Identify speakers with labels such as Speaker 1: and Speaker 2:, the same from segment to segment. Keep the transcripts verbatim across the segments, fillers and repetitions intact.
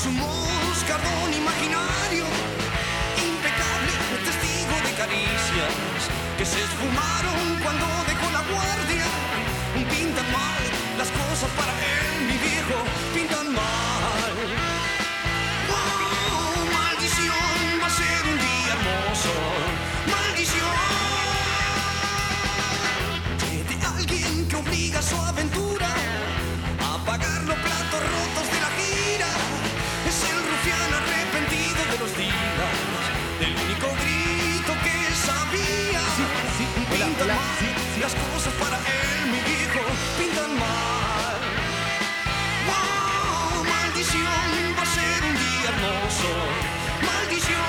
Speaker 1: su moscardón imaginario, impecable testigo de caricias que se esfumaron cuando dejó la guardia. Pintan mal las cosas para él, mi viejo, pintan mal. Oh, maldición, va a ser un día hermoso. Maldición de alguien que obliga a su aventura a pagar los platos rotos de la gira. Es el rufián arrepentido de los días, del único grito que sabía.
Speaker 2: Sí, sí, hola,
Speaker 1: pintan
Speaker 2: hola,
Speaker 1: mal
Speaker 2: sí, sí.
Speaker 1: las cosas para él, mi viejo, pintan mal. Wow, maldición, va a ser un día hermoso. Maldición.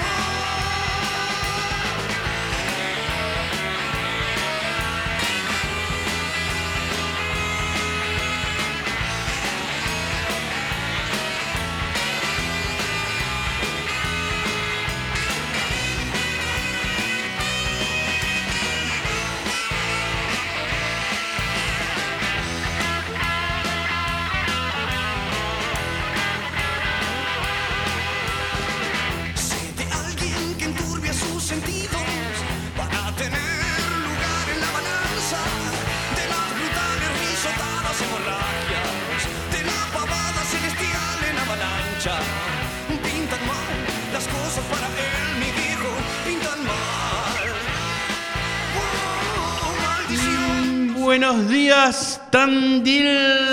Speaker 1: Pintan mal las cosas para él, mi viejo, pintan mal. Oh, maldición.
Speaker 3: Mm, buenos días, Tandil.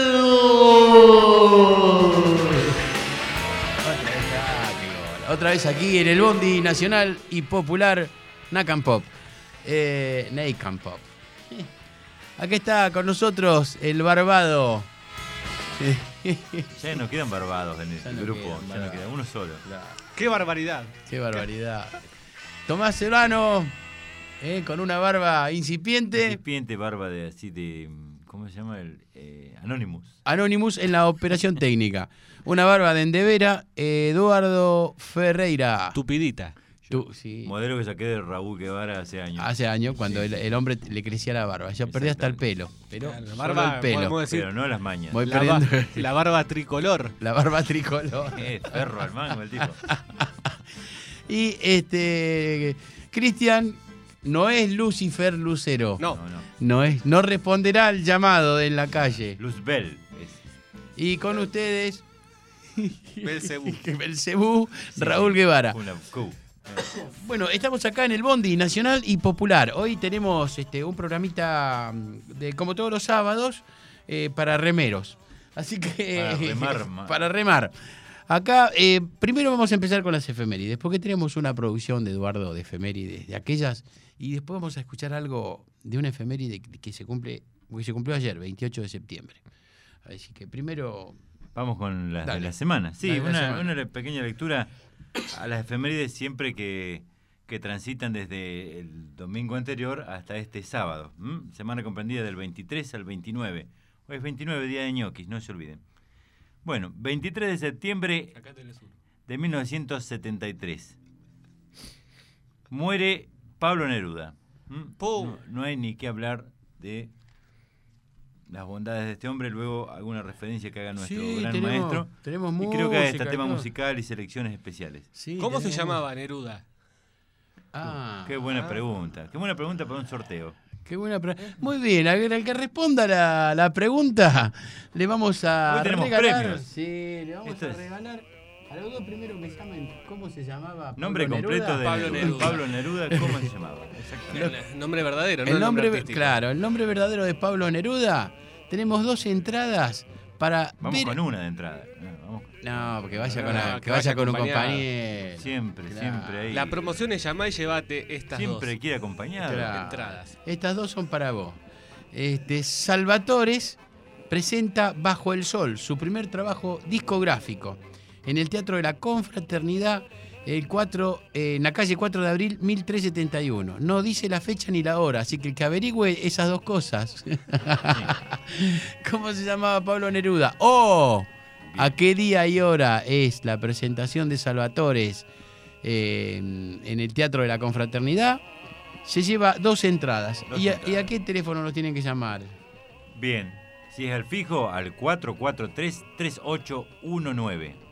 Speaker 3: Otra vez aquí en el Bondi Nacional y Popular Nacan Pop. Eh, Nacan Pop. Aquí está con nosotros el barbado.
Speaker 4: Ya no quedan barbados en el
Speaker 3: Ya no
Speaker 4: grupo,
Speaker 3: quedan
Speaker 4: ya no
Speaker 3: barbados.
Speaker 4: queda uno solo.
Speaker 2: ¡Qué barbaridad!
Speaker 3: Qué barbaridad. Tomás Serrano, eh, con una barba incipiente.
Speaker 4: Incipiente barba de así de. ¿Cómo se llama? El eh, Anonymous.
Speaker 3: Anonymous en la operación técnica. Una barba de Endevera, Eduardo Ferreira.
Speaker 2: Tupidita.
Speaker 3: Tú, sí.
Speaker 4: Modelo que saqué de Raúl Guevara hace años.
Speaker 3: Hace años, cuando
Speaker 4: Sí,
Speaker 3: el,
Speaker 4: sí.
Speaker 3: el hombre le crecía la barba. Ya perdía hasta el pelo. Pero
Speaker 2: Claro, la
Speaker 3: solo
Speaker 2: barba,
Speaker 3: el pelo.
Speaker 2: podemos decir,
Speaker 4: Pero no las mañas.
Speaker 3: Voy
Speaker 2: la, ba-
Speaker 3: perdiendo
Speaker 2: la barba tricolor.
Speaker 3: la barba tricolor.
Speaker 4: Eh, ferro al mango el tipo.
Speaker 3: Y este Cristian no es Lucifer Lucero.
Speaker 2: No.
Speaker 4: No, no.
Speaker 3: No es, no responderá al llamado de en la calle.
Speaker 4: Luzbel. Es,
Speaker 3: Y con ustedes,
Speaker 2: Belcebú.
Speaker 3: Belcebú,
Speaker 4: sí,
Speaker 3: Raúl Guevara.
Speaker 4: Una Q.
Speaker 3: Bueno, estamos acá en el Bondi Nacional y Popular. Hoy tenemos este, un programita de, como todos los sábados, eh, para remeros. Así que.
Speaker 4: Para remar, ma-
Speaker 3: para remar. Acá, eh, primero vamos a empezar con las efemérides, porque tenemos una producción de Eduardo de efemérides, de aquellas, y después vamos a escuchar algo de una efeméride que se cumple, que se cumplió ayer, veintiocho de septiembre. Así que primero.
Speaker 4: Vamos con las
Speaker 3: Dale.
Speaker 4: de la semana. Sí,
Speaker 3: Dale, la
Speaker 4: una,
Speaker 3: semana.
Speaker 4: una le- pequeña lectura a las efemérides siempre que, que transitan desde el domingo anterior hasta este sábado. ¿m? Semana comprendida del veintitrés al veintinueve. Hoy es veintinueve, día de ñoquis, no se olviden. Bueno, veintitrés de septiembre
Speaker 2: Acá tenés uno.
Speaker 4: de mil novecientos setenta y tres. Muere Pablo Neruda. ¿m?
Speaker 2: ¡Pum!
Speaker 4: No, no hay ni que hablar de las bondades de este hombre, luego alguna referencia que haga nuestro
Speaker 3: Sí,
Speaker 4: gran
Speaker 3: tenemos-
Speaker 4: maestro.
Speaker 3: tenemos
Speaker 4: y creo que hay
Speaker 3: música
Speaker 4: hasta
Speaker 3: y
Speaker 4: tema
Speaker 3: todo.
Speaker 4: musical y selecciones especiales.
Speaker 3: Sí,
Speaker 2: ¿Cómo se
Speaker 3: tenemos-
Speaker 2: llamaba Neruda?
Speaker 3: Ah,
Speaker 4: Qué buena
Speaker 2: Ah.
Speaker 4: pregunta. Qué buena pregunta para un sorteo.
Speaker 3: qué buena pregunta. Muy bien, al, al que responda la, la pregunta, le vamos a
Speaker 4: Hoy tenemos
Speaker 3: regalar.
Speaker 4: premios.
Speaker 3: Sí, le vamos
Speaker 4: Esto
Speaker 3: a
Speaker 4: es-
Speaker 3: regalar. A los dos primero que llamen, ¿cómo se llamaba? Pablo
Speaker 4: Nombre completo
Speaker 3: Neruda?
Speaker 4: de
Speaker 2: Pablo
Speaker 4: Neruda.
Speaker 2: Neruda.
Speaker 4: Pablo Neruda, ¿cómo se llamaba? Exactamente.
Speaker 2: El nombre verdadero, no
Speaker 3: El nombre,
Speaker 2: artístico.
Speaker 3: claro, el nombre verdadero de Pablo Neruda. Tenemos dos entradas para
Speaker 4: Vamos
Speaker 3: ver.
Speaker 4: con una de entrada. No, vamos-
Speaker 3: No, porque vaya
Speaker 2: No,
Speaker 3: con, la-
Speaker 2: que
Speaker 3: que vaya
Speaker 2: vaya
Speaker 3: con un
Speaker 2: acompañado.
Speaker 3: compañero.
Speaker 4: Siempre,
Speaker 3: Claro.
Speaker 4: siempre ahí.
Speaker 2: La promoción es llamar y llevate estas
Speaker 4: Siempre
Speaker 2: dos
Speaker 4: quiere acompañado.
Speaker 3: Claro.
Speaker 2: entradas.
Speaker 3: Estas dos son para vos. Este, Salvatores presenta Bajo el Sol, su primer trabajo discográfico, en el Teatro de la Confraternidad, el cuatro, eh, en la calle cuatro de abril mil trescientos setenta y uno. No dice la fecha ni la hora, así que el que averigüe esas dos cosas. ¿Cómo se llamaba Pablo Neruda? ¡Oh! ¿A qué día y hora es la presentación de Salvatores eh, en el Teatro de la Confraternidad? Se lleva dos entradas.
Speaker 4: Dos
Speaker 3: ¿Y, a,
Speaker 4: entradas.
Speaker 3: ¿Y a qué teléfono nos tienen que llamar?
Speaker 4: Bien. Si es al fijo, al cuatro cuatro tres, tres ocho uno nueve.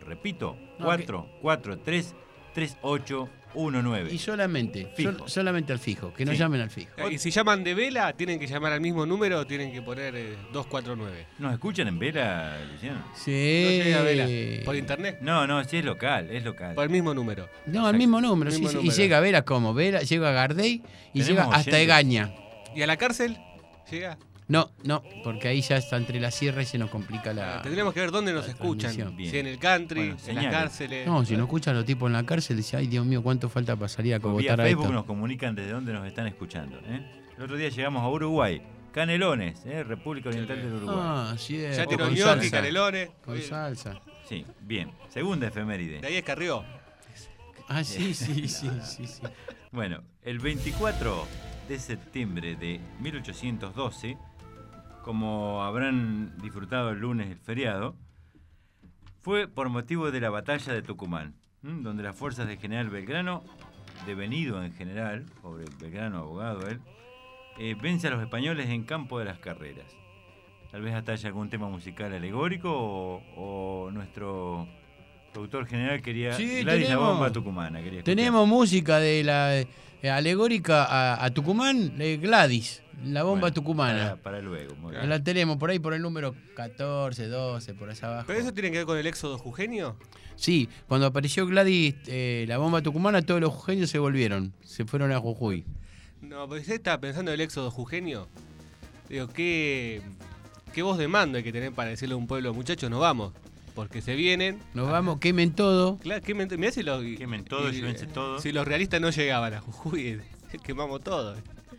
Speaker 4: Repito,
Speaker 3: No,
Speaker 4: cuatro cuatro tres, tres ocho uno nueve.
Speaker 3: Y solamente,
Speaker 4: Fijo.
Speaker 3: sol- solamente al fijo, que no
Speaker 4: Sí.
Speaker 3: llamen al fijo.
Speaker 2: Y si llaman de vela, tienen que llamar al mismo número o tienen que poner eh, dos cuatro nueve.
Speaker 4: ¿Nos escuchan en Vela, Luciano?
Speaker 3: Sí.
Speaker 2: No llega a vela. ¿Por internet?
Speaker 4: No, no, sí es local, es local.
Speaker 2: Por el mismo número.
Speaker 3: No, al mismo número,
Speaker 2: Mismo
Speaker 3: sí, sí.
Speaker 2: número.
Speaker 3: Y llega a Vera como Vera, llega a Gardey y
Speaker 4: Tenemos
Speaker 3: llega hasta
Speaker 4: oyentes.
Speaker 3: Egaña.
Speaker 2: ¿Y a la cárcel? ¿Llega?
Speaker 3: No, no, porque ahí ya está entre la sierra y se nos complica la.
Speaker 2: Tendríamos que ver dónde nos
Speaker 3: la
Speaker 2: escuchan.
Speaker 3: transmisión.
Speaker 4: Bien.
Speaker 2: Si en el country,
Speaker 4: Bueno,
Speaker 2: en
Speaker 4: señales.
Speaker 2: las cárceles.
Speaker 3: No, si no escuchan a los tipos en la cárcel, dice, ay Dios mío, cuánto falta para salir a
Speaker 4: Vía
Speaker 3: cogotar a
Speaker 4: Facebook
Speaker 3: esto.
Speaker 4: nos comunican desde dónde nos están escuchando. ¿eh? El otro día llegamos a Uruguay, Canelones, ¿eh? República Oriental del Uruguay.
Speaker 3: Ah, sí,
Speaker 2: Ya
Speaker 3: con
Speaker 2: tiró
Speaker 3: salsa.
Speaker 2: gnocchi, canelones.
Speaker 3: Con salsa.
Speaker 4: Sí, bien. Segunda efeméride.
Speaker 2: De ahí es Carrió.
Speaker 3: Ah, sí, sí, sí, sí, sí.
Speaker 4: Bueno, el veinticuatro de septiembre de mil ochocientos doce, como habrán disfrutado el lunes el feriado, fue por motivo de la batalla de Tucumán, ¿m? donde las fuerzas del general Belgrano, devenido en general, pobre Belgrano, abogado él, eh, vence a los españoles en Campo de las Carreras. Tal vez hasta haya algún tema musical alegórico o, o nuestro productor general quería...
Speaker 3: Sí,
Speaker 4: Gladys la
Speaker 3: tenemos.
Speaker 4: bomba tucumana. Quería escuchar.
Speaker 3: Tenemos música de la eh, alegórica a, a Tucumán, de Gladys, la bomba
Speaker 4: Bueno,
Speaker 3: tucumana.
Speaker 4: Para, para luego. muy bien.
Speaker 3: La tenemos por ahí por el número catorce, doce, por allá abajo.
Speaker 2: ¿Pero eso tiene que ver con el éxodo jujeño?
Speaker 3: Sí, cuando apareció Gladys, eh, la bomba tucumana, todos los jujeños se volvieron, se fueron a Jujuy.
Speaker 2: No, porque usted estaba pensando en el éxodo jujeño. Digo, ¿qué, qué voz de mando hay que tener para decirle a un pueblo, muchachos, nos vamos? Porque se vienen.
Speaker 3: Nos vamos, quemen todo.
Speaker 2: Claro, quemen, mirá si los,
Speaker 4: Quemen todo,
Speaker 2: y-
Speaker 4: llévense todo.
Speaker 2: Si los realistas no llegaban a Jujuy, eh, quemamos todo.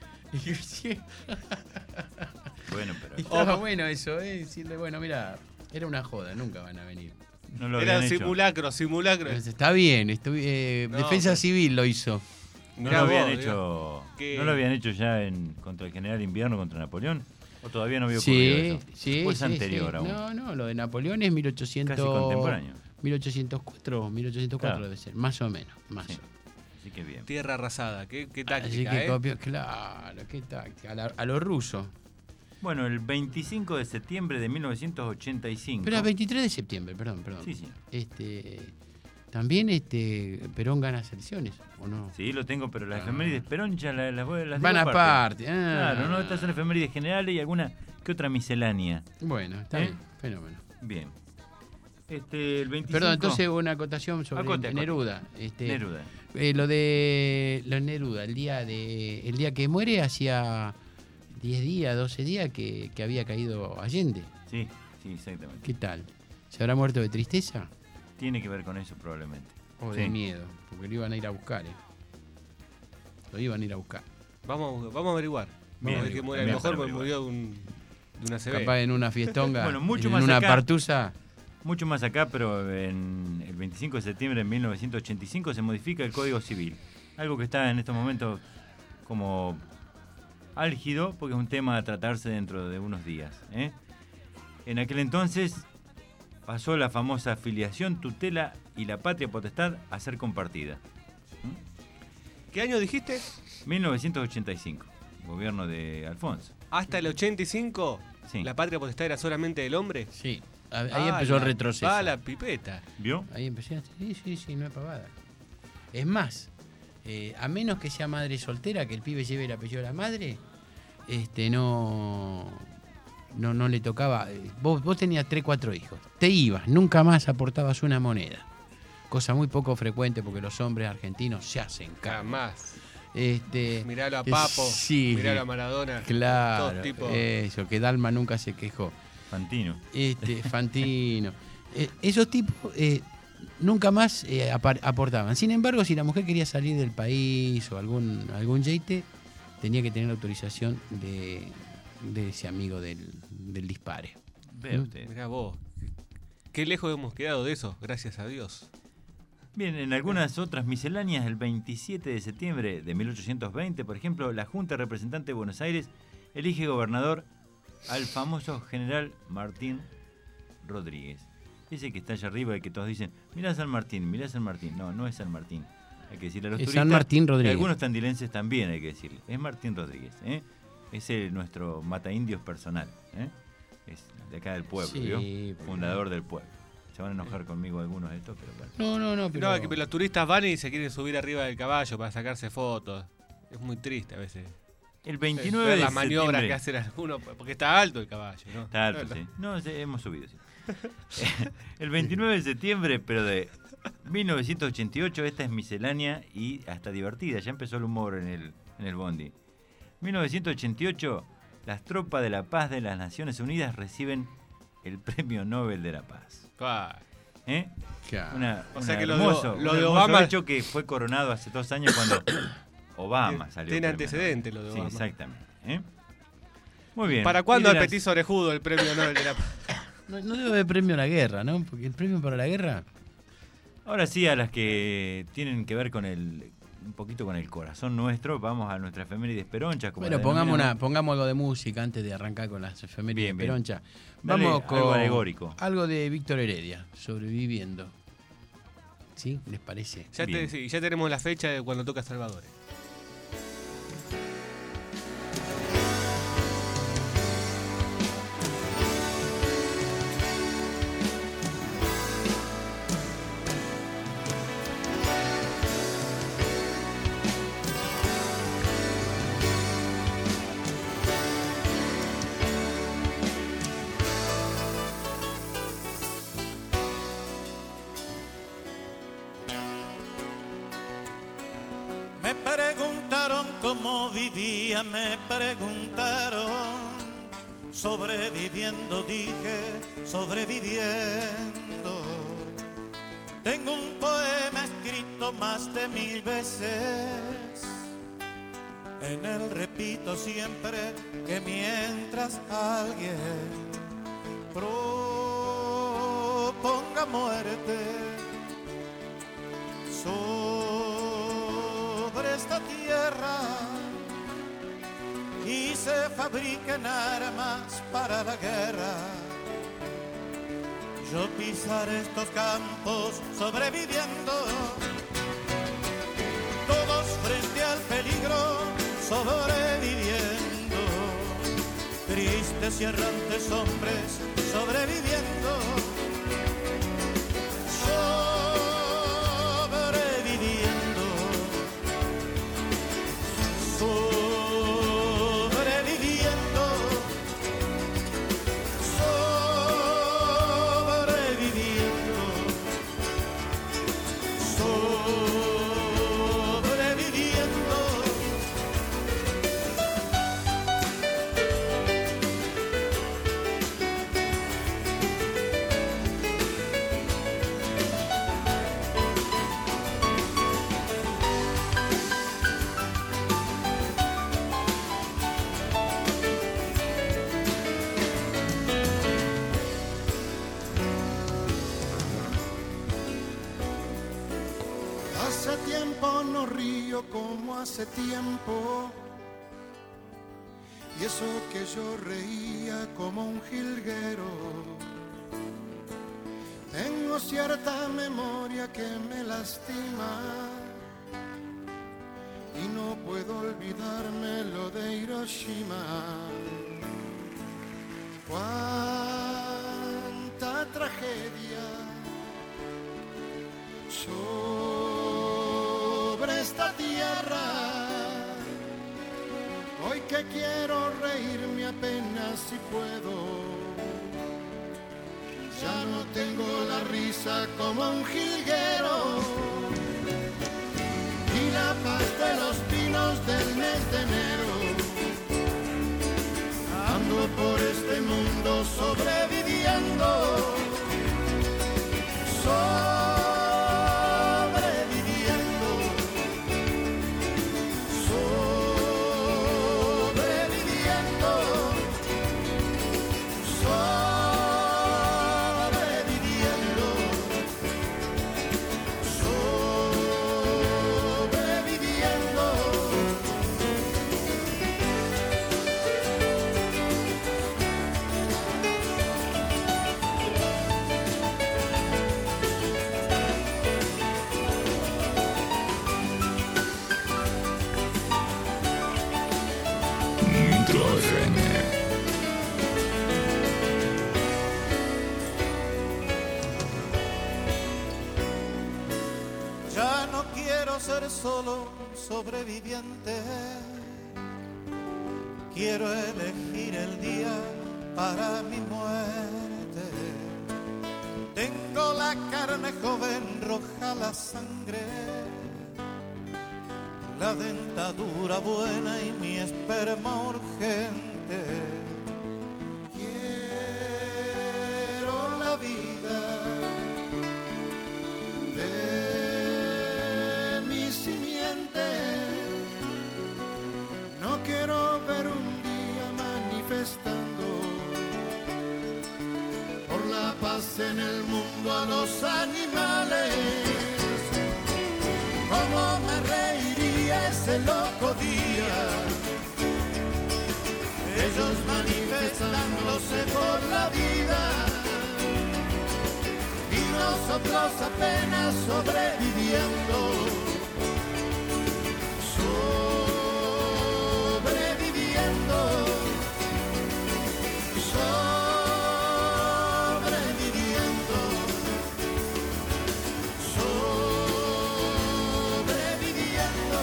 Speaker 4: Bueno, pero
Speaker 3: Estaba
Speaker 2: Ojo.
Speaker 3: bueno eso, ¿eh? Decirle, bueno, mira, era una joda, nunca van a venir.
Speaker 4: no lo
Speaker 2: Era
Speaker 4: habían hecho.
Speaker 2: simulacro, simulacro.
Speaker 3: Está bien, estu- eh,
Speaker 2: No,
Speaker 3: Defensa
Speaker 2: pero-
Speaker 3: Civil lo hizo.
Speaker 4: ¿No
Speaker 2: Mirá
Speaker 4: lo habían
Speaker 2: vos,
Speaker 4: hecho,
Speaker 2: que-
Speaker 4: ¿no lo habían hecho ya en contra el general Invierno, contra Napoleón? ¿O todavía no había ocurrido
Speaker 3: Sí,
Speaker 4: eso?
Speaker 3: sí,
Speaker 4: ¿O es
Speaker 3: sí,
Speaker 4: anterior
Speaker 3: sí.
Speaker 4: aún?
Speaker 3: No, no, lo de Napoleón es mil ochocientos...
Speaker 4: Casi contemporáneo.
Speaker 3: mil ochocientos cuatro, mil ochocientos cuatro
Speaker 4: Claro.
Speaker 3: debe ser, más o menos, más
Speaker 4: Sí.
Speaker 3: o menos.
Speaker 4: Así que bien.
Speaker 2: Tierra arrasada, qué, qué
Speaker 3: Así
Speaker 2: táctica,
Speaker 3: que
Speaker 2: ¿eh?
Speaker 3: copió, claro, qué táctica, a, la- a lo ruso.
Speaker 4: Bueno, el veinticinco de septiembre de mil novecientos ochenta y cinco.
Speaker 3: Pero el veintitrés de septiembre, perdón, perdón.
Speaker 4: Sí, sí.
Speaker 3: Este, también este Perón gana las elecciones, ¿o no?
Speaker 4: Sí, lo tengo, pero las
Speaker 3: Ah.
Speaker 4: efemérides Perón ya las, las, voy- las
Speaker 3: Van
Speaker 4: digo
Speaker 3: aparte. Ah.
Speaker 4: Claro, no, estas son efemérides generales y alguna que otra miscelánea.
Speaker 3: Bueno, está
Speaker 4: ¿Eh?
Speaker 3: bien, fenómeno.
Speaker 4: Bien. Este, el veinticinco...
Speaker 3: Perdón, entonces una acotación sobre
Speaker 4: Acote, acote.
Speaker 3: Neruda. Este,
Speaker 4: Neruda.
Speaker 3: eh, lo de lo de Neruda, el día de el día que muere hacía diez días, doce días que, que había caído Allende.
Speaker 4: Sí, sí, exactamente.
Speaker 3: ¿Qué tal? ¿Se habrá muerto de tristeza
Speaker 4: Tiene que ver con eso probablemente.
Speaker 3: o de
Speaker 4: Sí.
Speaker 3: miedo? Porque lo iban a ir a buscar, ¿eh? Lo iban a ir a buscar.
Speaker 2: Vamos, vamos a averiguar.
Speaker 4: Bien,
Speaker 2: Vamos a ver qué muere. A lo
Speaker 4: bien
Speaker 2: mejor
Speaker 4: para
Speaker 2: murió de, un, de una C B.
Speaker 3: Capaz en una fiestonga,
Speaker 4: Bueno, mucho
Speaker 3: en
Speaker 4: más
Speaker 3: una
Speaker 4: acá.
Speaker 3: partusa.
Speaker 4: Mucho más acá, pero en el veinticinco de septiembre de mil novecientos ochenta y cinco se modifica el Código Civil. Algo que está en estos momentos como álgido, porque es un tema a tratarse dentro de unos días. ¿eh? En aquel entonces pasó la famosa filiación, tutela y la patria potestad a ser compartida.
Speaker 2: ¿Qué año dijiste?
Speaker 4: mil novecientos ochenta y cinco, gobierno de Alfonso.
Speaker 2: Hasta el ochenta y cinco,
Speaker 4: Sí.
Speaker 2: la patria potestad era solamente del hombre.
Speaker 3: Sí, ahí
Speaker 2: Ah,
Speaker 3: empezó el
Speaker 2: la-
Speaker 3: retroceso.
Speaker 2: Ah, la pipeta.
Speaker 4: ¿Vio?
Speaker 3: Ahí empecé. Sí, sí, sí, no es pavada. Es más, eh, a menos que sea madre soltera, que el pibe lleve el apellido de la madre, este no no, no le tocaba. eh, Vos, vos tenías tres, cuatro hijos. Te ibas, nunca más aportabas una moneda. Cosa muy poco frecuente porque los hombres argentinos se hacen cargo.
Speaker 2: Jamás.
Speaker 3: Este,
Speaker 2: Miralo a
Speaker 3: eh,
Speaker 2: Papo,
Speaker 3: sí,
Speaker 2: miralo a Maradona.
Speaker 3: claro,
Speaker 2: Todos tipos.
Speaker 3: eso, que Dalma nunca se quejó.
Speaker 4: Fantino.
Speaker 3: Este, Fantino. Eh, esos tipos eh, nunca más eh, apar- aportaban. Sin embargo, si la mujer quería salir del país o algún algún yeite, tenía que tener la autorización de, de ese amigo del, del dispare.
Speaker 4: Vea usted.
Speaker 2: Mirá vos. Qué lejos hemos quedado de eso, gracias a Dios.
Speaker 4: Bien, en algunas otras misceláneas, el veintisiete de septiembre de mil ochocientos veinte, por ejemplo, la Junta Representante de Buenos Aires elige gobernador al famoso general Martín Rodríguez. Ese que está allá arriba y que todos dicen, mirá San Martín, mirá San Martín. No, no es San Martín. Hay que decirle a los
Speaker 3: Es
Speaker 4: turistas.
Speaker 3: San Martín Rodríguez.
Speaker 4: Y algunos tandilenses también hay que decirle. Es Martín Rodríguez. ¿eh? Es el- nuestro mataindios personal. ¿eh? Es de acá del pueblo,
Speaker 3: Sí,
Speaker 4: ¿vio?
Speaker 3: pero-
Speaker 4: Fundador del pueblo. Se van a enojar conmigo algunos de estos, pero bueno.
Speaker 3: No, no, no, pero...
Speaker 2: No, que los turistas van y se quieren subir arriba del caballo para sacarse fotos. Es muy triste a veces.
Speaker 4: El veintinueve
Speaker 2: Ver
Speaker 4: de
Speaker 2: las maniobras
Speaker 4: septiembre-
Speaker 2: que hacen algunos, porque está alto el caballo, ¿no?
Speaker 4: Está alto, sí. No, sí, hemos subido, sí. El veintinueve de septiembre, pero de mil novecientos ochenta y ocho, esta es miscelánea y hasta divertida. Ya empezó el humor en el, en el bondi. mil novecientos ochenta y ocho, las tropas de la paz de las Naciones Unidas reciben el Premio Nobel de la Paz.
Speaker 2: Ah,
Speaker 4: ¿Eh?
Speaker 3: Claro.
Speaker 4: Una,
Speaker 2: O
Speaker 4: una
Speaker 2: sea que lo de-
Speaker 4: hermoso,
Speaker 2: lo
Speaker 4: un
Speaker 2: de
Speaker 4: hermoso
Speaker 2: Obama-
Speaker 4: hecho que fue coronado hace dos años cuando Obama
Speaker 2: Tiene-
Speaker 4: salió.
Speaker 2: tiene
Speaker 4: premio
Speaker 2: antecedente
Speaker 4: Nobel.
Speaker 2: lo de
Speaker 4: Sí,
Speaker 2: Obama.
Speaker 4: exactamente. ¿eh? Muy bien.
Speaker 2: ¿Para
Speaker 4: Y
Speaker 2: cuándo
Speaker 4: de
Speaker 2: al
Speaker 4: las-
Speaker 2: petiso orejudo el premio Nobel de la Paz?
Speaker 3: No, no debe haber premio a la guerra, ¿no? Porque el premio para la guerra...
Speaker 4: Ahora sí, a las que tienen que ver con el un poquito con el corazón nuestro, vamos a nuestra efemérides peronchas. Como
Speaker 3: Bueno,
Speaker 4: la
Speaker 3: pongamos,
Speaker 4: denominamos.
Speaker 3: una, pongamos algo de música antes de arrancar con las efemérides
Speaker 4: Bien, bien.
Speaker 3: peroncha.
Speaker 4: Dale
Speaker 3: Vamos con
Speaker 4: algo alegórico.
Speaker 3: algo de Víctor Heredia, Sobreviviendo. ¿Sí? ¿Les parece?
Speaker 2: Ya, te-
Speaker 4: Bien.
Speaker 2: sí, ya tenemos la fecha de cuando toca Salvador.
Speaker 5: Me preguntaron cómo vivía, me preguntaron, sobreviviendo, dije, sobreviviendo. Tengo un poema escrito más de mil veces, en él repito siempre que mientras alguien proponga muerte sobre esta tierra y se fabriquen armas para la guerra, yo pisaré estos campos sobreviviendo, todos frente al peligro sobreviviendo, tristes y errantes hombres sobreviviendo. Sobreviviendo, sobreviviendo, sobreviviendo, sobreviviendo.
Speaker 6: Hace tiempo no río como hace tiempo, y eso que yo reía como un jilguero. Tengo cierta memoria que me lastima y no puedo olvidarme lo de Hiroshima. Cuánta tragedia sobre esta tierra. Hoy que quiero reírme apenas si puedo, ya no tengo la risa como un jilguero. Y la paz de los pinos del mes de enero, ando por este mundo sobreviviendo. Sobreviviendo, sobreviviendo, sobreviviendo, sobreviviendo.
Speaker 5: quiero ser solo un sobreviviente. Quiero elegir el día para mi muerte. Tengo la carne joven, roja la sangre, la dentadura buena y mi esperma urgente. Quiero la vida de mi simiente. No quiero ver un día manifestando por la paz en el mundo a los animales. Cómo me reiría ese loco día, ellos manifestándose por la vida y nosotros apenas sobreviviendo, sobreviviendo, sobreviviendo, sobreviviendo,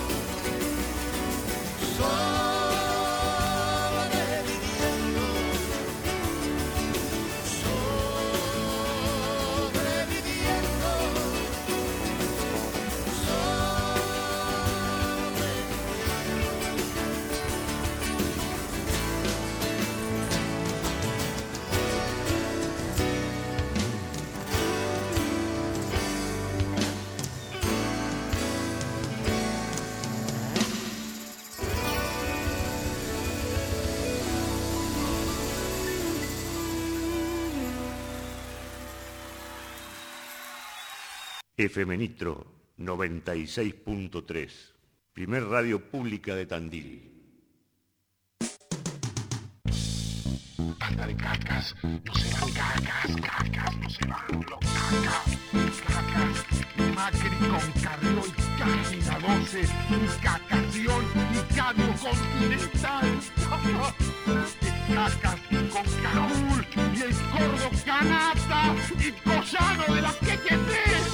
Speaker 5: sobreviviendo, sobreviviendo,
Speaker 7: F M Nitro noventa y seis punto tres, primer radio pública de Tandil.
Speaker 8: Basta de cacas, no serán cacas, cacas, no serán los cacas, cacas, Macri con Carrió y Cágina doce, cacación y Cano Continental, cacas con Carul y el Gordo Canata y Collano de la Q Q T.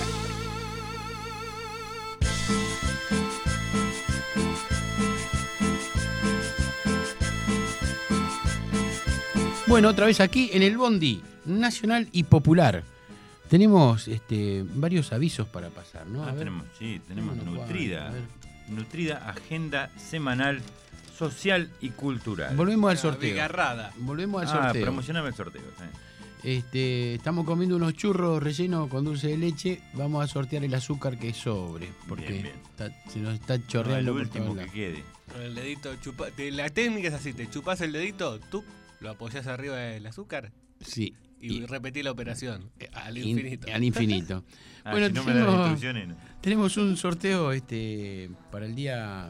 Speaker 3: Bueno, otra vez aquí en el Bondi Nacional y Popular. Tenemos este, varios avisos para pasar, ¿no?
Speaker 4: Ah,
Speaker 3: A ver.
Speaker 4: tenemos, sí, tenemos
Speaker 3: Tenemos
Speaker 4: nutrida,
Speaker 3: a ver.
Speaker 4: nutrida agenda semanal social y cultural.
Speaker 3: Volvemos al
Speaker 2: La
Speaker 3: sorteo.
Speaker 2: bigarrada.
Speaker 3: Volvemos al
Speaker 4: Ah,
Speaker 3: sorteo.
Speaker 4: promocioname el sorteo. sí.
Speaker 3: Este, estamos comiendo unos churros rellenos con dulce de leche. Vamos a sortear el azúcar que sobre, porque
Speaker 4: Bien, bien.
Speaker 3: está- se nos está
Speaker 4: No,
Speaker 3: chorreando
Speaker 4: el
Speaker 3: por
Speaker 4: último
Speaker 3: todos
Speaker 4: que
Speaker 3: lados.
Speaker 4: quede.
Speaker 2: Con el dedito chupa. te- La técnica es así: te chupás el dedito, tú lo apoyás arriba del azúcar
Speaker 3: Sí.
Speaker 2: y,
Speaker 3: Y-
Speaker 2: repetís la operación al
Speaker 3: in-
Speaker 2: infinito.
Speaker 3: al infinito.
Speaker 4: Ah,
Speaker 3: Bueno,
Speaker 4: si no me das las
Speaker 3: tenemos-
Speaker 4: instrucciones. no.
Speaker 3: Tenemos un sorteo este, para el día.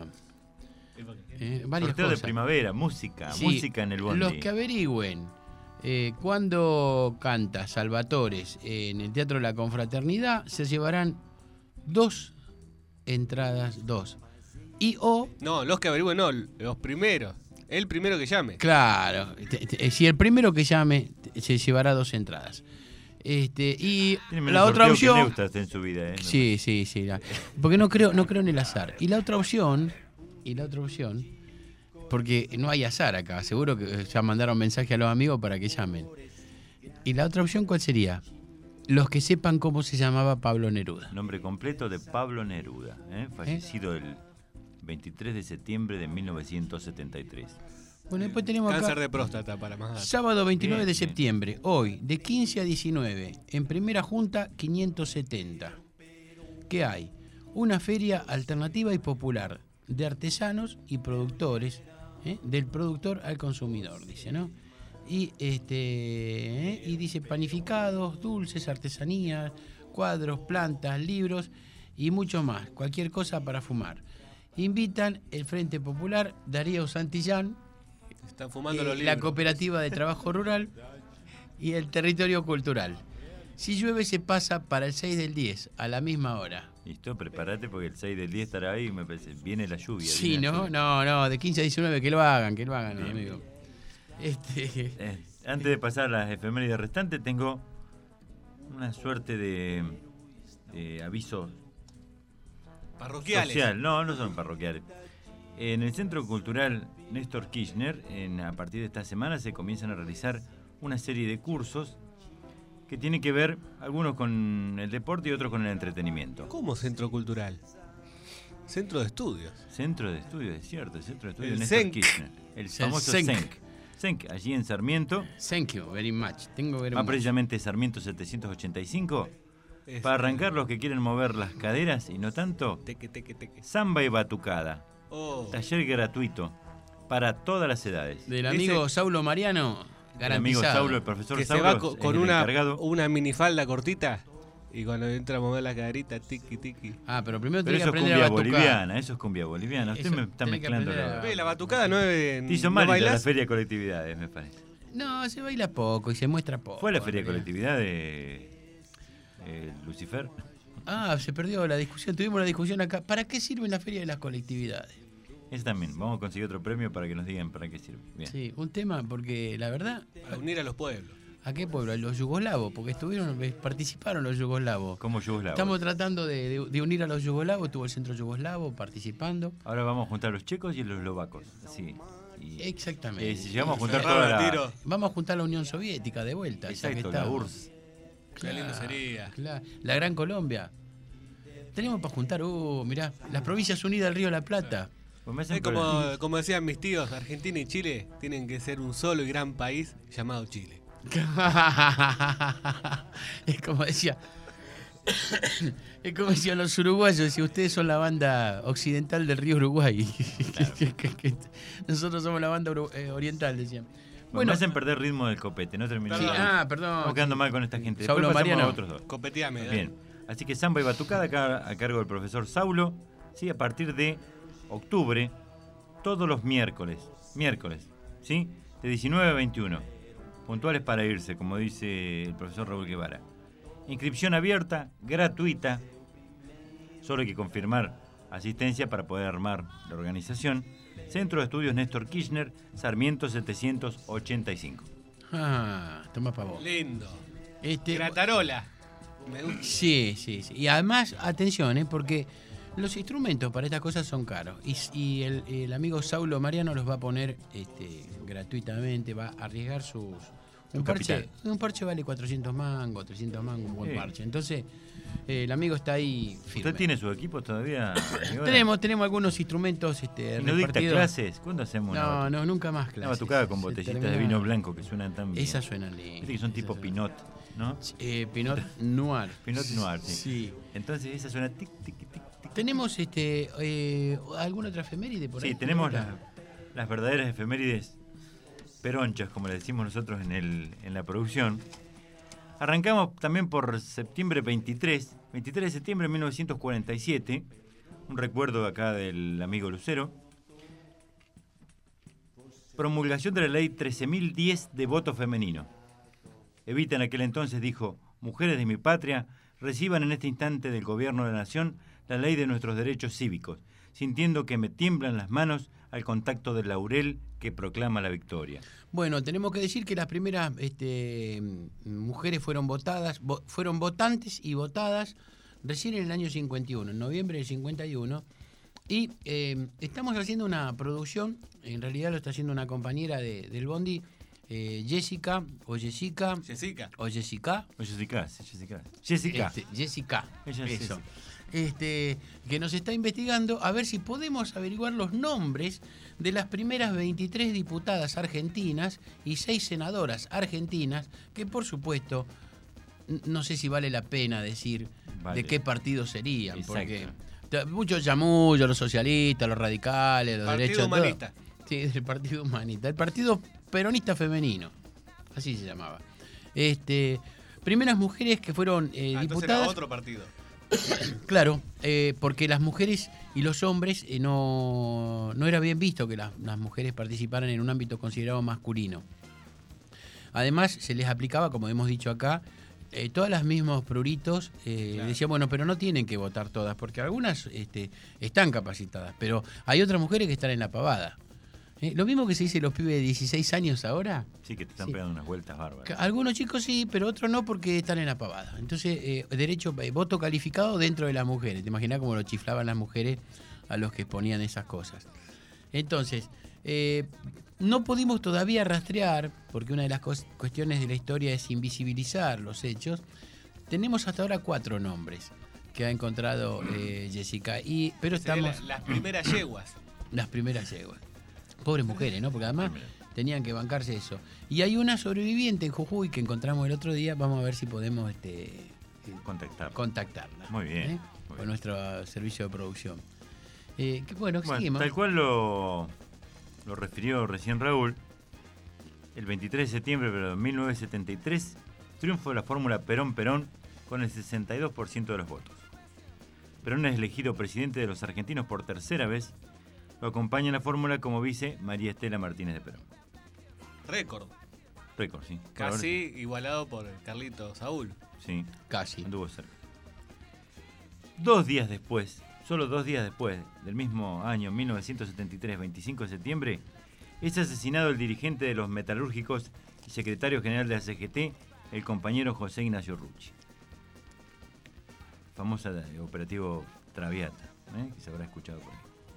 Speaker 3: eh, varias
Speaker 4: Sorteo de
Speaker 3: cosas.
Speaker 4: primavera, música,
Speaker 3: Sí,
Speaker 4: música en el bondi.
Speaker 3: Los que averigüen eh, cuándo canta Salvatores en el Teatro de la Confraternidad se llevarán dos entradas, dos. Y o,
Speaker 2: No, los que averigüen, no, los primeros. El primero que llame.
Speaker 3: claro, te- te- si el primero que llame te- se llevará dos entradas. Este, y
Speaker 4: Tiene menos
Speaker 3: la otra
Speaker 4: sorteo que
Speaker 3: opción.
Speaker 4: Neustadt en su vida, ¿eh?
Speaker 3: Sí, sí, sí. la- porque no creo, no creo en el azar. Y la otra opción, y la otra opción, porque no hay azar acá, seguro que ya mandaron mensaje a los amigos para que llamen. Y la otra opción, ¿cuál sería? Los que sepan cómo se llamaba Pablo Neruda.
Speaker 4: Nombre completo de Pablo Neruda, ¿eh? fallecido el veintitrés de septiembre de mil novecientos setenta y tres.
Speaker 3: Bueno, después tenemos
Speaker 2: Cáncer
Speaker 3: acá
Speaker 2: de próstata para más datos.
Speaker 3: sábado veintinueve
Speaker 4: Bien,
Speaker 3: de
Speaker 4: bien.
Speaker 3: septiembre, hoy, de quince a diecinueve, en Primera Junta quinientos setenta. ¿Qué hay? Una feria alternativa y popular de artesanos y productores, ¿eh? Del productor al consumidor, dice, ¿no? Y este ¿eh? y dice panificados, dulces, artesanías, cuadros, plantas, libros y mucho más, cualquier cosa para fumar. Invitan el Frente Popular, Darío Santillán,
Speaker 2: Están fumando
Speaker 3: eh,
Speaker 2: los
Speaker 3: la
Speaker 2: libros.
Speaker 3: Cooperativa de Trabajo Rural y el Territorio Cultural. Si llueve se pasa para el seis del diez, a la misma hora.
Speaker 4: Listo, prepárate porque el seis del día estará ahí y me parece, viene la lluvia.
Speaker 3: Sí,
Speaker 4: viene la
Speaker 3: ¿no?
Speaker 4: lluvia.
Speaker 3: No, no, de quince a diecinueve que lo hagan, que lo hagan,
Speaker 4: Bien,
Speaker 3: amigo. Este,
Speaker 4: Eh, antes de pasar a las efemérides restantes, tengo una suerte de, de aviso
Speaker 2: Parroquiales.
Speaker 4: social. No, no son parroquiales. En el Centro Cultural Néstor Kirchner, en, a partir de esta semana, se comienzan a realizar una serie de cursos que tienen que ver, algunos con el deporte y otros con el entretenimiento.
Speaker 2: ¿Cómo centro cultural? Centro de estudios.
Speaker 4: Centro de estudios, es cierto, el Centro de Estudios
Speaker 2: El
Speaker 4: Néstor
Speaker 2: CENC.
Speaker 4: Kirchner. El famoso
Speaker 3: CENC.
Speaker 4: CENC. CENC, allí en Sarmiento.
Speaker 3: Thank you very much. Tengo very
Speaker 4: Va
Speaker 3: much.
Speaker 4: precisamente Sarmiento setecientos ochenta y cinco.
Speaker 2: Es-
Speaker 4: Para arrancar los que quieren mover las caderas y no tanto,
Speaker 2: Teque, teque, teque.
Speaker 4: samba y batucada.
Speaker 2: Oh.
Speaker 4: Taller gratuito para todas las edades.
Speaker 3: Del amigo
Speaker 2: Dice-
Speaker 3: Saulo Mariano,
Speaker 4: El amigo
Speaker 3: garantizado.
Speaker 4: Saulo, el profesor
Speaker 2: Que se
Speaker 4: Saulo,
Speaker 2: va co-
Speaker 4: es
Speaker 2: con
Speaker 4: el
Speaker 2: una,
Speaker 4: encargado.
Speaker 2: una minifalda cortita y cuando entra a mover la caderita, tiki, tiki.
Speaker 3: Ah, pero primero
Speaker 4: Pero
Speaker 3: tenés que
Speaker 4: eso es
Speaker 3: aprender
Speaker 4: cumbia
Speaker 3: a batucar.
Speaker 4: boliviana, eso es cumbia boliviana. Usted
Speaker 3: Eso,
Speaker 4: me está
Speaker 3: tenés que
Speaker 4: mezclando.
Speaker 3: aprender a-
Speaker 4: la-
Speaker 2: Ve, la batucada no es.
Speaker 4: Te hizo
Speaker 2: ¿no
Speaker 4: mal ir a la
Speaker 2: bailás?
Speaker 4: feria de colectividades, me parece.
Speaker 3: No, se baila poco y se muestra poco.
Speaker 4: ¿Fue a la feria de
Speaker 3: en realidad.
Speaker 4: colectividad de eh, Lucifer?
Speaker 3: Ah, se perdió la discusión. Tuvimos la discusión acá. ¿Para qué sirve la feria de las colectividades?
Speaker 4: Ese también. Vamos a conseguir otro premio para que nos digan para qué sirve. Bien.
Speaker 3: Sí, un tema porque la verdad,
Speaker 2: Para unir a los pueblos.
Speaker 3: ¿a qué pueblo? A los yugoslavos, porque estuvieron, eh, participaron los yugoslavos.
Speaker 4: Como yugoslavo.
Speaker 3: Estamos tratando de, de- de unir a los yugoslavos, estuvo el centro yugoslavo participando.
Speaker 4: Ahora vamos a juntar a los checos y a los eslovacos. Así. Y,
Speaker 3: Exactamente.
Speaker 4: eh, si llegamos a juntar
Speaker 2: Cerrado
Speaker 4: toda
Speaker 2: el
Speaker 4: la...
Speaker 2: tiro.
Speaker 3: Vamos a juntar la Unión Soviética de vuelta. ya que
Speaker 4: Exacto, la
Speaker 3: estamos.
Speaker 4: U R S S.
Speaker 2: Qué lindo sería.
Speaker 3: Claro, la Gran Colombia. Tenemos para juntar, uh, mirá, las Provincias Unidas del Río de la Plata.
Speaker 4: Pues me hacen
Speaker 2: Es
Speaker 4: con-
Speaker 2: como, como decían mis tíos, Argentina y Chile tienen que ser un solo y gran país llamado Chile.
Speaker 3: Es como decía. Es como decían los uruguayos, si ustedes son la banda occidental del río Uruguay. Que- que- que- Nosotros somos la banda uru- eh, oriental, decían.
Speaker 4: Bueno,
Speaker 3: Bueno,
Speaker 4: me hacen perder ritmo del copete, no terminé.
Speaker 3: sí, ah, perdón.
Speaker 4: Estamos quedando mal con esta gente.
Speaker 3: Saulo
Speaker 4: Después pasamos
Speaker 3: Mariano.
Speaker 4: a otros dos.
Speaker 2: Copeteame, dale.
Speaker 4: Bien, así que samba y batucada acá a cargo del profesor Saulo, ¿sí? A partir de octubre, todos los miércoles, miércoles, ¿sí? De diecinueve a veintiuno, puntuales para irse, como dice el profesor Raúl Guevara. Inscripción abierta, gratuita, solo hay que confirmar asistencia para poder armar la organización. Centro de Estudios Néstor Kirchner, Sarmiento setecientos ochenta y cinco.
Speaker 3: Ah, toma para vos.
Speaker 2: Lindo.
Speaker 3: Este,
Speaker 2: Gratarola. Me gusta.
Speaker 3: Sí, sí, sí. Y además, atención, ¿eh? Porque los instrumentos para estas cosas son caros. Y, y el, el amigo Saulo Mariano los va a poner este, gratuitamente, va a arriesgar sus...
Speaker 4: Su
Speaker 3: Un parche,
Speaker 4: capital.
Speaker 3: un parche vale cuatrocientos mangos, trescientos mangos, un buen
Speaker 4: Sí.
Speaker 3: parche. Entonces, eh, el amigo está ahí firme.
Speaker 4: ¿Usted tiene su equipo todavía? señora?
Speaker 3: Tenemos, tenemos algunos instrumentos este,
Speaker 4: ¿Y no dicta
Speaker 3: repartidos.
Speaker 4: clases? ¿Cuándo hacemos una
Speaker 3: No,
Speaker 4: batucada?
Speaker 3: no, nunca más
Speaker 4: Una
Speaker 3: clases.
Speaker 4: batucada con
Speaker 3: Se
Speaker 4: botellitas
Speaker 3: termina-
Speaker 4: de vino blanco que suenan tan bien.
Speaker 3: Esas suenan lindas.
Speaker 4: Viste que son tipo
Speaker 3: esas
Speaker 4: Pinot, ¿no?
Speaker 3: Eh, Pinot Noir.
Speaker 4: Pinot Noir, sí.
Speaker 3: Sí.
Speaker 4: Entonces esa suena tic, tic, tic, tic.
Speaker 3: ¿Tenemos este eh, alguna otra efeméride por ahí?
Speaker 4: Sí, tenemos las, las verdaderas efemérides peronchas, como le decimos nosotros en, el, en la producción. Arrancamos también por septiembre veintitrés, veintitrés de septiembre de mil novecientos cuarenta y siete, un recuerdo acá del amigo Lucero. Promulgación de la ley trece mil diez de voto femenino. Evita en aquel entonces dijo: mujeres de mi patria, reciban en este instante del gobierno de la nación la ley de nuestros derechos cívicos, sintiendo que me tiemblan las manos al contacto del laurel que proclama la victoria.
Speaker 3: Bueno, tenemos que decir que las primeras este, mujeres fueron votadas, vo- fueron votantes y votadas recién en el año cincuenta y uno, en noviembre del cincuenta y uno. Y eh, estamos haciendo una producción, en realidad lo está haciendo una compañera de- del Bondi, eh, Jessica, o Jessica,
Speaker 2: Jessica.
Speaker 3: o Jessica,
Speaker 4: O Jessica, sí, Jessica. Jessica.
Speaker 3: Este, Jessica,
Speaker 4: Ella es
Speaker 3: eso.
Speaker 4: Jessica.
Speaker 3: Este, que nos está investigando a ver si podemos averiguar los nombres de las primeras veintitrés diputadas argentinas y seis senadoras argentinas, que por supuesto n- no sé si vale la pena decir
Speaker 4: Vale.
Speaker 3: de qué partido serían,
Speaker 4: Exacto.
Speaker 3: porque t- muchos chamullos, los socialistas, los radicales, los
Speaker 2: Partido
Speaker 3: derechos, todo.
Speaker 2: Humanista.
Speaker 3: Sí, del Partido Humanista, el Partido Peronista Femenino, así se llamaba. Este, primeras mujeres que fueron eh,
Speaker 2: Ah, entonces
Speaker 3: diputadas.
Speaker 2: era otro partido.
Speaker 3: Claro, eh, porque las mujeres y los hombres eh, no, no era bien visto que las, las mujeres participaran en un ámbito considerado masculino. Además, se les aplicaba, como hemos dicho acá, eh, todas las mismos pruritos. Eh,
Speaker 2: Claro.
Speaker 3: Decía, bueno, pero no tienen que votar todas, porque algunas este, están capacitadas, pero hay otras mujeres que están en la pavada. ¿Eh? Lo mismo que se dice los pibes de dieciséis años ahora.
Speaker 4: Sí, que te están
Speaker 3: Sí.
Speaker 4: pegando unas vueltas bárbaras.
Speaker 3: Que algunos chicos sí, pero otros no porque están en la pavada. Entonces, eh, derecho, eh, voto calificado dentro de las mujeres. Te imaginas cómo lo chiflaban las mujeres a los que ponían esas cosas. Entonces, eh, no pudimos todavía rastrear, porque una de las cos- cuestiones de la historia es invisibilizar los hechos. Tenemos hasta ahora cuatro nombres que ha encontrado eh, Jessica. Y, pero
Speaker 2: Serían
Speaker 3: estamos...
Speaker 2: la- las primeras yeguas.
Speaker 3: Las primeras yeguas. Pobres mujeres, ¿no? Porque además tenían que bancarse eso. Y hay una sobreviviente en Jujuy que encontramos el otro día. Vamos a ver si podemos este,
Speaker 4: Contactar.
Speaker 3: contactarla.
Speaker 4: Muy bien,
Speaker 3: ¿eh?
Speaker 4: muy
Speaker 3: Con
Speaker 4: bien.
Speaker 3: nuestro servicio de producción. Eh, que, bueno,
Speaker 4: Bueno,
Speaker 3: seguimos.
Speaker 4: tal cual lo, lo refirió recién Raúl, el veintitrés de septiembre pero de mil novecientos setenta y tres, triunfo de la fórmula Perón-Perón con el sesenta y dos por ciento de los votos. Perón es elegido presidente de los argentinos por tercera vez. Lo acompaña en la fórmula como vice María Estela Martínez de Perón.
Speaker 2: Récord.
Speaker 4: Récord, sí. Por
Speaker 2: Casi
Speaker 4: ahora-
Speaker 2: igualado por Carlito Saúl.
Speaker 4: Sí,
Speaker 3: Casi.
Speaker 4: anduvo cerca. Dos días después, solo dos días después, del mismo año mil novecientos setenta y tres, veinticinco de septiembre, es asesinado el dirigente de los metalúrgicos y secretario general de la C G T, el compañero José Ignacio Rucci. Famosa de operativo Traviata, ¿eh? Que se habrá escuchado por ahí.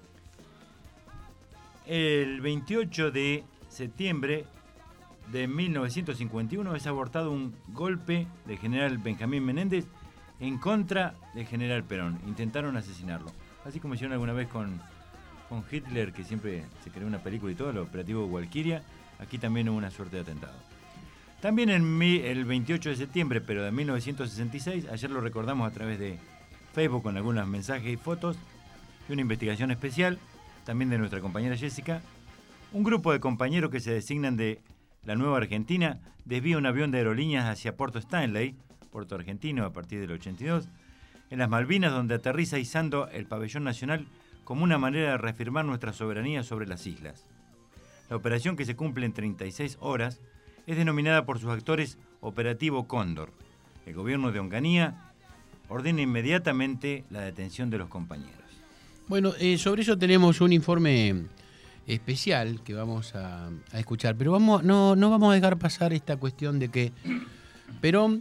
Speaker 4: El veintiocho de septiembre de mil novecientos cincuenta y uno es abortado un golpe del general Benjamín Menéndez en contra del general Perón. Intentaron asesinarlo. Así como hicieron alguna vez con, con Hitler, que siempre se creó una película y todo, el operativo Walkiria. Aquí también hubo una suerte de atentado. También en mi, el veintiocho de septiembre, pero de mil novecientos sesenta y seis, ayer lo recordamos a través de Facebook con algunos mensajes y fotos, y una investigación especial, también de nuestra compañera Jessica, un grupo de compañeros que se designan de la Nueva Argentina desvía un avión de aerolíneas hacia Puerto Stanley, puerto argentino a partir del ochenta y dos, en las Malvinas, donde aterriza izando el pabellón nacional como una manera de reafirmar nuestra soberanía sobre las islas. La operación, que se cumple en treinta y seis horas, es denominada por sus actores Operativo Cóndor. El gobierno de Onganía ordena inmediatamente la detención de los compañeros.
Speaker 3: Bueno, eh, sobre eso tenemos un informe especial que vamos a, a escuchar, pero vamos, no, no vamos a dejar pasar esta cuestión de que Perón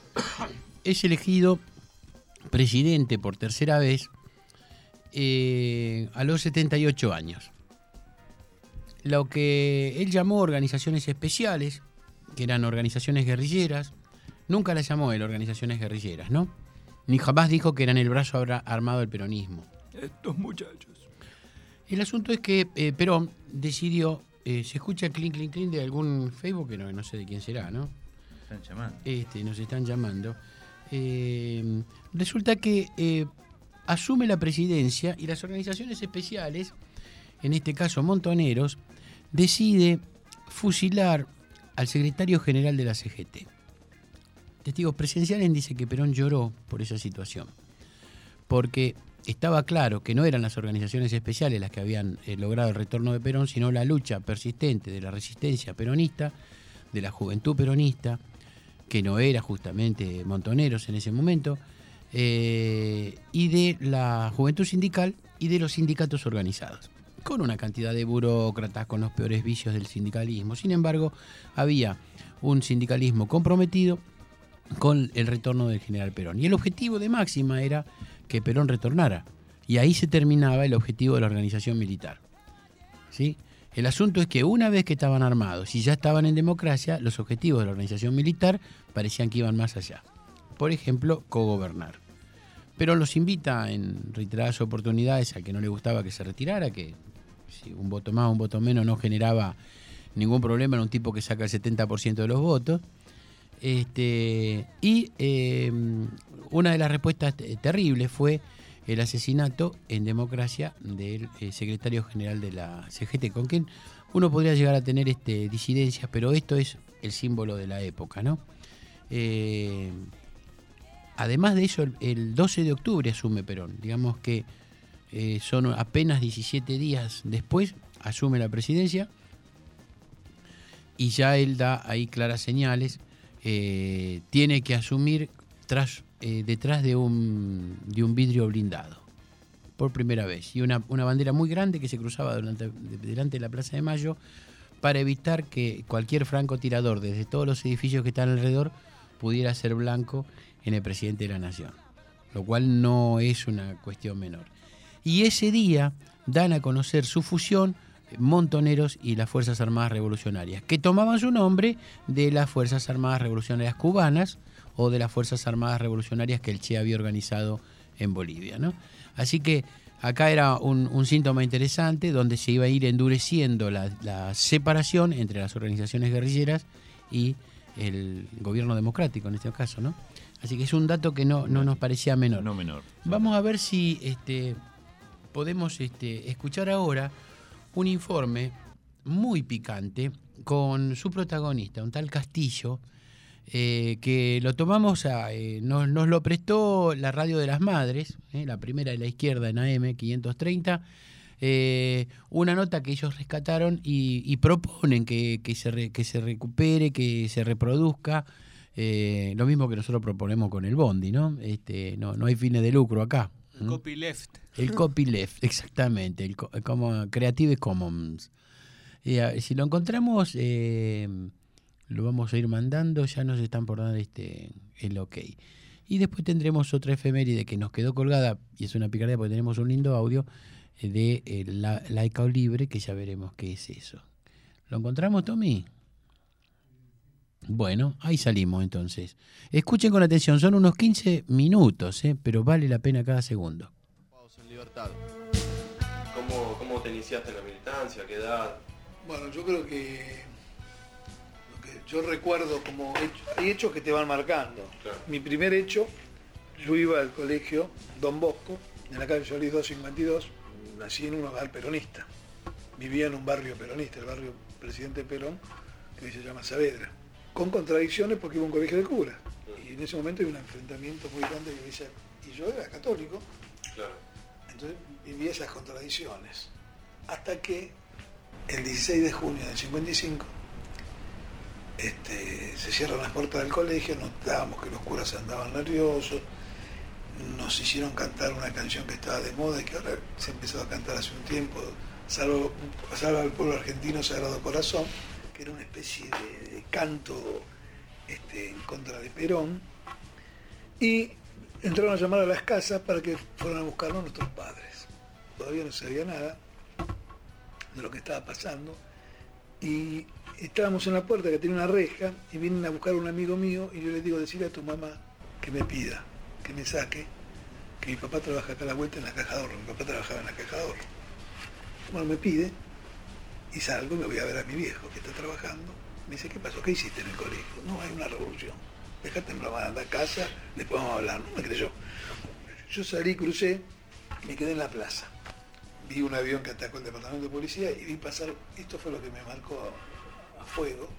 Speaker 3: es elegido presidente por tercera vez eh, a los setenta y ocho años. Lo que él llamó organizaciones especiales, que eran organizaciones guerrilleras, nunca las llamó él organizaciones guerrilleras, ¿no? Ni jamás dijo que eran el brazo abra- armado del peronismo.
Speaker 4: Estos muchachos.
Speaker 3: El asunto es que eh, Perón decidió, eh, se escucha clink, clink, clink de algún Facebook, que no, no sé de quién será, ¿no?
Speaker 4: Están llamando.
Speaker 3: Este, nos están llamando. Eh, resulta que eh, asume la presidencia y las organizaciones especiales, en este caso Montoneros, decide fusilar al secretario general de la C G T. Testigos presenciales dicen que Perón lloró por esa situación, porque estaba claro que no eran las organizaciones especiales las que habían eh, logrado el retorno de Perón, sino la lucha persistente de la resistencia peronista, de la juventud peronista, que no era justamente Montoneros en ese momento, eh, y de la juventud sindical y de los sindicatos organizados, con una cantidad de burócratas, con los peores vicios del sindicalismo. Sin embargo, había un sindicalismo comprometido con el retorno del general Perón. Y el objetivo de máxima era que Perón retornara. Y ahí se terminaba el objetivo de la organización militar. ¿Sí? El asunto es que una vez que estaban armados y ya estaban en democracia, los objetivos de la organización militar parecían que iban más allá. Por ejemplo, cogobernar. Perón los invita en reiteradas oportunidades a que no le gustaba que se retirara, que si un voto más o un voto menos no generaba ningún problema, era un tipo que saca el setenta por ciento de los votos. Este, y eh, una de las respuestas t- terribles fue el asesinato en democracia del eh, secretario general de la C G T, con quien uno podría llegar a tener este, disidencias, pero esto es el símbolo de la época, ¿no? Eh, además de eso, el, el doce de octubre asume Perón, digamos que eh, son apenas diecisiete días después, asume la presidencia y ya él da ahí claras señales. Eh, tiene que asumir tras, eh, detrás de un, de un vidrio blindado. por primera vez. Y una, una bandera muy grande que se cruzaba durante, delante de la Plaza de Mayo para evitar que cualquier francotirador desde todos los edificios que están alrededor pudiera ser blanco en el presidente de la Nación, lo cual no es una cuestión menor. Y ese día dan a conocer su fusión Montoneros y las Fuerzas Armadas Revolucionarias, que tomaban su nombre de las Fuerzas Armadas Revolucionarias Cubanas o de las Fuerzas Armadas Revolucionarias que el Che había organizado en Bolivia, ¿no? Así que acá era un, un síntoma interesante donde se iba a ir endureciendo la, la separación entre las organizaciones guerrilleras y el gobierno democrático en este caso, ¿no? Así que es un dato que no, no nos parecía menor.
Speaker 4: No menor.
Speaker 3: Vamos a ver si este, podemos este, escuchar ahora un informe muy picante con su protagonista, un tal Castillo, eh, que lo tomamos, a, eh, nos, nos lo prestó la Radio de las Madres, eh, la primera de la izquierda en A M quinientos treinta, eh, una nota que ellos rescataron y, y proponen que, que, se re, que se recupere, que se reproduzca, eh, lo mismo que nosotros proponemos con el Bondi, ¿no? Este, no, no hay fines de lucro acá. ¿Mm?
Speaker 2: Copyleft.
Speaker 3: El copyleft, exactamente, el como Creative Commons. Y a, si lo encontramos, eh, lo vamos a ir mandando, ya nos están por dar este, el ok. Y después tendremos otra efeméride que nos quedó colgada, y es una picardía porque tenemos un lindo audio, eh, de eh, la, Laica o Libre, que ya veremos qué es eso. ¿Lo encontramos, Tommy? Bueno, ahí salimos entonces. Escuchen con atención, son unos quince minutos, eh, pero vale la pena cada segundo.
Speaker 9: En libertad. ¿Cómo, ¿Cómo te iniciaste en la militancia? ¿A qué edad?
Speaker 10: Bueno, yo creo que lo que yo recuerdo como hecho, hay hechos que te van marcando.
Speaker 9: Claro.
Speaker 10: Mi primer hecho, yo iba al colegio Don Bosco, en la calle Solís doscientos cincuenta y dos, nací en un hogar peronista. Vivía en un barrio peronista, el barrio Presidente Perón, que hoy se llama Saavedra, con contradicciones porque iba a un colegio de curas. Y en ese momento había un enfrentamiento muy grande que decía, y yo era católico.
Speaker 9: Claro.
Speaker 10: Entonces viví esas contradicciones, hasta que el dieciséis de junio del cincuenta y cinco este, se cierran las puertas del colegio, notábamos que los curas andaban nerviosos, nos hicieron cantar una canción que estaba de moda y que ahora se empezó a cantar hace un tiempo, Salvo, salvo al pueblo argentino, Sagrado Corazón, que era una especie de, de canto este, en contra de Perón, y entraron a llamar a las casas para que fueran a buscarnos nuestros padres. Todavía no sabía nada de lo que estaba pasando y estábamos en la puerta que tenía una reja y vienen a buscar a un amigo mío y yo le digo, decirle a tu mamá que me pida, que me saque, que mi papá trabaja acá a la vuelta en la caja de ahorro. Mi papá trabajaba en la caja de ahorro. Bueno, me pide y salgo y me voy a ver a mi viejo que está trabajando. Me dice, ¿qué pasó? ¿Qué hiciste en el colegio? No, hay una revolución. Déjate en broma, anda a casa, después vamos a hablar. No me creyó. Yo salí, crucé, me quedé en la plaza. Vi un avión que atacó el departamento de policía y vi pasar, esto fue lo que me marcó a, a fuego,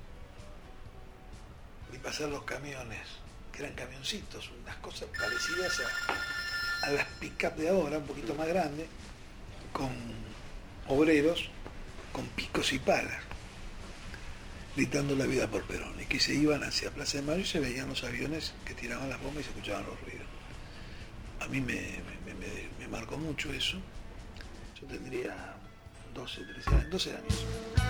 Speaker 10: vi pasar los camiones, que eran camioncitos, unas cosas parecidas a, a las pick-up de ahora, un poquito más grandes, con obreros, con picos y palas, gritando la vida por Perón, y que se iban hacia Plaza de Mayo y se veían los aviones que tiraban las bombas y se escuchaban los ruidos. A mí me, me, me, me marcó mucho eso. Yo tendría doce, trece años, doce años.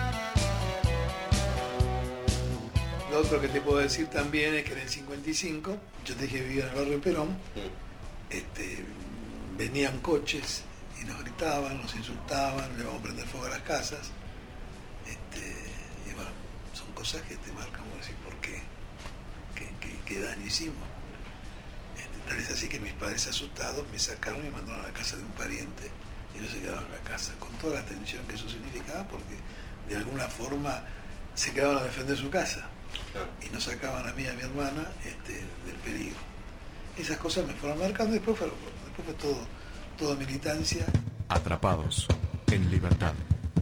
Speaker 10: Lo otro que te puedo decir también es que en el cincuenta y cinco, yo te dije que vivía en el barrio Perón, este, venían coches y nos gritaban, nos insultaban, le vamos a prender fuego a las casas. Este, y bueno, son cosas que te marcan, como decir, ¿por qué? ¿Qué, qué, qué daño hicimos? Este, tal es así que mis padres asustados me sacaron y me mandaron a la casa de un pariente y ellos se quedaron en la casa, con toda la tensión que eso significaba, porque de alguna forma se quedaban a defender su casa y nos sacaban a mí y a mi hermana este, del peligro. Esas cosas me fueron marcando, después fue, después fue todo, toda militancia.
Speaker 11: Atrapados en libertad.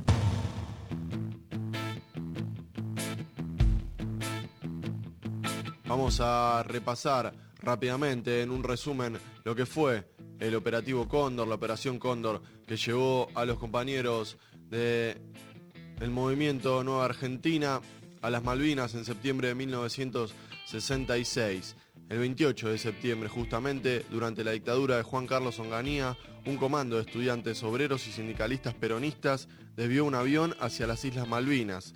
Speaker 9: Vamos a repasar rápidamente en un resumen lo que fue el operativo Cóndor, la operación Cóndor, que llevó a los compañeros del movimiento Nueva Argentina a las Malvinas en septiembre de mil novecientos sesenta y seis. El veintiocho de septiembre, justamente, durante la dictadura de Juan Carlos Onganía, un comando de estudiantes obreros y sindicalistas peronistas desvió un avión hacia las Islas Malvinas,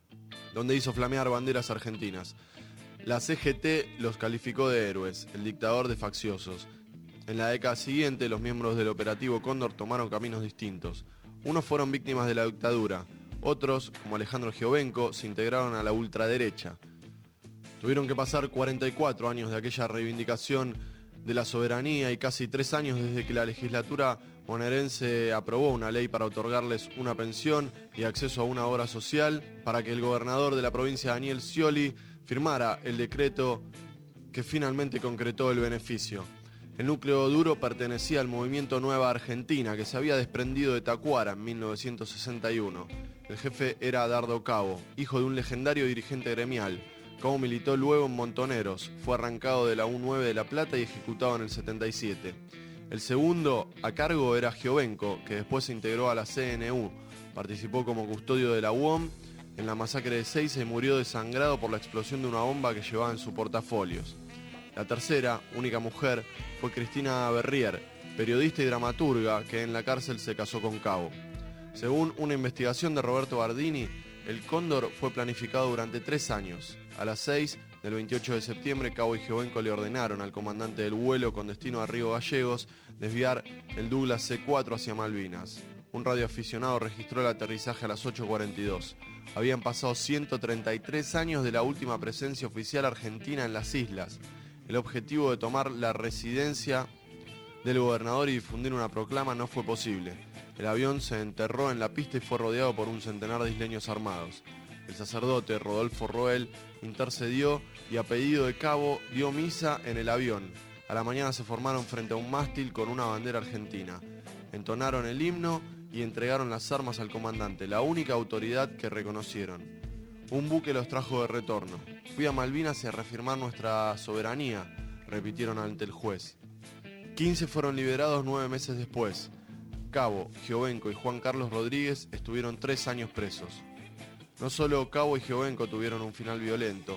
Speaker 9: donde hizo flamear banderas argentinas. La C G T los calificó de héroes, el dictador de facciosos. En la década siguiente, los miembros del operativo Cóndor tomaron caminos distintos. Unos fueron víctimas de la dictadura, otros, como Alejandro Giovenco, se integraron a la ultraderecha. Tuvieron que pasar cuarenta y cuatro años de aquella reivindicación de la soberanía y casi tres años desde que la legislatura bonaerense aprobó una ley para otorgarles una pensión y acceso a una obra social, para que el gobernador de la provincia, Daniel Scioli, firmara el decreto que finalmente concretó el beneficio. El núcleo duro pertenecía al movimiento Nueva Argentina, que se había desprendido de Tacuara en mil novecientos sesenta y uno. El jefe era Dardo Cabo, hijo de un legendario dirigente gremial. Cabo militó luego en Montoneros, fue arrancado de la U nueve de La Plata y ejecutado en el setenta y siete. El segundo a cargo era Giovenco, que después se integró a la C N U. Participó como custodio de la U O M en la masacre de Seiza y murió desangrado por la explosión de una bomba que llevaba en su portafolios. La tercera, única mujer, fue Cristina Berrier, periodista y dramaturga que en la cárcel se casó con Cabo. Según una investigación de Roberto Bardini, el Cóndor fue planificado durante tres años. A las seis del veintiocho de septiembre, Cabo y Giovenco le ordenaron al comandante del vuelo con destino a Río Gallegos desviar el Douglas C cuatro hacia Malvinas. Un radioaficionado registró el aterrizaje a las ocho cuarenta y dos. Habían pasado ciento treinta y tres años de la última presencia oficial argentina en las islas. El objetivo de tomar la residencia del gobernador y difundir una proclama no fue posible. El avión se enterró en la pista y fue rodeado por un centenar de isleños armados. El sacerdote Rodolfo Roel intercedió y a pedido de Cabo dio misa en el avión. A la mañana se formaron frente a un mástil con una bandera argentina. Entonaron el himno y entregaron las armas al comandante, la única autoridad que reconocieron. Un buque los trajo de retorno. Fui a Malvinas y a reafirmar nuestra soberanía, repitieron ante el juez. quince fueron liberados nueve meses después. Cabo, Giovenco y Juan Carlos Rodríguez estuvieron tres años presos. No solo Cabo y Giovenco tuvieron un final violento.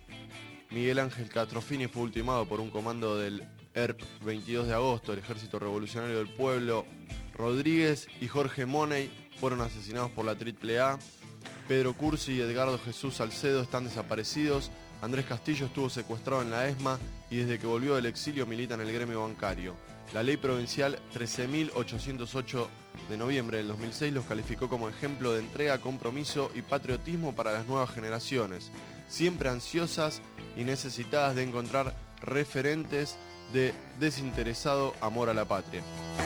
Speaker 9: Miguel Ángel Castrofini fue ultimado por un comando del E R P veintidós de agosto, el Ejército Revolucionario del Pueblo. Rodríguez y Jorge Money fueron asesinados por la Triple A. Pedro Cursi y Edgardo Jesús Salcedo están desaparecidos. Andrés Castillo estuvo secuestrado en la ESMA y desde que volvió del exilio milita en el gremio bancario. La ley provincial trece mil ochocientos ocho de noviembre del dos mil seis los calificó como ejemplo de entrega, compromiso y patriotismo para las nuevas generaciones, siempre ansiosas y necesitadas de encontrar referentes de desinteresado amor a la patria.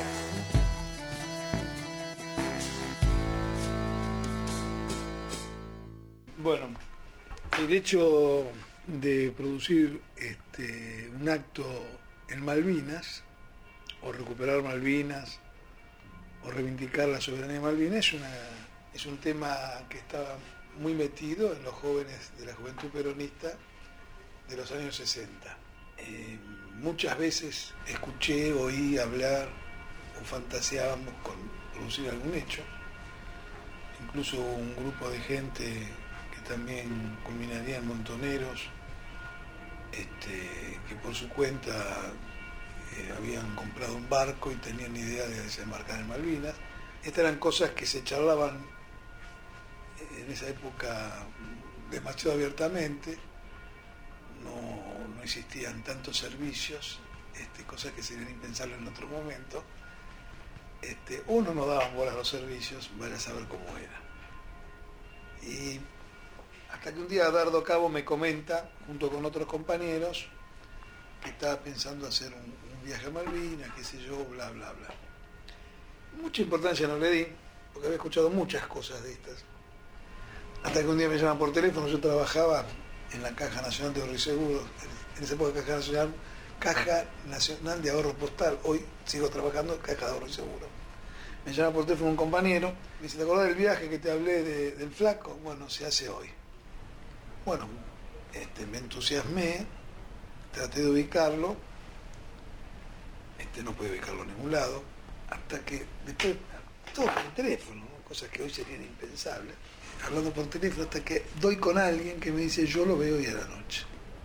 Speaker 10: Bueno, el hecho de producir este, un acto en Malvinas, o recuperar Malvinas, o reivindicar la soberanía de Malvinas, es, una, es un tema que estaba muy metido en los jóvenes de la juventud peronista de los años sesenta. Eh, muchas veces escuché, oí hablar o fantaseábamos con producir algún hecho. Incluso un grupo de gente que también culminaría en Montoneros, este, que por su cuenta eh, habían comprado un barco y tenían idea de desembarcar en Malvinas. Estas eran cosas que se charlaban en esa época demasiado abiertamente. No, no existían tantos servicios, este, cosas que serían impensables en otro momento. Este, uno no daban bola a los servicios, vaya a saber cómo era. Y hasta que un día Dardo Cabo me comenta, junto con otros compañeros, que estaba pensando hacer un, un viaje a Malvinas, qué sé yo, bla, bla, bla. Mucha importancia no le di, porque había escuchado muchas cosas de estas. Hasta que un día me llaman por teléfono, yo trabajaba en la Caja Nacional de Ahorro y Seguros, en esa época Caja Nacional, Caja Nacional de Ahorro Postal, hoy sigo trabajando en Caja de Ahorro y Seguro. Me llama por teléfono un compañero, me dice, ¿te acordás del viaje que te hablé de, del flaco? Bueno, se hace hoy. Bueno, este, me entusiasmé, traté de ubicarlo, este, no pude ubicarlo en ningún lado, hasta que después, todo por teléfono, ¿no? Cosas que hoy serían impensables, hablando por teléfono hasta que doy con alguien que me dice, yo lo veo hoy a la noche.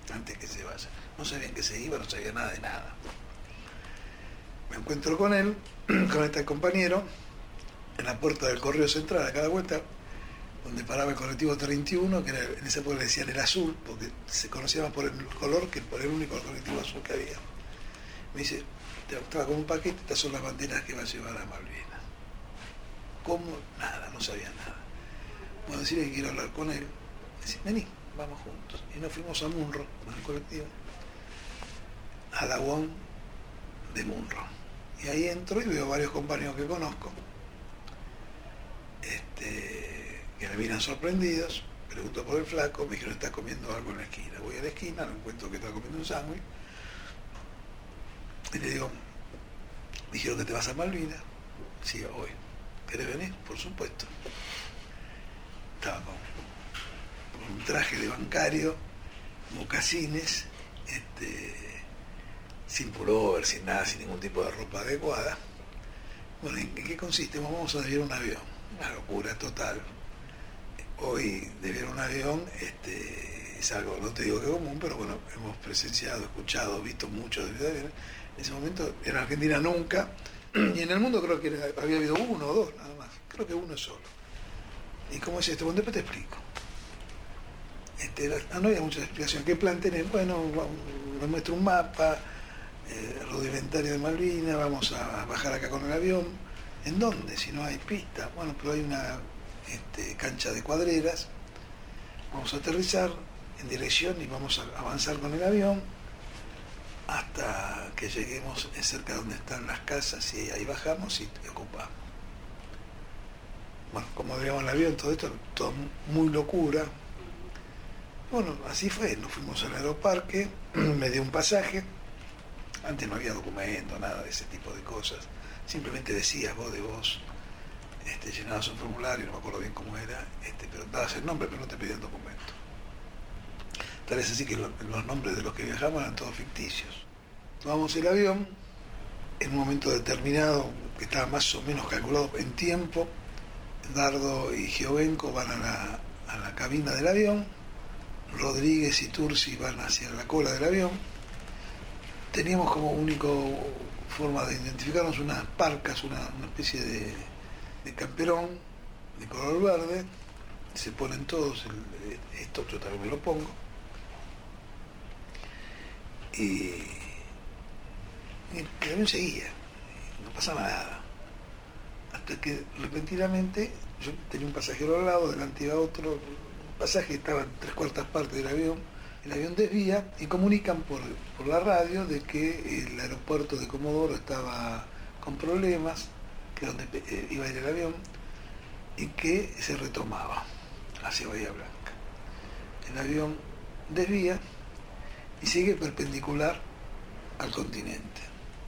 Speaker 10: antes que se vaya. No sabían que se iba, no sabía nada de nada. Me encuentro con él, con este compañero, en la puerta del Correo Central, a cada vuelta, donde paraba el colectivo treinta y uno, que era, en esa época le decían el azul, porque se conocía más por el color que por el único colectivo azul que había. Me dice, estaba con un paquete, estas son las banderas que va a llevar a Malvinas. ¿Cómo? Nada, no sabía nada. Bueno, decirle que quiero hablar con él. Me dice, vení, vamos juntos. Y nos fuimos a Munro, con el colectivo, a la U O M de Munro. Y ahí entro y veo varios compañeros que conozco, este, que me miran sorprendidos. Pregunto por el flaco, me dijeron, está comiendo algo en la esquina. Voy a la esquina, lo encuentro que está comiendo un sándwich. Y le digo, dijeron que te vas a Malvinas. Sí, hoy. ¿Querés venir? Por supuesto. Estaba con, con un traje de bancario, mocasines, este, sin pullover, sin nada, sin ningún tipo de ropa adecuada. Bueno, ¿en qué consiste? Vamos a desviar un avión. Una locura total. Hoy desviar un avión este, es algo, no te digo que común, pero bueno, hemos presenciado, escuchado, visto mucho de aviones. En ese momento, en Argentina nunca, y en el mundo creo que era, había habido uno o dos nada más, creo que uno solo. ¿Y cómo es esto? Bueno, después te explico. Este, era, no había mucha explicación. ¿Qué plan tenés? Bueno, me muestro un mapa eh, rudimentario de Malvinas, vamos a bajar acá con el avión. ¿En dónde? Si no hay pista. Bueno, pero hay una este, cancha de cuadreras, vamos a aterrizar en dirección y vamos a avanzar con el avión hasta que lleguemos cerca de donde están las casas y ahí bajamos y ocupamos. Bueno, como veíamos el avión, todo esto, todo muy locura. Bueno, así fue, nos fuimos al aeroparque, me dio un pasaje, antes no había documento, nada de ese tipo de cosas, simplemente decías vos de vos, este, llenabas un formulario, no me acuerdo bien cómo era, este, pero dabas el nombre, pero no te pedían documento. Tal es así que lo, los nombres de los que viajamos eran todos ficticios. Tomamos el avión, en un momento determinado, que estaba más o menos calculado en tiempo, Dardo y Giovenco van a la, a la cabina del avión, Rodríguez y Tursi van hacia la cola del avión. Teníamos como única forma de identificarnos unas parcas, una, una especie de, de camperón de color verde. Se ponen todos, el, esto yo también me lo pongo. Y, y el avión seguía, no pasaba nada. Hasta que repentinamente yo tenía un pasajero al lado, delante iba otro, un pasaje estaba en tres cuartas partes del avión, el avión desvía y comunican por, por la radio de que el aeropuerto de Comodoro estaba con problemas, que es donde eh, iba a ir el avión, y que se retomaba hacia Bahía Blanca. El avión desvía y sigue perpendicular al continente.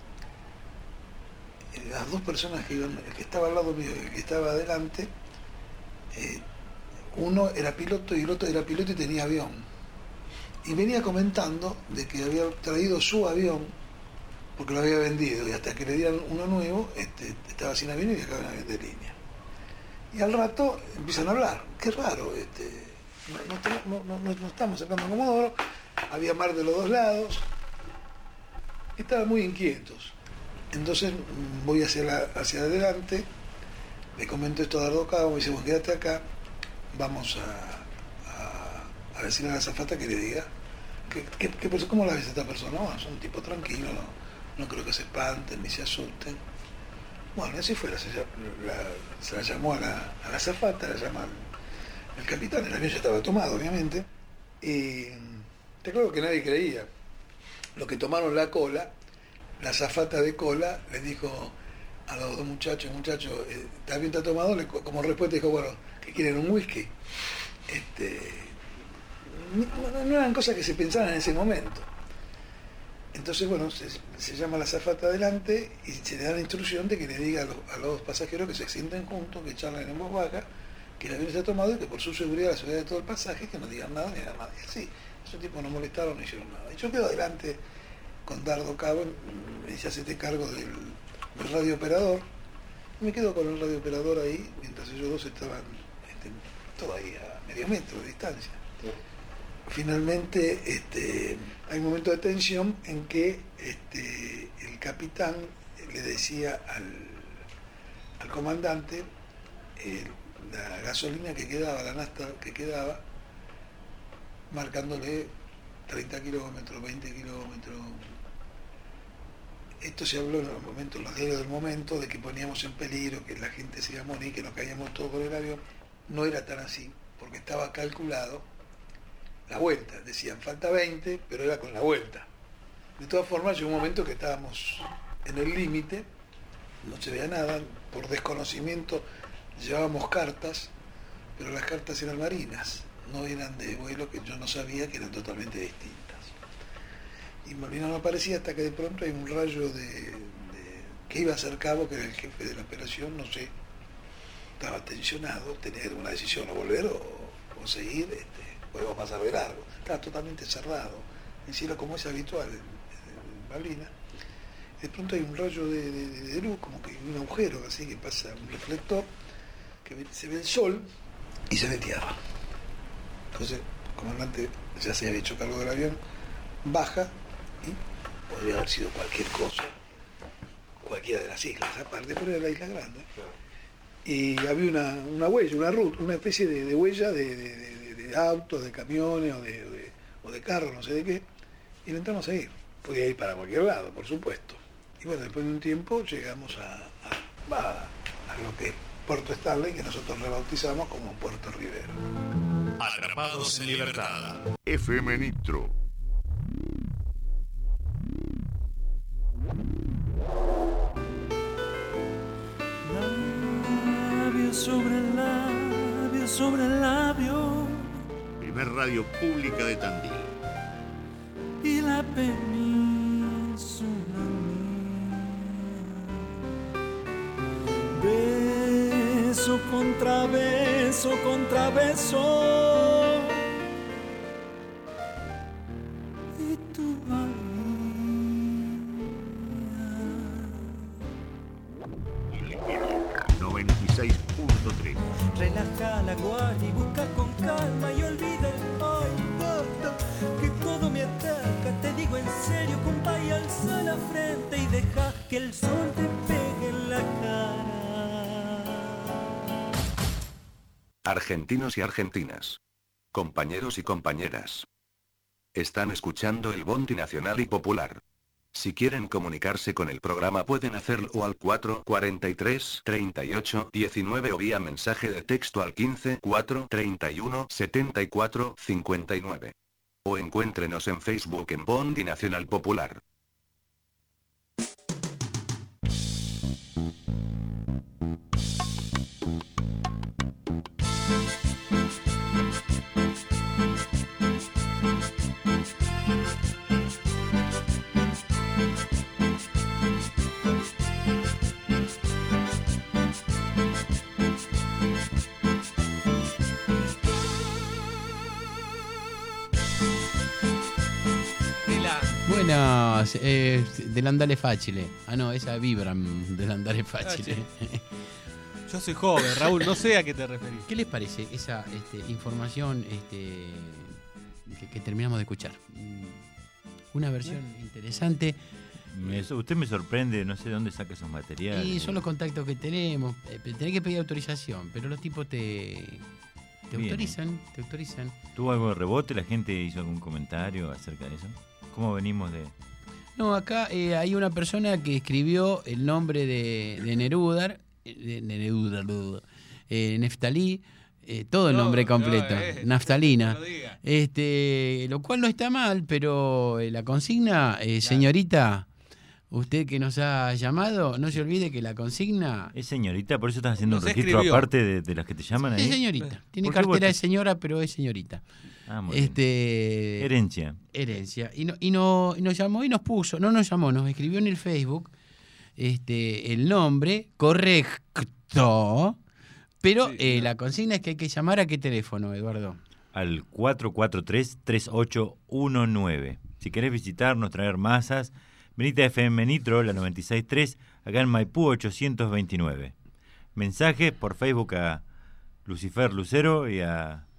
Speaker 10: Las dos personas que iban, el que estaba al lado mío y el que estaba adelante, eh, uno era piloto y el otro era piloto y tenía avión. Y venía comentando de que había traído su avión porque lo había vendido y hasta que le dieran uno nuevo, este, estaba sin avión y viajaba en avión de línea. Y al rato empiezan a hablar. Qué raro, este, no, no, no, no estamos sacando Comodoro, había mar de los dos lados, estaban muy inquietos. Entonces voy hacia, la, hacia adelante, le comento esto a Dardo Cabo, me dice, bueno, quédate acá, vamos a, a, a decirle a la azafata que le diga, que, que, que, ¿cómo la ves a esta persona? Bueno, es un tipo tranquilo, no, no creo que se espanten ni se asusten. Bueno, así fue, la, la, se la llamó a la, a la azafata, la llama el, el capitán, el avión ya estaba tomado, obviamente, y te creo que nadie creía. Los que tomaron la cola, la azafata de cola le dijo a los dos muchachos, muchachos, eh, ¿también está tomado? Le, como respuesta dijo, bueno, ¿qué quieren? ¿Un whisky? Este, no, no eran cosas que se pensaban en ese momento. Entonces, bueno, se, se llama la azafata adelante y se le da la instrucción de que le diga a los, a los pasajeros que se sienten juntos, que charlen en voz baja, que el avión está tomado y que por su seguridad, la seguridad de todo el pasaje, que no digan nada ni a nadie. Así, esos tipos no molestaron, no hicieron nada. Y yo quedo adelante con Dardo Cabo, me dice, hacete cargo del, del radiooperador. Me quedo con el radiooperador ahí, mientras ellos dos estaban este, todo ahí a medio metro de distancia. finalmente este, hay un momento de tensión en que este, el capitán le decía al, al comandante eh, la gasolina que quedaba, la nafta que quedaba, marcándole treinta kilómetros, veinte kilómetros. Esto se habló en los momentos, en los diarios del momento, de que poníamos en peligro, que la gente se iba a morir, que nos caíamos todos con el avión. No era tan así, porque estaba calculado la vuelta. Decían, falta veinte, pero era con la vuelta. De todas formas, llegó un momento que estábamos en el límite, no se veía nada, por desconocimiento llevábamos cartas, pero las cartas eran marinas, no eran de vuelo, que yo no sabía que eran totalmente distintas. Y Malvinas no aparecía hasta que de pronto hay un rayo de, de que iba a ser Cabo, que era el jefe de la operación, no sé, estaba tensionado, tenía alguna decisión, o volver o, o seguir, este, podemos pasar de largo. Estaba totalmente cerrado, el cielo como es habitual en, en Malvinas. De pronto hay un rayo de, de, de luz, como que un agujero, así que pasa un reflector, que se ve el sol y se ve tierra. Entonces el comandante ya se había hecho cargo del avión, baja y podría haber sido cualquier cosa, cualquiera de las islas aparte, pero era la isla grande. Y había una, una huella, una ruta, una especie de, de huella de, de, de, de autos, de camiones o de, de, o de carros, no sé de qué, y le entramos a ir. Podía ir para cualquier lado, por supuesto. Y bueno, después de un tiempo llegamos a, a, a, a lo que es Puerto Stanley, que nosotros rebautizamos como Puerto Rivero.
Speaker 11: Atrapados en libertad.
Speaker 7: F M Nitro.
Speaker 1: Labio sobre el labio, sobre el labio.
Speaker 7: Primer radio pública de Tandil.
Speaker 1: Y la península mía. Beso contra beso contra beso. Y tu
Speaker 7: noventa y seis punto tres.
Speaker 1: Relaja la guardia y busca con calma y olvida el ay, todo, que todo me ataca. Te digo en serio, compa, y alza la frente y deja que el sol te pegue en la cara.
Speaker 12: Argentinos y argentinas. Compañeros y compañeras. Están escuchando el Bondi Nacional y Popular. Si quieren comunicarse con el programa pueden hacerlo al cuatro cuarenta y tres, treinta y ocho, diecinueve o vía mensaje de texto al quince, cuatro, treinta y uno, setenta y cuatro, cincuenta y nueve. O encuéntrenos en Facebook en Bondi Nacional Popular.
Speaker 3: Buenas, eh, dell'andare facile. Ah no, esa Vibram, dell'andare facile.
Speaker 2: Yo soy joven, Raúl, no sé a qué te referís.
Speaker 3: ¿Qué les parece esa este, información este, que, que terminamos de escuchar? Una versión interesante.
Speaker 4: Me, usted me sorprende, no sé de dónde saca esos materiales.
Speaker 3: Y son los contactos que tenemos. Eh, tenés que pedir autorización, pero los tipos te, te autorizan, te autorizan.
Speaker 4: ¿Tuvo algo de rebote? ¿La gente hizo algún comentario acerca de eso? ¿Cómo venimos de...?
Speaker 3: No, acá eh, hay una persona que escribió el nombre de, de Neruda, de Neruda, eh, Neftalí, eh, todo el no, nombre completo, no, eh, Naftalina. No este, lo cual no está mal, pero eh, la consigna, eh, claro. Señorita, usted que nos ha llamado, no se olvide que la consigna...
Speaker 4: Es señorita, por eso estás haciendo no un registro escribió. Aparte de, de las que te llaman ahí.
Speaker 3: Es señorita, tiene cartera de señora, pero es señorita.
Speaker 4: Ah, muy
Speaker 3: este,
Speaker 4: bien. Herencia.
Speaker 3: Herencia. Y, no, y, no, y nos llamó y nos puso, no nos llamó, nos escribió en el Facebook este, el nombre correcto, pero sí, eh, no. La consigna es que hay que llamar a qué teléfono, Eduardo.
Speaker 4: Al cuatro cuatro tres, tres ocho uno nueve. Si querés visitarnos, traer masas, venite a F M Nitro, la noventa y seis punto tres, acá en Maipú ochocientos veintinueve. Mensajes por Facebook a Lucifer Lucero y a...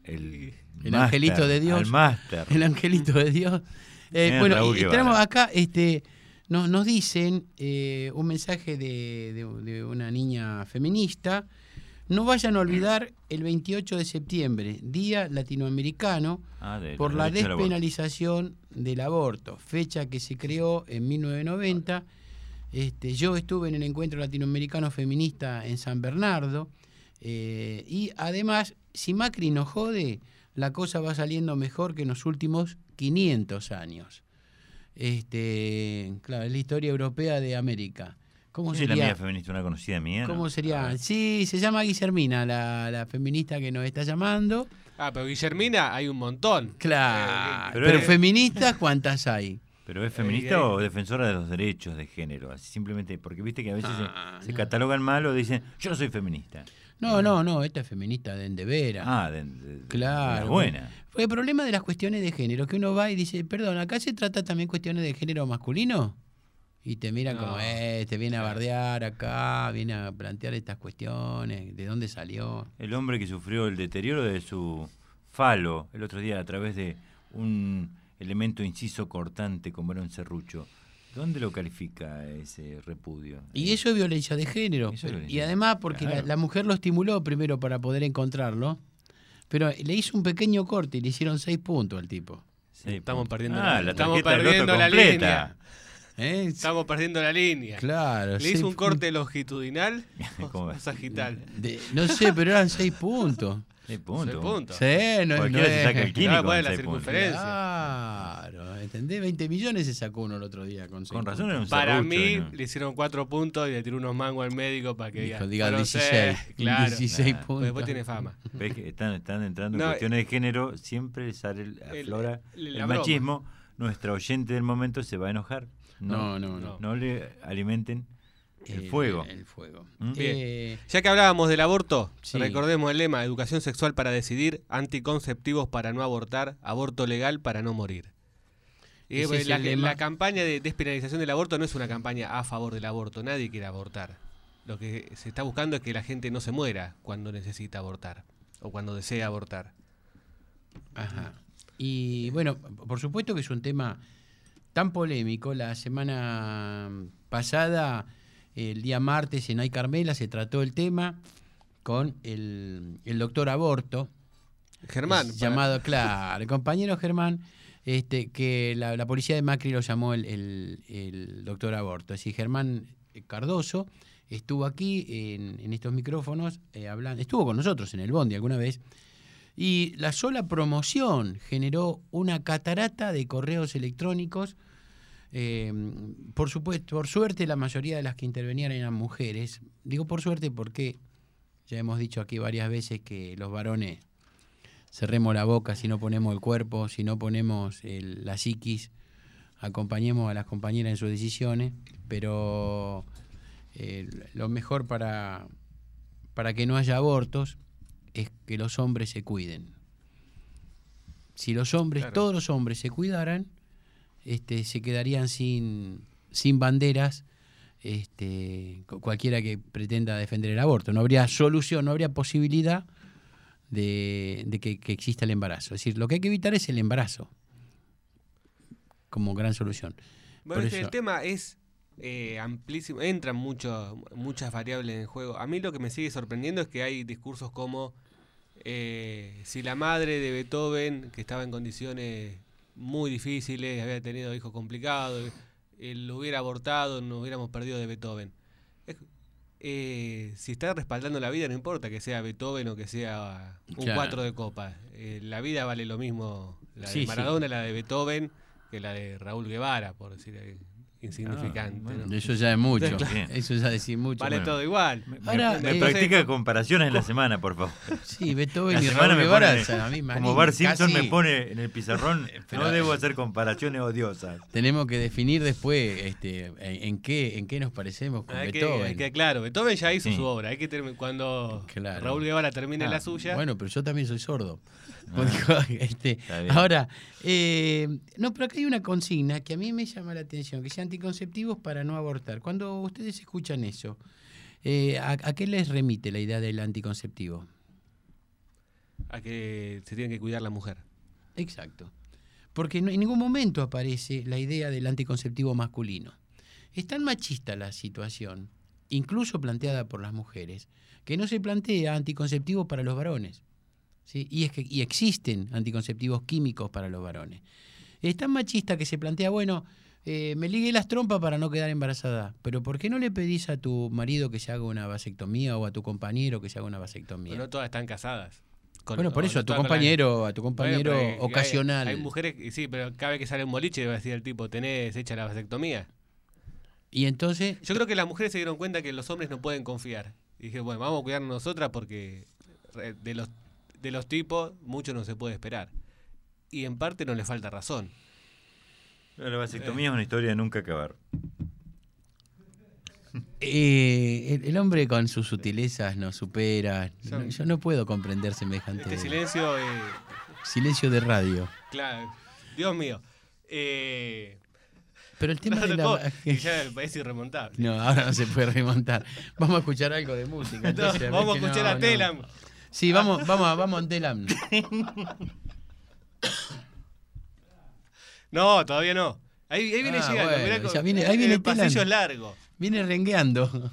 Speaker 4: el,
Speaker 3: el
Speaker 4: máster,
Speaker 3: angelito de Dios.
Speaker 4: Al máster.
Speaker 3: El angelito de Dios. Eh, bueno, Raúl y tenemos acá, este, nos, nos dicen eh, un mensaje de, de, de una niña feminista. No vayan a olvidar el veintiocho de septiembre, Día Latinoamericano
Speaker 4: ah, de,
Speaker 3: por la
Speaker 4: despenalización
Speaker 3: despenalización del aborto, fecha que se creó en mil novecientos noventa. Este, yo estuve en el Encuentro Latinoamericano Feminista en San Bernardo eh, y además, si Macri nos jode, la cosa va saliendo mejor que en los últimos quinientos años. Este, claro, es la historia europea de América. ¿Cómo
Speaker 4: ¿Sí
Speaker 3: sería?
Speaker 4: La mía feminista, una conocida mía.
Speaker 3: ¿Cómo
Speaker 4: ¿no?
Speaker 3: sería? Sí, se llama Guillermina, la, la feminista que nos está llamando.
Speaker 2: Ah, pero Guillermina hay un montón.
Speaker 3: Claro.
Speaker 2: Eh,
Speaker 3: pero
Speaker 4: pero
Speaker 3: es, feministas, ¿cuántas hay?
Speaker 4: ¿Pero es feminista
Speaker 2: Eh,
Speaker 4: o defensora de los derechos de género? Así simplemente, porque viste que a veces
Speaker 3: Ah,
Speaker 4: se, se
Speaker 3: no.
Speaker 4: catalogan mal o dicen, yo no soy feminista.
Speaker 3: No, no, no, esta es feminista de Endevera.
Speaker 4: Ah, de, de, de
Speaker 3: Claro.
Speaker 4: la buena.
Speaker 3: Fue el problema de las cuestiones de género, que uno va y dice, perdón, ¿acá se trata también cuestiones de género masculino? Y te miran
Speaker 2: No.
Speaker 3: como, eh, te viene a bardear acá, viene a plantear estas cuestiones, ¿de dónde salió?
Speaker 4: El hombre que sufrió el deterioro de su falo el otro día a través de un elemento inciso cortante como era un serrucho. ¿Dónde lo califica ese repudio?
Speaker 3: Y eso es violencia de género.
Speaker 4: Eso es violencia.
Speaker 3: Y además porque
Speaker 4: Claro.
Speaker 3: la, la mujer lo estimuló primero para poder encontrarlo, pero le hizo un pequeño corte y le hicieron seis puntos al tipo.
Speaker 4: Sí,
Speaker 2: Estamos perdiendo
Speaker 4: ah,
Speaker 2: la-
Speaker 4: la
Speaker 2: estamos
Speaker 4: tarjeta del
Speaker 2: perdiendo
Speaker 4: loto
Speaker 2: la
Speaker 4: completa.
Speaker 2: línea.
Speaker 3: ¿Eh?
Speaker 2: Estamos perdiendo la línea.
Speaker 3: Claro.
Speaker 2: Le
Speaker 3: seis
Speaker 2: hizo un
Speaker 3: puntos.
Speaker 2: corte longitudinal
Speaker 4: ¿Cómo
Speaker 2: o
Speaker 4: es?
Speaker 2: sagital.
Speaker 3: De- no sé, pero eran seis puntos.
Speaker 4: Seis puntos.
Speaker 2: Seis puntos.
Speaker 3: Sí, no,
Speaker 4: Cualquiera
Speaker 3: no
Speaker 4: se
Speaker 3: es-
Speaker 4: saca el químico
Speaker 2: Claro, ¿cuál
Speaker 4: con
Speaker 2: es la
Speaker 4: seis puntos.
Speaker 2: circunferencia?
Speaker 3: Claro, ¿entendés? veinte millones se sacó uno el otro día con seis
Speaker 4: Con razón
Speaker 3: puntos.
Speaker 4: era un
Speaker 2: Para
Speaker 4: serrucho,
Speaker 2: mí
Speaker 4: ¿no?
Speaker 2: le hicieron cuatro puntos y le tiró unos mangos al médico para que
Speaker 3: Dijo,
Speaker 2: diga,
Speaker 3: diga
Speaker 2: fueron
Speaker 3: dieciséis.
Speaker 2: seis, claro.
Speaker 3: dieciséis
Speaker 4: Nah,
Speaker 3: puntos.
Speaker 2: Pues después tiene fama.
Speaker 4: Ves que están, están entrando
Speaker 2: No,
Speaker 4: en cuestiones de género, siempre sale el-
Speaker 2: el-
Speaker 4: aflora
Speaker 2: el-
Speaker 4: el,
Speaker 2: la broma.
Speaker 4: machismo. Nuestra oyente del momento se va a enojar.
Speaker 3: No, no, no.
Speaker 4: No le alimenten el
Speaker 3: El-
Speaker 4: fuego.
Speaker 3: El fuego.
Speaker 4: ¿Mm?
Speaker 2: Bien.
Speaker 3: Eh,
Speaker 2: Ya que hablábamos del aborto,
Speaker 3: Sí.
Speaker 2: recordemos el lema, educación sexual para decidir, anticonceptivos para no abortar, aborto legal para no morir. Y
Speaker 3: Ese
Speaker 2: pues,
Speaker 3: es
Speaker 2: la,
Speaker 3: el lema.
Speaker 2: la campaña de despenalización del aborto no es una campaña a favor del aborto, nadie quiere abortar. Lo que se está buscando es que la gente no se muera cuando necesita abortar o cuando desea abortar.
Speaker 3: Ajá. Y bueno, por supuesto que es un tema tan polémico. La semana pasada, el día martes en Ay Carmela, se trató el tema con el, el doctor Aborto.
Speaker 2: Germán.
Speaker 3: Es
Speaker 2: para-
Speaker 3: llamado, claro, el compañero Germán, este, que la, la policía de Macri lo llamó el, el, el doctor Aborto. Así Germán Cardoso estuvo aquí en, en estos micrófonos, eh, hablando, estuvo con nosotros en el Bondi alguna vez, y la sola promoción generó una catarata de correos electrónicos. Eh, por supuesto, por suerte la mayoría de las que intervenían eran mujeres. Digo por suerte porque ya hemos dicho aquí varias veces que los varones cerremos la boca si no ponemos el cuerpo, si no ponemos el- la psiquis, acompañemos a las compañeras en sus decisiones, pero eh, lo mejor para, para que no haya abortos es que los hombres se cuiden. Si los hombres,
Speaker 2: Claro.
Speaker 3: todos los hombres se cuidaran, este, se quedarían sin, sin banderas, este, cu- cualquiera que pretenda defender el aborto. No habría solución, no habría posibilidad de, de que, que exista el embarazo. Es decir, lo que hay que evitar es el embarazo como gran solución.
Speaker 2: Bueno,
Speaker 3: Por
Speaker 2: este,
Speaker 3: eso-
Speaker 2: el tema es eh, amplísimo, entran mucho, muchas variables en juego. A mí lo que me sigue sorprendiendo es que hay discursos como eh, si la madre de Beethoven, que estaba en condiciones muy difíciles, había tenido hijos complicados, él lo hubiera abortado, no hubiéramos perdido de Beethoven. Es- eh, si está respaldando la vida, no importa que sea Beethoven o que sea un
Speaker 3: Claro.
Speaker 2: cuatro de copa. Eh, la vida vale lo mismo, la
Speaker 3: Sí,
Speaker 2: de
Speaker 3: sí.
Speaker 2: Maradona, la de Beethoven, que la de Raúl Guevara, por decir eh, insignificante.
Speaker 4: Ah, bueno.
Speaker 2: ¿no?
Speaker 3: Eso ya es mucho.
Speaker 2: Claro.
Speaker 3: Eso ya es decir mucho.
Speaker 2: Vale
Speaker 3: Bueno.
Speaker 2: todo igual.
Speaker 4: Me,
Speaker 3: Ahora,
Speaker 4: me
Speaker 3: eh,
Speaker 4: practica comparaciones en la semana, por favor.
Speaker 3: Sí, Beethoven
Speaker 4: La
Speaker 3: y
Speaker 4: semana
Speaker 3: Raúl
Speaker 4: me
Speaker 3: Guevara
Speaker 4: pone,
Speaker 3: es la misma
Speaker 4: como
Speaker 3: línea,
Speaker 4: Bart Simpson
Speaker 3: casi.
Speaker 4: me pone en el pizarrón,
Speaker 3: Pero-
Speaker 4: no debo hacer comparaciones odiosas.
Speaker 3: Tenemos que definir después este, en, en qué en qué nos parecemos con
Speaker 2: Hay que,
Speaker 3: Beethoven.
Speaker 2: hay que- claro, Beethoven ya hizo
Speaker 4: Sí.
Speaker 2: su obra. Hay que termi- cuando
Speaker 3: Claro.
Speaker 2: Raúl Guevara termine
Speaker 3: Ah,
Speaker 2: la suya.
Speaker 3: Bueno, pero yo también soy sordo.
Speaker 4: Ah,
Speaker 3: este,
Speaker 4: está bien.
Speaker 3: ahora, eh, no, pero acá hay una consigna que a mí me llama la atención, que sea anticonceptivos para no abortar. Cuando ustedes escuchan eso, eh, ¿a, a qué les remite la idea del anticonceptivo?
Speaker 2: a que se tiene que cuidar la mujer.
Speaker 3: Exacto. Porque no, en ningún momento aparece la idea del anticonceptivo masculino. Es tan machista la situación, incluso planteada por las mujeres, que no se plantea anticonceptivo para los varones. ¿Sí? Y, es que, y existen anticonceptivos químicos para los varones. Es tan machista que se plantea, bueno, eh, me ligué las trompas para no quedar embarazada, pero ¿por qué no le pedís a tu marido que se haga una vasectomía o a tu compañero que se haga una vasectomía?
Speaker 2: Pero no todas están casadas. Con,
Speaker 3: bueno, por eso,
Speaker 2: no
Speaker 3: a tu compañero, la... a tu compañero bueno, ocasional.
Speaker 2: Hay, hay mujeres, sí, pero cada vez que sale un boliche va a decir el tipo, tenés hecha la vasectomía.
Speaker 3: Y entonces...
Speaker 2: Yo creo que las mujeres se dieron cuenta que los hombres no pueden confiar. Y dije, bueno, vamos a cuidarnos nosotras porque de los, de los tipos mucho no se puede esperar. Y en parte no le falta razón.
Speaker 4: La vasectomía eh. es una historia de nunca acabar.
Speaker 3: Eh, el, el hombre con sus sutilezas nos supera. No, yo no puedo comprender semejante...
Speaker 2: Este silencio... Eh...
Speaker 3: Silencio de radio.
Speaker 2: Claro. Dios mío. Eh...
Speaker 3: Pero el tema
Speaker 2: no,
Speaker 3: de
Speaker 2: no,
Speaker 3: la...
Speaker 2: ya me parece irremontable.
Speaker 3: No, ahora no se puede remontar. Vamos a escuchar algo de música. Entonces,
Speaker 2: no, vamos a escuchar no, a Telam.
Speaker 3: No. Sí, vamos, vamos, a, vamos a Telam.
Speaker 2: No, todavía no. Ahí, ahí viene
Speaker 3: ah,
Speaker 2: llegando.
Speaker 3: Bueno,
Speaker 2: mirá,
Speaker 3: ya viene, ahí viene
Speaker 2: el
Speaker 3: Telam.
Speaker 2: pasillo largo.
Speaker 3: Viene rengueando.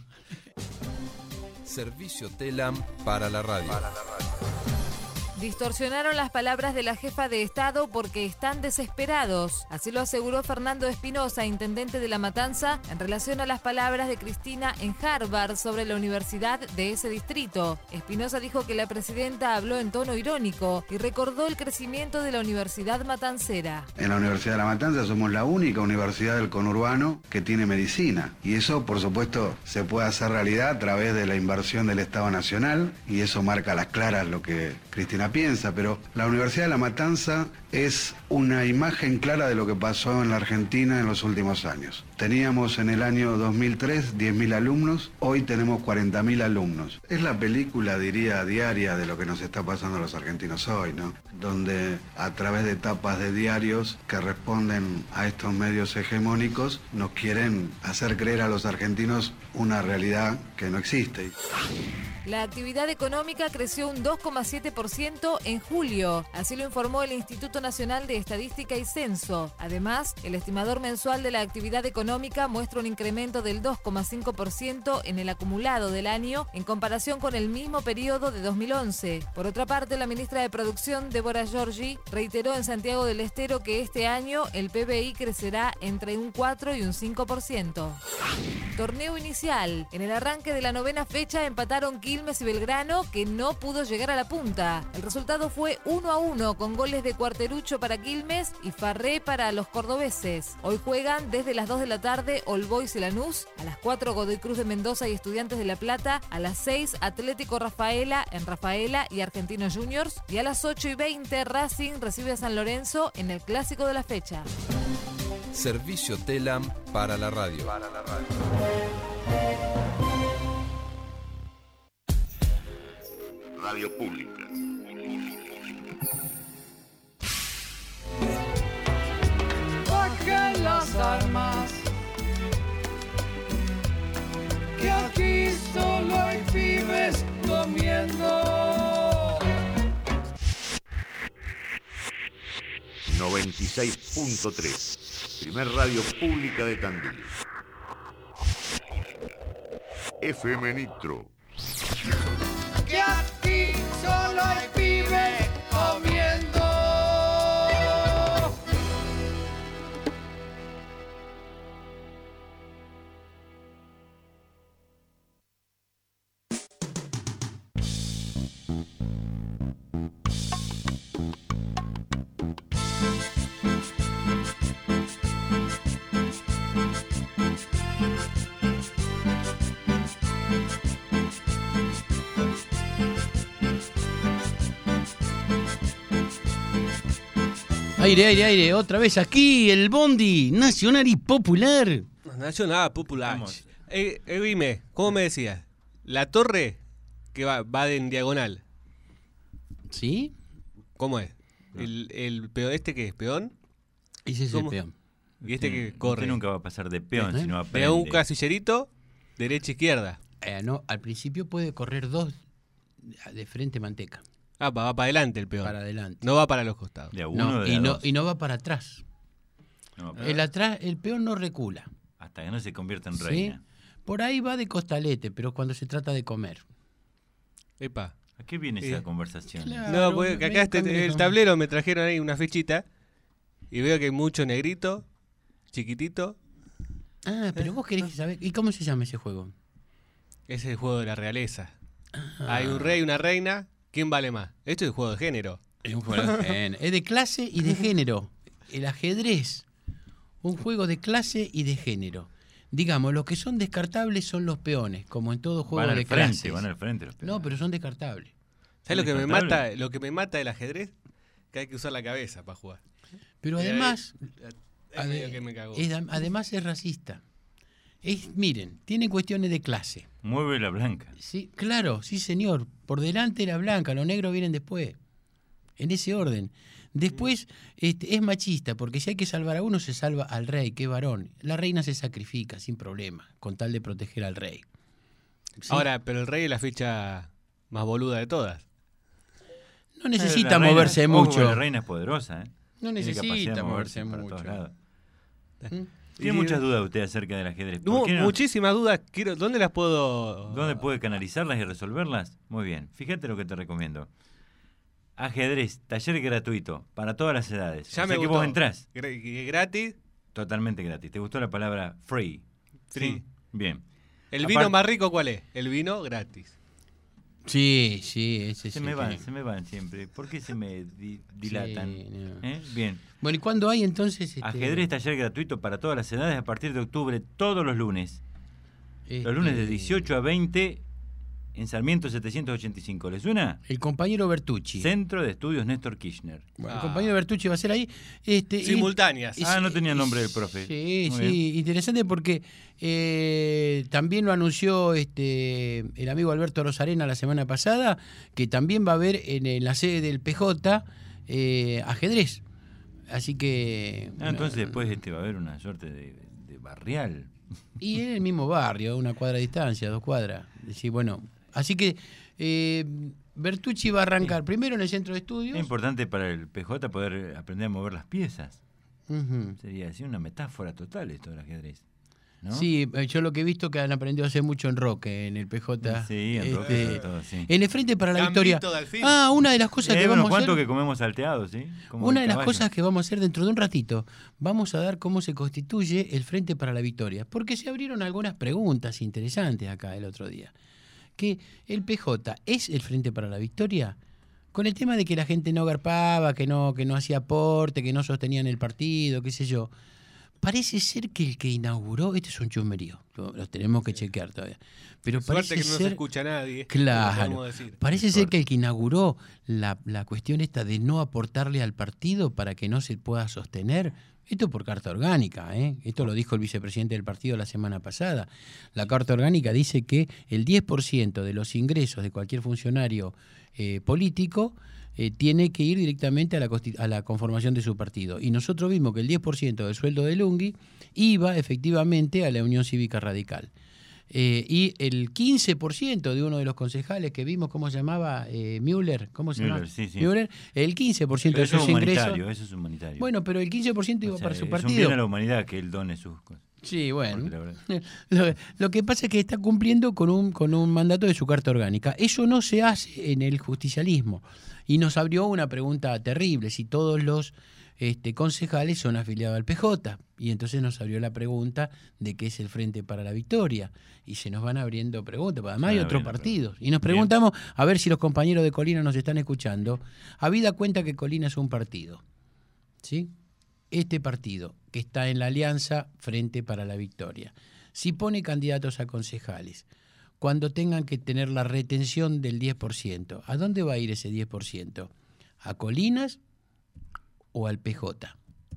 Speaker 13: Servicio Telam para la radio. Para la radio.
Speaker 14: Distorsionaron las palabras de la jefa de Estado porque están desesperados. Así lo aseguró Fernando Espinosa, intendente de La Matanza, en relación a las palabras de Cristina en Harvard sobre la universidad de ese distrito. Espinosa dijo que la presidenta habló en tono irónico y recordó el crecimiento de la Universidad Matancera.
Speaker 15: En la Universidad de La Matanza somos la única universidad del conurbano que tiene medicina. Y eso, por supuesto, se puede hacer realidad a través de la inversión del Estado Nacional, y eso marca a las claras lo que Cristina piensa, pero la Universidad de La Matanza es una imagen clara de lo que pasó en la Argentina en los últimos años. Teníamos en el año dos mil tres diez mil alumnos, hoy tenemos cuarenta mil alumnos. Es la película, diría, diaria de lo que nos está pasando a los argentinos hoy, ¿no? Donde a través de tapas de diarios que responden a estos medios hegemónicos nos quieren hacer creer a los argentinos una realidad que no existe.
Speaker 14: La actividad económica creció un dos coma siete por ciento en julio, así lo informó el Instituto Nacional de Estadística y Censo. Además, el estimador mensual de la actividad económica muestra un incremento del dos coma cinco por ciento en el acumulado del año en comparación con el mismo periodo de dos mil once. Por otra parte, la ministra de Producción, Débora Giorgi, reiteró en Santiago del Estero que este año el P B I crecerá entre un cuatro y un cinco por ciento. Torneo inicial. En el arranque de la novena fecha empataron Quilmes y Belgrano, que no pudo llegar a la punta. El resultado fue uno a uno con goles de Cuarterucho para Quilmes y Farré para los cordobeses. Hoy juegan desde las dos de la tarde All Boys y Lanús, a las cuatro Godoy Cruz de Mendoza y Estudiantes de La Plata, a las seis Atlético Rafaela en Rafaela y Argentinos Juniors, y a las ocho y veinte Racing recibe a San Lorenzo en el clásico de la fecha.
Speaker 13: Servicio Telam para la radio. Para la radio.
Speaker 7: Radio Pública.
Speaker 1: Bajen las armas, que aquí solo hay pibes comiendo.
Speaker 7: noventa y seis punto tres, primer radio pública de Tandil. F M Nitro.
Speaker 1: Que aquí solo hay pibes comiendo.
Speaker 3: Aire, aire, aire, otra vez aquí, el Bondi Nacional y Popular.
Speaker 2: Nacional Popular. Eh, eh, dime, ¿cómo me decías? La torre que va, va de en diagonal.
Speaker 3: ¿Sí?
Speaker 2: ¿Cómo es? No. ¿El, el peón este que es peón?
Speaker 3: Ese es el peón.
Speaker 2: Y este que corre.
Speaker 4: Usted nunca va a pasar de peón,
Speaker 3: ¿Eh?
Speaker 4: sino aprende.
Speaker 2: Pega un casillerito, derecha izquierda.
Speaker 3: Eh, no, al principio puede correr dos de frente manteca.
Speaker 2: Ah, va, va para adelante el peón.
Speaker 3: Para adelante.
Speaker 2: No va para los costados.
Speaker 4: De a uno,
Speaker 3: No,
Speaker 4: de
Speaker 3: y,
Speaker 4: a
Speaker 3: no,
Speaker 4: dos.
Speaker 3: y no va para atrás.
Speaker 4: No,
Speaker 3: El atrás, el peón no recula.
Speaker 4: hasta que no se convierta en
Speaker 3: ¿Sí?
Speaker 4: reina.
Speaker 3: Por ahí va de costalete, pero cuando se trata de comer.
Speaker 2: Epa.
Speaker 4: ¿A qué viene
Speaker 2: Eh,
Speaker 4: esa conversación?
Speaker 3: claro.
Speaker 2: No, porque
Speaker 3: me-
Speaker 2: acá este,
Speaker 3: cangrejo.
Speaker 2: el tablero me trajeron ahí una fichita y veo que hay mucho negrito, chiquitito.
Speaker 3: Ah, pero vos querés saber. ¿Y cómo se llama ese juego?
Speaker 2: Ese es el juego de la realeza.
Speaker 3: Ah.
Speaker 2: Hay un rey, una reina. ¿Quién vale más? Esto es un juego de género.
Speaker 3: Es un juego de género. Es de clase y de género. El ajedrez. Un juego de clase y de género. Digamos, los que son descartables son los peones, como en todo juego
Speaker 4: Van
Speaker 3: de
Speaker 4: al frente,
Speaker 3: clases.
Speaker 4: van al frente los peones.
Speaker 3: No, pero son descartables.
Speaker 2: ¿Sabes lo que me
Speaker 4: Descartable.
Speaker 2: mata? Lo que me mata del ajedrez, que hay que usar la cabeza para jugar.
Speaker 3: Pero
Speaker 2: Y ahí-
Speaker 3: además,
Speaker 2: es medio que me cagó.
Speaker 3: es- además es racista. Es, miren, tiene cuestiones de clase.
Speaker 4: Mueve la blanca.
Speaker 3: Sí, claro, sí señor. Por delante la blanca, los negros vienen después. En ese orden. Después este, es machista, porque si hay que salvar a uno, se salva al rey, que es varón. La reina se sacrifica sin problema, con tal de proteger al rey. ¿Sí?
Speaker 2: Ahora, pero el rey es la ficha más boluda de todas.
Speaker 3: No necesita
Speaker 4: La reina-
Speaker 3: moverse
Speaker 4: ojo,
Speaker 3: mucho.
Speaker 4: La reina es poderosa, ¿eh?
Speaker 3: No
Speaker 4: Tiene
Speaker 3: necesita
Speaker 4: capacidad de
Speaker 3: moverse
Speaker 4: para
Speaker 3: mucho.
Speaker 4: todos lados.
Speaker 3: ¿Mm?
Speaker 4: Tiene muchas dudas usted acerca del ajedrez. ¿Por
Speaker 2: Mu-
Speaker 4: qué no?
Speaker 2: Muchísimas dudas. Quiero, ¿Dónde las puedo...?
Speaker 4: ¿Dónde puede canalizarlas y resolverlas? Muy bien. Fíjate lo que te recomiendo. Ajedrez, taller gratuito, para todas las edades.
Speaker 2: Ya
Speaker 4: o
Speaker 2: me
Speaker 4: sea que
Speaker 2: gustó.
Speaker 4: vos entrás.
Speaker 2: Gra- Gratis.
Speaker 4: Totalmente gratis. ¿Te gustó la palabra free?
Speaker 2: Free.
Speaker 4: Sí. Bien.
Speaker 2: ¿El
Speaker 4: Aparte-
Speaker 2: vino más rico cuál es? El vino gratis.
Speaker 3: Sí, sí, ese
Speaker 4: Se
Speaker 3: sí
Speaker 4: me
Speaker 3: que-
Speaker 4: van, se me van siempre. ¿Por qué se me di- dilatan?
Speaker 3: Sí, no.
Speaker 4: ¿Eh? Bien.
Speaker 3: Bueno, ¿y cuándo hay entonces? Este,
Speaker 4: Ajedrez, taller gratuito para todas las edades a partir de octubre, todos los lunes.
Speaker 3: este,
Speaker 4: Los lunes de dieciocho a veinte en Sarmiento setecientos ochenta y cinco. ¿Le suena?
Speaker 3: El compañero Bertucci.
Speaker 4: Centro de Estudios Néstor Kirchner.
Speaker 3: Bueno, el compañero Bertucci va a ser ahí. Este, y-
Speaker 2: Simultáneas.
Speaker 3: y-
Speaker 4: Ah, no tenía nombre del profe.
Speaker 3: Sí,
Speaker 4: Muy
Speaker 3: sí,
Speaker 4: bien.
Speaker 3: interesante porque eh, también lo anunció este el amigo Alberto Rosarena la semana pasada, que también va a haber en, en la sede del P J eh, ajedrez. Así que...
Speaker 4: Ah, entonces después este, va a haber una suerte de, de barrial.
Speaker 3: Y en el mismo barrio, una cuadra de distancia, dos cuadras. Sí, bueno, así que eh, Bertucci va a arrancar primero en el centro de estudios.
Speaker 4: Es importante para el P J poder aprender a mover las piezas.
Speaker 3: Ujú.
Speaker 4: Sería así una metáfora total esto del ajedrez. ¿no?
Speaker 3: Sí, eh, yo lo que he visto que han aprendido a hacer mucho en Roque, en el P J.
Speaker 4: Sí, en Roque, sobre todo, sí.
Speaker 3: En el Frente para la
Speaker 2: Gambito
Speaker 3: Victoria.
Speaker 2: de alfil.
Speaker 3: Ah, una de las cosas
Speaker 4: Y hay
Speaker 3: que
Speaker 4: unos
Speaker 3: vamos a hacer.
Speaker 4: cuantos que comemos salteados, ¿sí? Como
Speaker 3: Una
Speaker 4: el
Speaker 3: de las
Speaker 4: caballo.
Speaker 3: cosas que vamos a hacer dentro de un ratito, vamos a dar cómo se constituye el Frente para la Victoria. Porque se abrieron algunas preguntas interesantes acá el otro día. Que el P J es el Frente para la Victoria, con el tema de que la gente no garpaba, que no, que no hacía aporte, que no sostenían el partido, qué sé yo. Parece ser que el que inauguró, este es un chusmerío, lo- los tenemos que chequear todavía. Pero
Speaker 2: Suerte
Speaker 3: parece
Speaker 2: que no
Speaker 3: ser,
Speaker 2: se escucha a nadie.
Speaker 3: Claro.
Speaker 2: lo podemos decir.
Speaker 3: Parece ser que el que inauguró la, la cuestión esta de no aportarle al partido para que no se pueda sostener, esto por carta orgánica, ¿eh? Esto lo dijo el vicepresidente del partido la semana pasada. La carta orgánica dice que el diez por ciento de los ingresos de cualquier funcionario eh, político eh, tiene que ir directamente a la, consti- a la conformación de su partido. Y nosotros vimos que el diez por ciento del sueldo de Lungui iba efectivamente a la Unión Cívica Radical. Eh, y el quince por ciento de uno de los concejales que vimos, ¿cómo se llamaba? Eh, Müller, ¿cómo se llama?
Speaker 4: Müller, sí, sí.
Speaker 3: Müller, el quince por ciento
Speaker 4: Pero
Speaker 3: de
Speaker 4: eso es
Speaker 3: sus ingresos.
Speaker 4: humanitario, eso es humanitario.
Speaker 3: Bueno, pero el quince por ciento iba
Speaker 4: O sea,
Speaker 3: para su
Speaker 4: es un
Speaker 3: partido.
Speaker 4: bien a la humanidad que él done sus cosas.
Speaker 3: Sí, bueno.
Speaker 4: Porque la verdad-
Speaker 3: Lo, lo que pasa es que está cumpliendo con un, con un mandato de su carta orgánica. Eso no se hace en el justicialismo. Y nos abrió una pregunta terrible, si todos los este, concejales son afiliados al P J. Y entonces nos abrió la pregunta de qué es el Frente para la Victoria. Y se nos van abriendo preguntas, porque además
Speaker 4: Se
Speaker 3: hay
Speaker 4: van
Speaker 3: otros
Speaker 4: abriendo
Speaker 3: partidos. Y nos
Speaker 4: Bien.
Speaker 3: preguntamos, a ver si los compañeros de Colina nos están escuchando, habida cuenta que Colina es un partido, ¿sí? Este partido, que está en la alianza Frente para la Victoria, si pone candidatos a concejales, cuando tengan que tener la retención del diez por ciento, ¿a dónde va a ir ese diez por ciento? ¿A Colinas o al P J?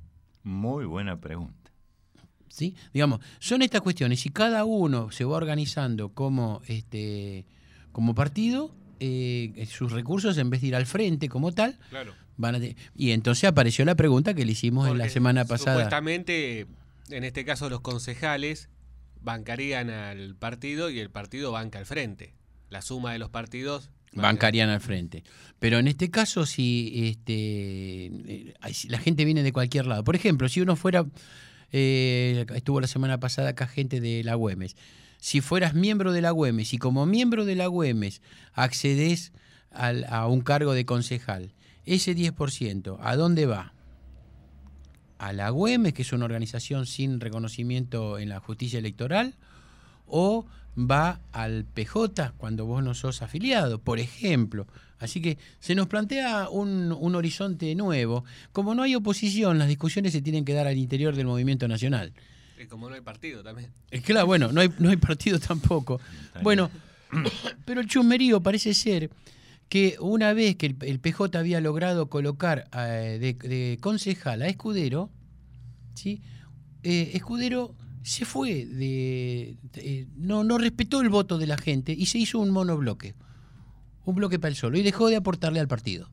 Speaker 4: Muy buena pregunta.
Speaker 3: ¿Sí? Digamos, son estas cuestiones. Si cada uno se va organizando como, este, como partido, eh, sus recursos, en vez de ir al frente como tal,
Speaker 2: Claro.
Speaker 3: van a te- y entonces apareció la pregunta que le hicimos en la
Speaker 2: Porque
Speaker 3: semana pasada.
Speaker 2: Supuestamente, en este caso, los concejales bancarían al partido y el partido banca al frente. La suma de los partidos
Speaker 3: bancarían al frente. Pero en este caso, si este, la gente viene de cualquier lado. Por ejemplo, si uno fuera, eh, estuvo la semana pasada acá gente de la Güemes, si fueras miembro de la Güemes y como miembro de la Güemes accedes al, a un cargo de concejal, ese diez por ciento, ¿a dónde va? ¿A la Güemes, que es una organización sin reconocimiento en la justicia electoral, o va al P J cuando vos no sos afiliado, por ejemplo? Así que se nos plantea un, un horizonte nuevo. Como no hay oposición, las discusiones se tienen que dar al interior del movimiento nacional.
Speaker 2: Y como no hay partido también.
Speaker 3: Es claro, bueno, no hay, no hay partido tampoco. Bueno, pero el chusmerío parece ser que una vez que el, el P J había logrado colocar eh, de, de concejal a Escudero, ¿sí? eh, Escudero se fue, de, de no, no respetó el voto de la gente y se hizo un monobloque, un bloque para el solo, y dejó de aportarle al partido.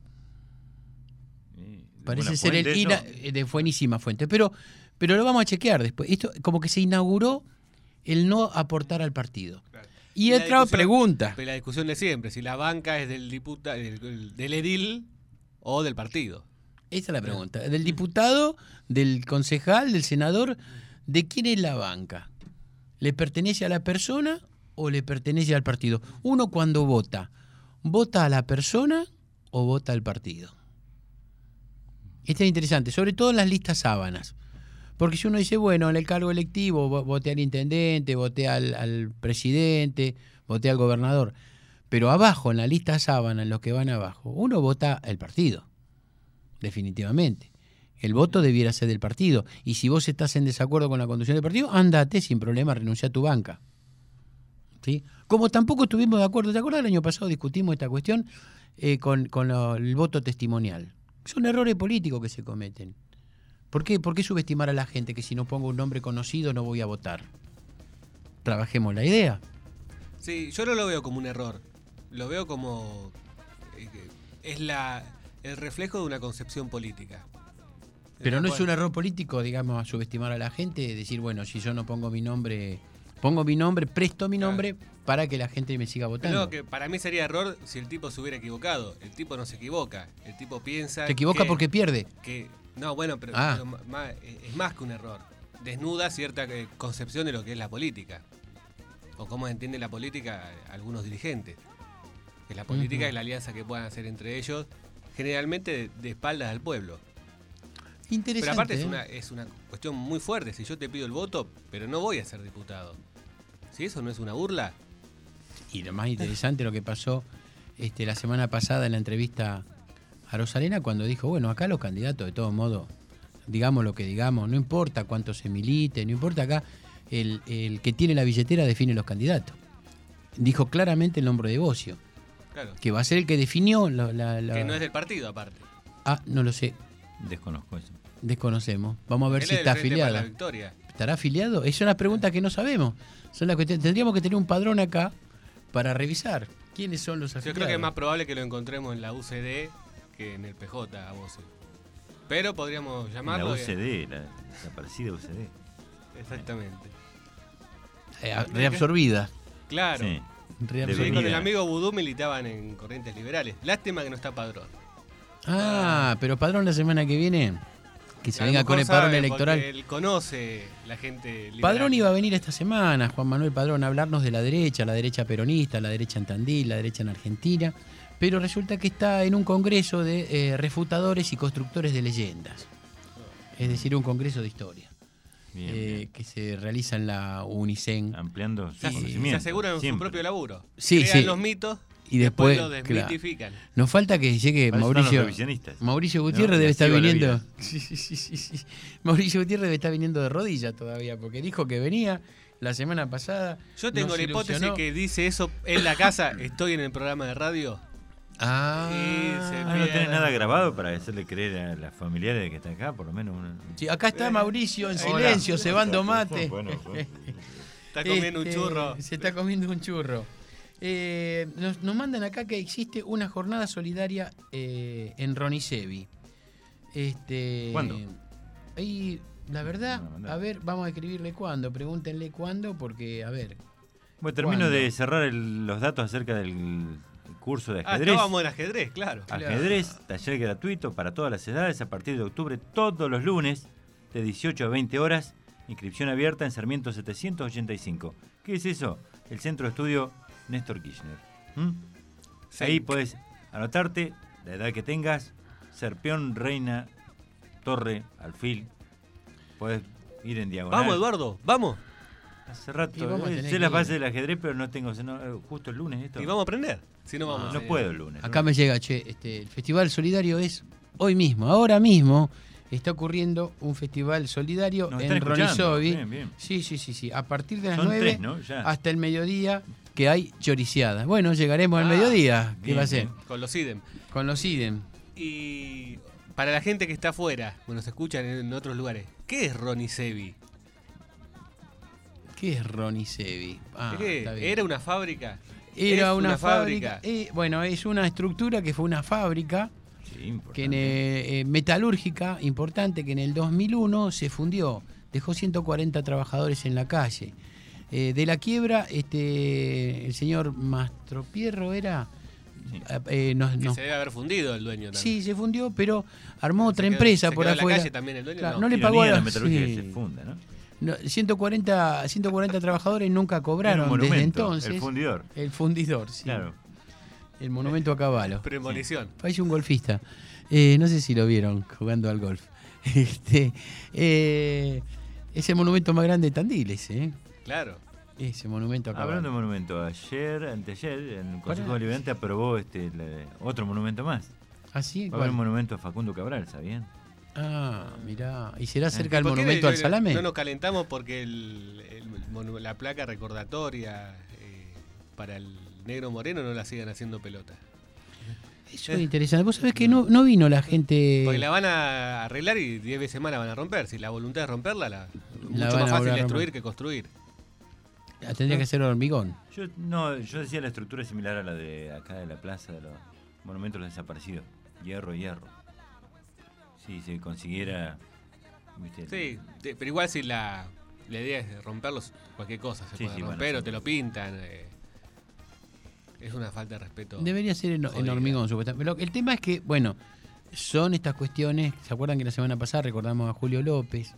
Speaker 3: Parece ser el I N A, de buenísima fuente, pero, pero lo vamos a chequear después. Esto como que se inauguró el no aportar al partido. Claro. Y, y otra pregunta.
Speaker 2: La discusión de siempre, si la banca es del diputado, del, del edil o del partido.
Speaker 3: Esa es la pregunta. Del diputado, del concejal, del senador, ¿de quién es la banca? ¿Le pertenece a la persona o le pertenece al partido? Uno cuando vota, ¿vota a la persona o vota al partido? Esto es interesante, sobre todo en las listas sábanas. Porque si uno dice, bueno, en el cargo electivo voté al intendente, voté al, al presidente, voté al gobernador, pero abajo, en la lista sábana, en los que van abajo, uno vota al partido, definitivamente. El voto debiera ser del partido. Y si vos estás en desacuerdo con la conducción del partido, andate sin problema, renuncia a tu banca. ¿Sí? Como tampoco estuvimos de acuerdo, ¿te acuerdas? El año pasado discutimos esta cuestión eh, con, con lo, el voto testimonial. Son errores políticos que se cometen. ¿Por qué? ¿Por qué subestimar a la gente que si no pongo un nombre conocido no voy a votar? Trabajemos la idea.
Speaker 2: Sí, yo no lo veo como un error. Lo veo como... Eh, es la el reflejo de una concepción política.
Speaker 3: Pero no es un error político, digamos, subestimar a la gente, decir, bueno, si yo no pongo mi nombre, pongo mi nombre, presto mi nombre claro. para que la gente me siga votando.
Speaker 2: No, que para mí sería error si el tipo se hubiera equivocado. El tipo no se equivoca. El tipo piensa
Speaker 3: Se equivoca
Speaker 2: que,
Speaker 3: porque pierde.
Speaker 2: Que, no, bueno, pero,
Speaker 3: ah.
Speaker 2: pero más, es más que un error. Desnuda cierta concepción de lo que es la política. O cómo entiende la política algunos dirigentes. Que la política uh-huh. es la alianza que puedan hacer entre ellos, generalmente de, de espaldas al pueblo.
Speaker 3: Interesante.
Speaker 2: Pero aparte
Speaker 3: ¿eh?
Speaker 2: es, una, es una cuestión muy fuerte. Si yo te pido el voto, pero no voy a ser diputado. Si eso no es una burla.
Speaker 3: Y lo más interesante lo que pasó este, la semana pasada en la entrevista a Rosalena cuando dijo, bueno, acá los candidatos de todos modos, digamos lo que digamos, no importa cuánto se milite, no importa acá, el, el que tiene la billetera define los candidatos. Dijo claramente el nombre de Bocio.
Speaker 2: Claro.
Speaker 3: Que va a ser el que definió la, la, la...
Speaker 2: Que no es del partido aparte.
Speaker 3: Ah, no lo sé.
Speaker 4: Desconozco eso.
Speaker 3: Desconocemos. Vamos a ver
Speaker 2: Él
Speaker 3: si
Speaker 2: es
Speaker 3: está
Speaker 2: del Frente
Speaker 3: afiliado.
Speaker 2: para la Victoria.
Speaker 3: ¿Estará afiliado? Es una pregunta que no sabemos. Son las cuestiones. Tendríamos que tener un padrón acá para revisar quiénes son los afiliados.
Speaker 2: Yo creo que es más probable que lo encontremos en la U C D que en el P J a Bocio. Pero podríamos llamarlo.
Speaker 4: La U C D, la desaparecida U C D.
Speaker 2: Exactamente.
Speaker 3: Eh, reabsorbida.
Speaker 2: Claro.
Speaker 4: Sí.
Speaker 2: Sí, con el amigo Vudú militaban en Corrientes Liberales. Lástima que no está Padrón.
Speaker 3: Ah, pero Padrón la semana que viene, que se venga con el padrón electoral.
Speaker 2: Él conoce la gente liberal.
Speaker 3: Padrón iba a venir esta semana, Juan Manuel Padrón, a hablarnos de la derecha, la derecha peronista, la derecha en Tandil, la derecha en Argentina, pero resulta que está en un congreso de eh, refutadores y constructores de leyendas. Es decir, un congreso de historia.
Speaker 4: Bien,
Speaker 3: eh,
Speaker 4: bien.
Speaker 3: Que se realiza en la Unicen.
Speaker 4: Ampliando
Speaker 2: se, se aseguran Siempre. su propio laburo.
Speaker 3: Sí,
Speaker 2: Crean
Speaker 3: sí.
Speaker 2: los mitos
Speaker 3: y después,
Speaker 2: después lo desmitifican.
Speaker 3: Claro. Nos falta que llegue Mauricio. Mauricio Gutiérrez ¿no? debe estar viniendo. Sí, sí, sí, sí. Mauricio Gutiérrez debe estar viniendo de rodillas todavía, porque dijo que venía la semana pasada.
Speaker 2: Yo tengo la hipótesis que dice eso en la casa, estoy en el programa de radio.
Speaker 3: Ah,
Speaker 4: ah no tenés nada grabado para hacerle creer a las familiares de que está acá, por lo menos una...
Speaker 3: Sí, acá está Mauricio en silencio,
Speaker 4: Hola.
Speaker 3: cebando mate.
Speaker 4: Bueno, bueno.
Speaker 2: Está comiendo
Speaker 3: este,
Speaker 2: un churro.
Speaker 3: Se está comiendo un churro. Eh, nos, nos mandan acá que existe una jornada solidaria eh, en Ronicevi. Este,
Speaker 4: ¿Cuándo?
Speaker 3: Ahí, la verdad, a ver, vamos a escribirle cuándo. Pregúntenle cuándo, porque, a ver.
Speaker 4: Bueno, termino
Speaker 3: ¿cuándo?
Speaker 4: de cerrar el, los datos acerca del curso de
Speaker 2: Ah,
Speaker 4: ajedrez.
Speaker 2: estábamos en ajedrez, claro.
Speaker 4: Ajedrez, taller gratuito para todas las edades a partir de octubre, todos los lunes, de dieciocho a veinte horas. Inscripción abierta en Sarmiento setecientos ochenta y cinco. ¿Qué es eso? El Centro de Estudio Néstor Kirchner. ¿Mm?
Speaker 2: Sí.
Speaker 4: Ahí podés anotarte, la edad que tengas, ser peón, reina, torre, alfil. Podés ir en diagonal.
Speaker 2: Vamos, Eduardo, vamos.
Speaker 4: Hace rato,
Speaker 3: Y vamos a
Speaker 4: eh,
Speaker 3: tener
Speaker 4: sé
Speaker 3: que
Speaker 4: las
Speaker 3: ir.
Speaker 4: bases del ajedrez, pero no tengo, no, eh, justo el lunes esto.
Speaker 2: Y vamos a aprender. Si no, vamos
Speaker 4: No,
Speaker 2: a
Speaker 4: no
Speaker 2: enseñar.
Speaker 4: puedo el lunes.
Speaker 3: Acá me llega, che, este, el Festival Solidario es hoy mismo, ahora mismo está ocurriendo un festival solidario
Speaker 4: Nos
Speaker 3: en
Speaker 4: están escuchando.
Speaker 3: Ronisovi.
Speaker 4: Bien, bien.
Speaker 3: Sí, sí, sí, sí. A partir de las
Speaker 4: Son
Speaker 3: nueve
Speaker 4: tres, ¿no? Ya.
Speaker 3: hasta el mediodía que hay choriciadas. Bueno, llegaremos al
Speaker 2: Ah,
Speaker 3: mediodía. ¿Qué
Speaker 4: bien,
Speaker 3: va a ser?
Speaker 4: bien.
Speaker 2: Con los idem.
Speaker 3: Con los idem.
Speaker 2: Y para la gente que está afuera, bueno, se escuchan en otros lugares, ¿qué es Ronisevi?
Speaker 3: ¿Qué es Ronisevi? Ah,
Speaker 2: ¿Qué?
Speaker 3: está bien.
Speaker 2: ¿Era una fábrica?
Speaker 3: Era
Speaker 2: ¿Es
Speaker 3: una, fábrica. eh, bueno, es una estructura que fue una fábrica
Speaker 4: Sí,
Speaker 3: que en, eh, eh, metalúrgica importante que en el dos mil uno se fundió. Dejó ciento cuarenta trabajadores en la calle. Eh, de la quiebra, este, el señor Mastropierro era...
Speaker 4: Sí.
Speaker 3: eh, nos-
Speaker 2: Que
Speaker 3: nos-
Speaker 2: se debe haber fundido el dueño también.
Speaker 3: sí, se fundió, pero armó otra
Speaker 2: quedó-
Speaker 3: empresa
Speaker 2: se
Speaker 3: por
Speaker 2: quedó en la
Speaker 3: afuera.
Speaker 2: calle también el dueño,
Speaker 3: Claro,
Speaker 2: no.
Speaker 3: no le
Speaker 4: Ironía
Speaker 3: pagó a
Speaker 4: de la
Speaker 3: los-
Speaker 4: metalurgia
Speaker 3: sí.
Speaker 4: que se funda, ¿no?
Speaker 3: No, ciento cuarenta, ciento cuarenta trabajadores nunca
Speaker 4: Era
Speaker 3: cobraron
Speaker 4: un
Speaker 3: desde
Speaker 4: monumento,
Speaker 3: entonces.
Speaker 4: el fundidor.
Speaker 3: El fundidor, sí.
Speaker 4: Claro.
Speaker 3: El monumento a caballo.
Speaker 2: Premonición.
Speaker 3: Parece un golfista. Eh, no sé si lo vieron jugando al golf. Este, eh, es el monumento más grande de Tandil ese, ¿eh?
Speaker 2: Claro.
Speaker 3: Ese monumento a caballo.
Speaker 4: Hablando de monumento, ayer, anteayer, en el Consejo
Speaker 3: Pará.
Speaker 4: Deliberante aprobó este le- otro monumento más.
Speaker 3: ¿Ah, sí?
Speaker 4: Va a haber
Speaker 3: ¿Cuál?
Speaker 4: un monumento a Facundo Cabral, ¿sabían?
Speaker 3: Ah, mirá. ¿Y será cerca del
Speaker 2: ¿Por qué
Speaker 3: monumento
Speaker 2: no-
Speaker 3: al salame?
Speaker 2: No nos calentamos porque el, el monu- la placa recordatoria eh, para el negro moreno no la sigan haciendo pelota.
Speaker 3: Eso es interesante. Vos sabés que no, no vino la gente...
Speaker 2: Porque la van a arreglar y diez veces más la van a romper. Si la voluntad es romperla, la, mucho
Speaker 3: van a
Speaker 2: más fácil
Speaker 3: volver a
Speaker 2: destruir
Speaker 3: romper.
Speaker 2: que construir.
Speaker 3: Ah, Tendría que ser hormigón.
Speaker 4: Yo no, yo decía la estructura es similar a la de acá de la plaza de los monumentos desaparecidos. Hierro, hierro. Si se consiguiera. ¿viste?
Speaker 2: Sí, te- pero igual si la, la idea es romperlos, cualquier cosa se
Speaker 4: Sí,
Speaker 2: puede
Speaker 4: sí, bueno,
Speaker 2: romper o
Speaker 4: sí.
Speaker 2: te lo pintan. eh, es una falta de respeto.
Speaker 3: Debería ser en, en
Speaker 2: jodida.
Speaker 3: hormigón, supuestamente. Pero el tema es que, bueno, son estas cuestiones. ¿Se acuerdan que la semana pasada recordamos a Julio López?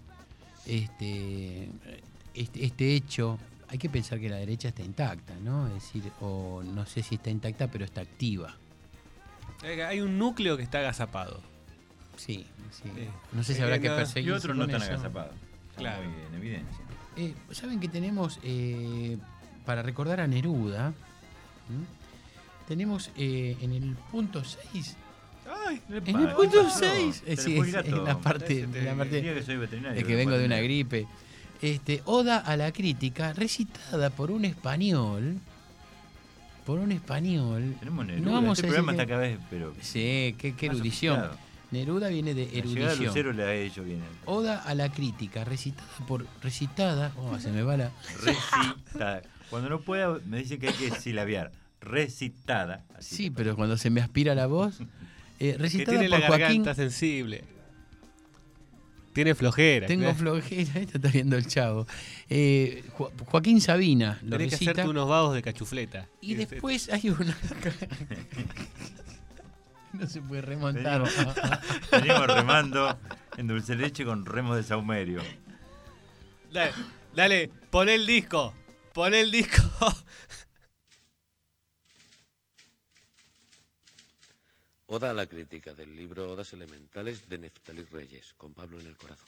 Speaker 3: Este, este, este hecho. Hay que pensar que la derecha está intacta, ¿no? Es decir, o no sé si está intacta, pero está activa.
Speaker 2: Eh, Hay un núcleo que está agazapado.
Speaker 3: Sí, sí.
Speaker 2: Eh,
Speaker 3: No sé si
Speaker 2: es
Speaker 3: habrá
Speaker 2: que
Speaker 3: que
Speaker 2: no-
Speaker 3: perseguir.
Speaker 4: Y otros no están agazapados. Están
Speaker 2: Claro.
Speaker 4: muy en evidencia.
Speaker 3: Eh, ¿Saben que tenemos, eh, para recordar a Neruda, ¿m? tenemos eh, en el punto seis...
Speaker 2: Ay,
Speaker 3: En el punto seis,
Speaker 4: Se
Speaker 3: eh,
Speaker 4: le
Speaker 3: sí,
Speaker 4: fue el
Speaker 3: es,
Speaker 4: gato.
Speaker 3: es la parte,
Speaker 4: Ese te-
Speaker 3: la parte
Speaker 4: el día que soy veterinario,
Speaker 3: de que
Speaker 4: lo
Speaker 3: vengo de
Speaker 4: puedo
Speaker 3: una
Speaker 4: tener.
Speaker 3: gripe. Este, Oda a la crítica, recitada por un español, por un español.
Speaker 4: Tenemos Neruda.
Speaker 3: No vamos
Speaker 4: este
Speaker 3: a
Speaker 4: programa
Speaker 3: decir
Speaker 4: está cada vez, pero.
Speaker 3: Sí, qué, qué
Speaker 4: más
Speaker 3: erudición.
Speaker 4: sofisticado.
Speaker 3: Neruda viene de
Speaker 4: La llegada de
Speaker 3: erudición.
Speaker 4: Lucero le ha hecho bien.
Speaker 3: Oda a la crítica, recitada por recitada, oh, se me va la
Speaker 4: Recitada. Cuando no pueda, me dicen que hay que silabiar. Recitada. Así
Speaker 3: Sí,
Speaker 4: te
Speaker 3: pero cuando se me aspira la voz, eh,
Speaker 2: que
Speaker 3: recitada
Speaker 2: tiene la
Speaker 3: por Joaquín.
Speaker 2: garganta sensible. Tiene flojera.
Speaker 3: Tengo
Speaker 2: ¿eh?
Speaker 3: flojera, esto está viendo el chavo. Eh, Jo- Joaquín Sabina lo
Speaker 2: Tenés que
Speaker 3: recita.
Speaker 2: hacerte unos vados de cachufleta.
Speaker 3: Y después hay una. No se puede remontar.
Speaker 4: Venimos, venimos remando en dulce de leche con remos de saumerio.
Speaker 2: Dale, dale, pon el disco. Pon el disco.
Speaker 16: Oda a la crítica del libro Odas Elementales de Neftalí Reyes, con Pablo en el corazón.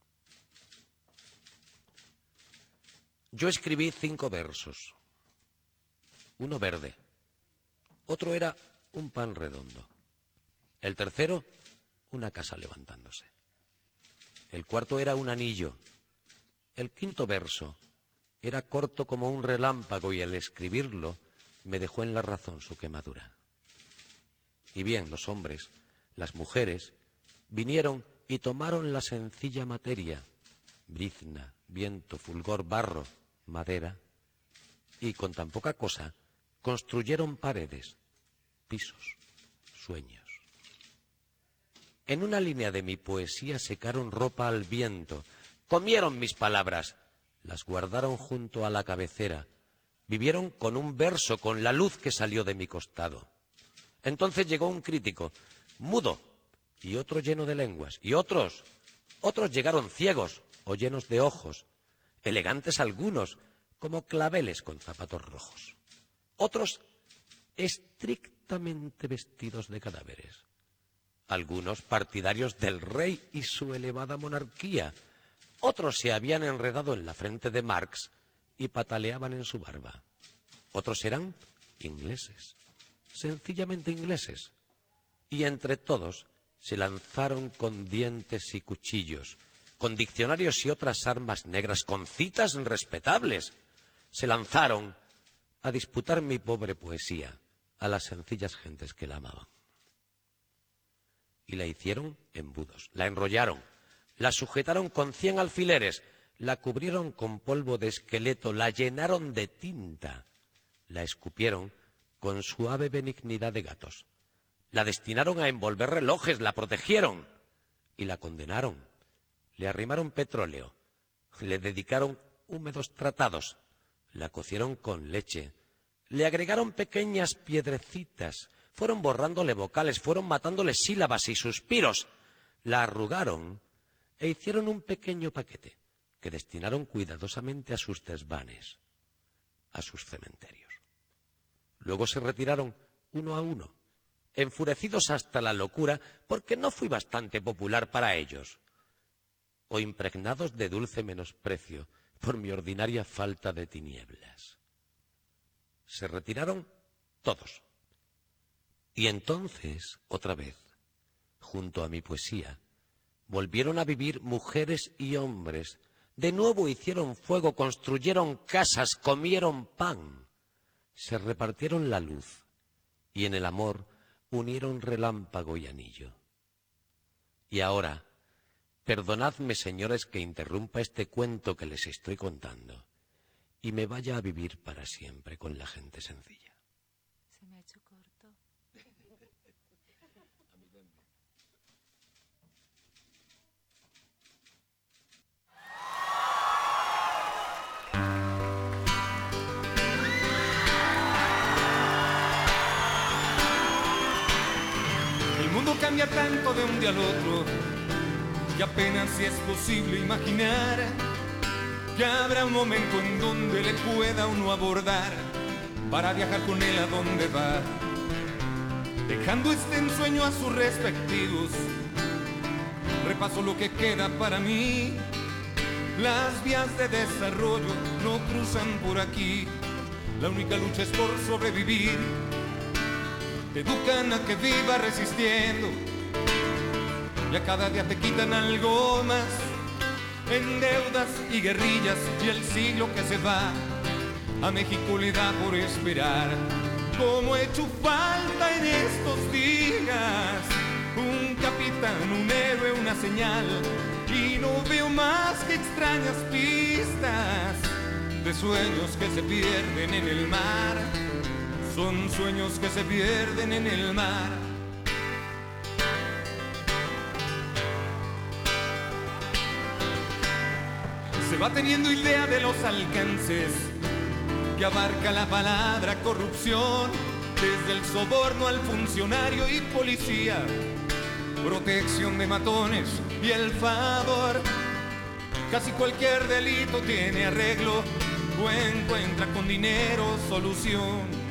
Speaker 16: Yo escribí cinco versos. Uno verde. Otro era un pan redondo. El tercero, una casa levantándose. El cuarto era un anillo. El quinto verso era corto como un relámpago y al escribirlo me dejó en la razón su quemadura. Y bien, los hombres, las mujeres, vinieron y tomaron la sencilla materia, brizna, viento, fulgor, barro, madera, y con tan poca cosa construyeron paredes, pisos, sueños. En una línea de mi poesía secaron ropa al viento, comieron mis palabras, las guardaron junto a la cabecera, vivieron con un verso, con la luz que salió de mi costado. Entonces llegó un crítico, mudo, y otro lleno de lenguas, y otros, otros llegaron ciegos o llenos de ojos, elegantes algunos, como claveles con zapatos rojos. Otros estrictamente vestidos de cadáveres. Algunos partidarios del rey y su elevada monarquía. Otros se habían enredado en la frente de Marx y pataleaban en su barba. Otros eran ingleses, sencillamente ingleses. Y entre todos se lanzaron con dientes y cuchillos, con diccionarios y otras armas negras, con citas respetables. Se lanzaron a disputar mi pobre poesía a las sencillas gentes que la amaban. Y la hicieron embudos, la enrollaron, la sujetaron con cien alfileres, la cubrieron con polvo de esqueleto, la llenaron de tinta, la escupieron con suave benignidad de gatos, la destinaron a envolver relojes, la protegieron y la condenaron. Le arrimaron petróleo, le dedicaron húmedos tratados, la cocieron con leche, le agregaron pequeñas piedrecitas, fueron borrándole vocales, fueron matándole sílabas y suspiros, la arrugaron e hicieron un pequeño paquete que destinaron cuidadosamente a sus desvanes, a sus cementerios. Luego se retiraron uno a uno, enfurecidos hasta la locura, porque no fui bastante popular para ellos, o impregnados de dulce menosprecio por mi ordinaria falta de tinieblas. Se retiraron todos. Y entonces, otra vez, junto a mi poesía, volvieron a vivir mujeres y hombres. De nuevo hicieron fuego, construyeron casas, comieron pan, se repartieron la luz y en el amor unieron relámpago y anillo. Y ahora, perdonadme, señores, que interrumpa este cuento que les estoy contando y me vaya a vivir para siempre con la gente sencilla.
Speaker 14: Se me ha hecho corto.
Speaker 1: El mundo cambia tanto de un día al otro que apenas si es posible imaginar que habrá un momento en donde le pueda uno abordar para viajar con él a donde va, dejando este ensueño a sus respectivos. Repaso lo que queda para mí. Las vías de desarrollo no cruzan por aquí. La única lucha es por sobrevivir. Te educan a que vivas resistiendo y a cada día te quitan algo más, en deudas y guerrillas y el siglo que se va. A México le da por esperar, como he hecho falta en estos días, un capitán, un héroe, una señal, y no veo más que extrañas pistas de sueños que se pierden en el mar. Son sueños que se pierden en el mar. Se va teniendo idea de los alcances que abarca la palabra corrupción, desde el soborno al funcionario y policía, protección de matones y el favor. Casi cualquier delito tiene arreglo o encuentra con dinero solución.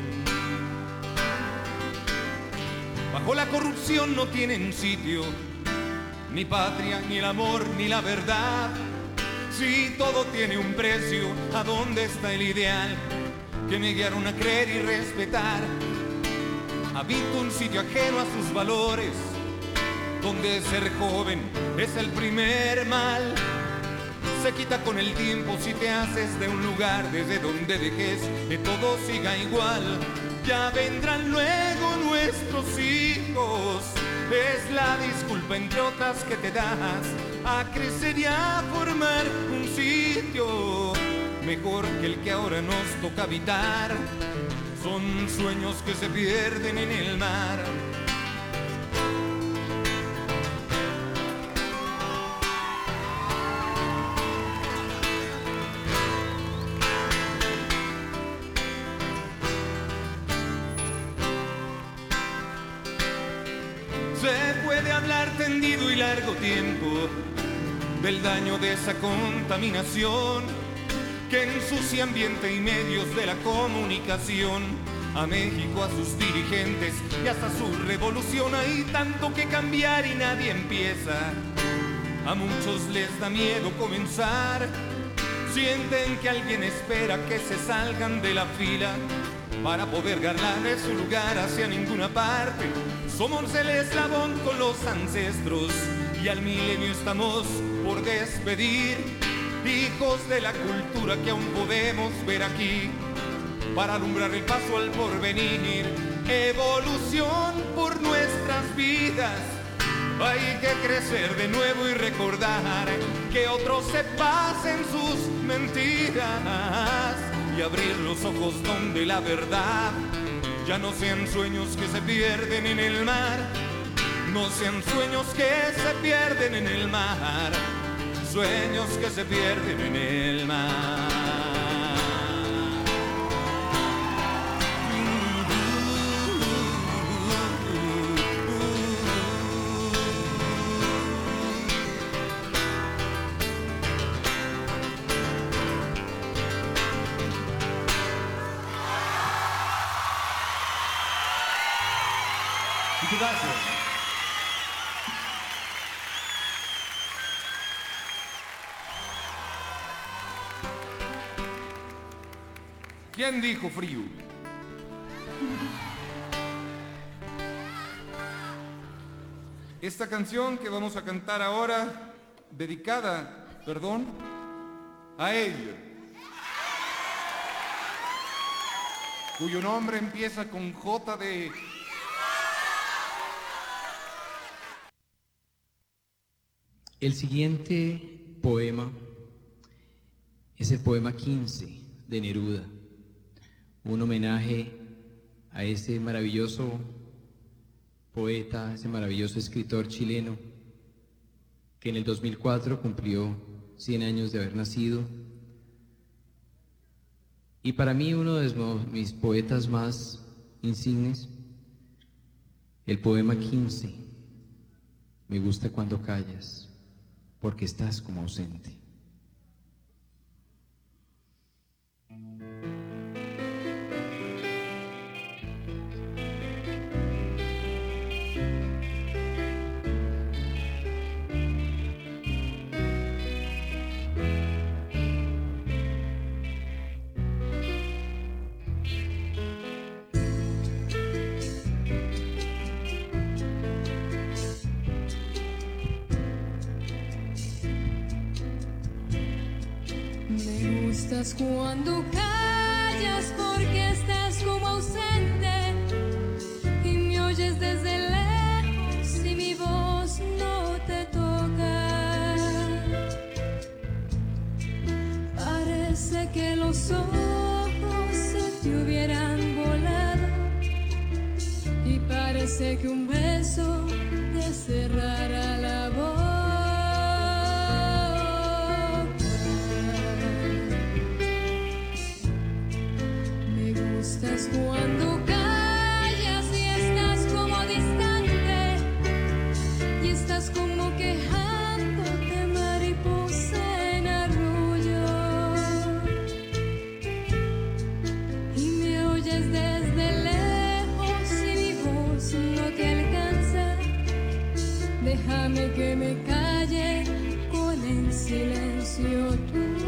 Speaker 1: Bajo la corrupción no tienen sitio ni patria, ni el amor, ni la verdad. Si todo tiene un precio, ¿a dónde está el ideal que me guiaron a creer y respetar? Habito un sitio ajeno a sus valores, donde ser joven es el primer mal. Se quita con el tiempo si te haces de un lugar desde donde dejes que todo siga igual. Ya vendrán luego nuestros hijos, es la disculpa entre otras que te das a crecer y a formar un sitio mejor que el que ahora nos toca habitar. Son sueños que se pierden en el mar.
Speaker 17: hablar tendido y largo tiempo del daño de esa contaminación que ensucia ambiente y medios de la comunicación. A México, a sus dirigentes y hasta su revolución hay tanto que cambiar y nadie empieza. A muchos les da miedo comenzar, sienten que alguien espera que se salgan de la fila para poder ganarle su lugar hacia ninguna parte. Somos el eslabón con los ancestros y al milenio estamos por despedir, hijos de la cultura que aún podemos ver aquí, para alumbrar el paso al porvenir. Evolución por nuestras vidas, hay que crecer de nuevo y recordar que otros se pasen sus mentiras y abrir los ojos donde la verdad ya no sean sueños que se pierden en el mar, no sean sueños que se pierden en el mar, sueños que se pierden en el mar.
Speaker 18: Gracias.
Speaker 17: ¿Quién dijo frío? Esta canción que vamos a cantar ahora, dedicada, perdón, a ella, cuyo nombre empieza con J de...
Speaker 19: El siguiente poema es el poema quince de Neruda, un homenaje a ese maravilloso poeta, ese maravilloso escritor chileno que en el dos mil cuatro cumplió cien años de haber nacido, y para mí uno de mis poetas más insignes, el poema quince, Me gusta cuando callas, porque estás como ausente.
Speaker 20: Me gustas cuando callas porque estás como ausente y me oyes desde lejos y mi voz no te toca. Parece que los ojos se te hubieran volado y parece que un beso te cerrara la boca. Estás cuando callas y estás como distante y estás como quejándote, mariposa en arrullo, y me oyes desde lejos y mi voz no te alcanza. Déjame que me calle con el silencio tuyo.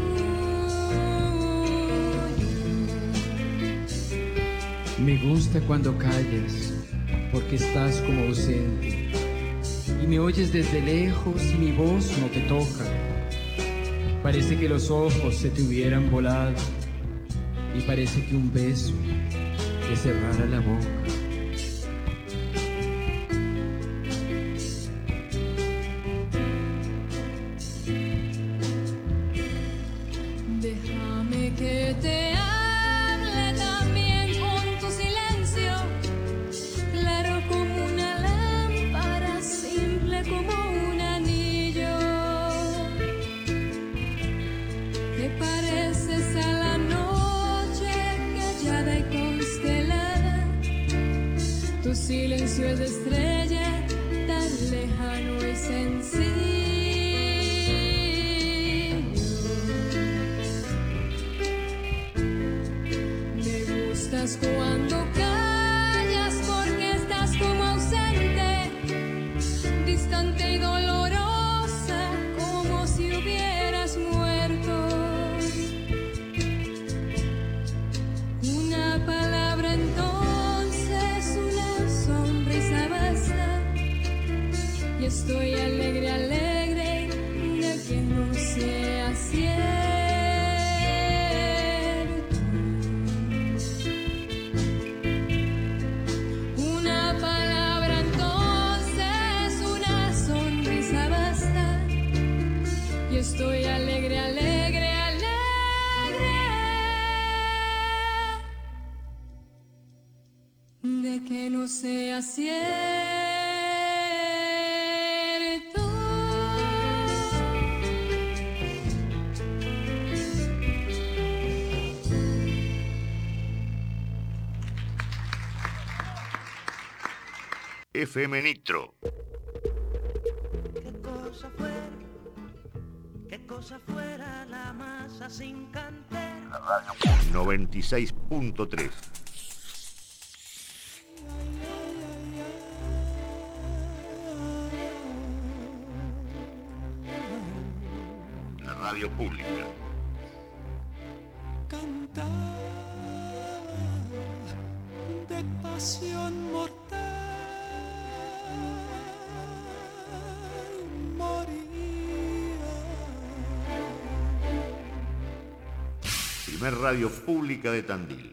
Speaker 19: Me gusta cuando callas, porque estás como ausente, y me oyes desde lejos y mi voz no te toca. Parece que los ojos se te hubieran volado, y parece que un beso te cerrara la boca.
Speaker 20: Déjame que te hable también con tu silencio, claro como una lámpara, simple como un anillo. Te pareces a la noche callada y constelada, tu silencio es de estrella tan lejana. sencillo. Me gustas cuando callas porque estás como ausente, distante y dolorosa, como si hubieras muerto. Una palabra entonces, una sonrisa basta, y estoy alegre, alegre de que no sea cierto. Una palabra entonces, una sonrisa basta, y estoy alegre, alegre, alegre de que no sea cierto.
Speaker 7: F M Nitro.
Speaker 5: Qué cosa fuera, qué cosa fuera la masa sin cantera.
Speaker 7: noventa y seis punto tres. La radio pública.
Speaker 1: Cantar de pasión mortal, moría.
Speaker 7: Primer radio pública de Tandil.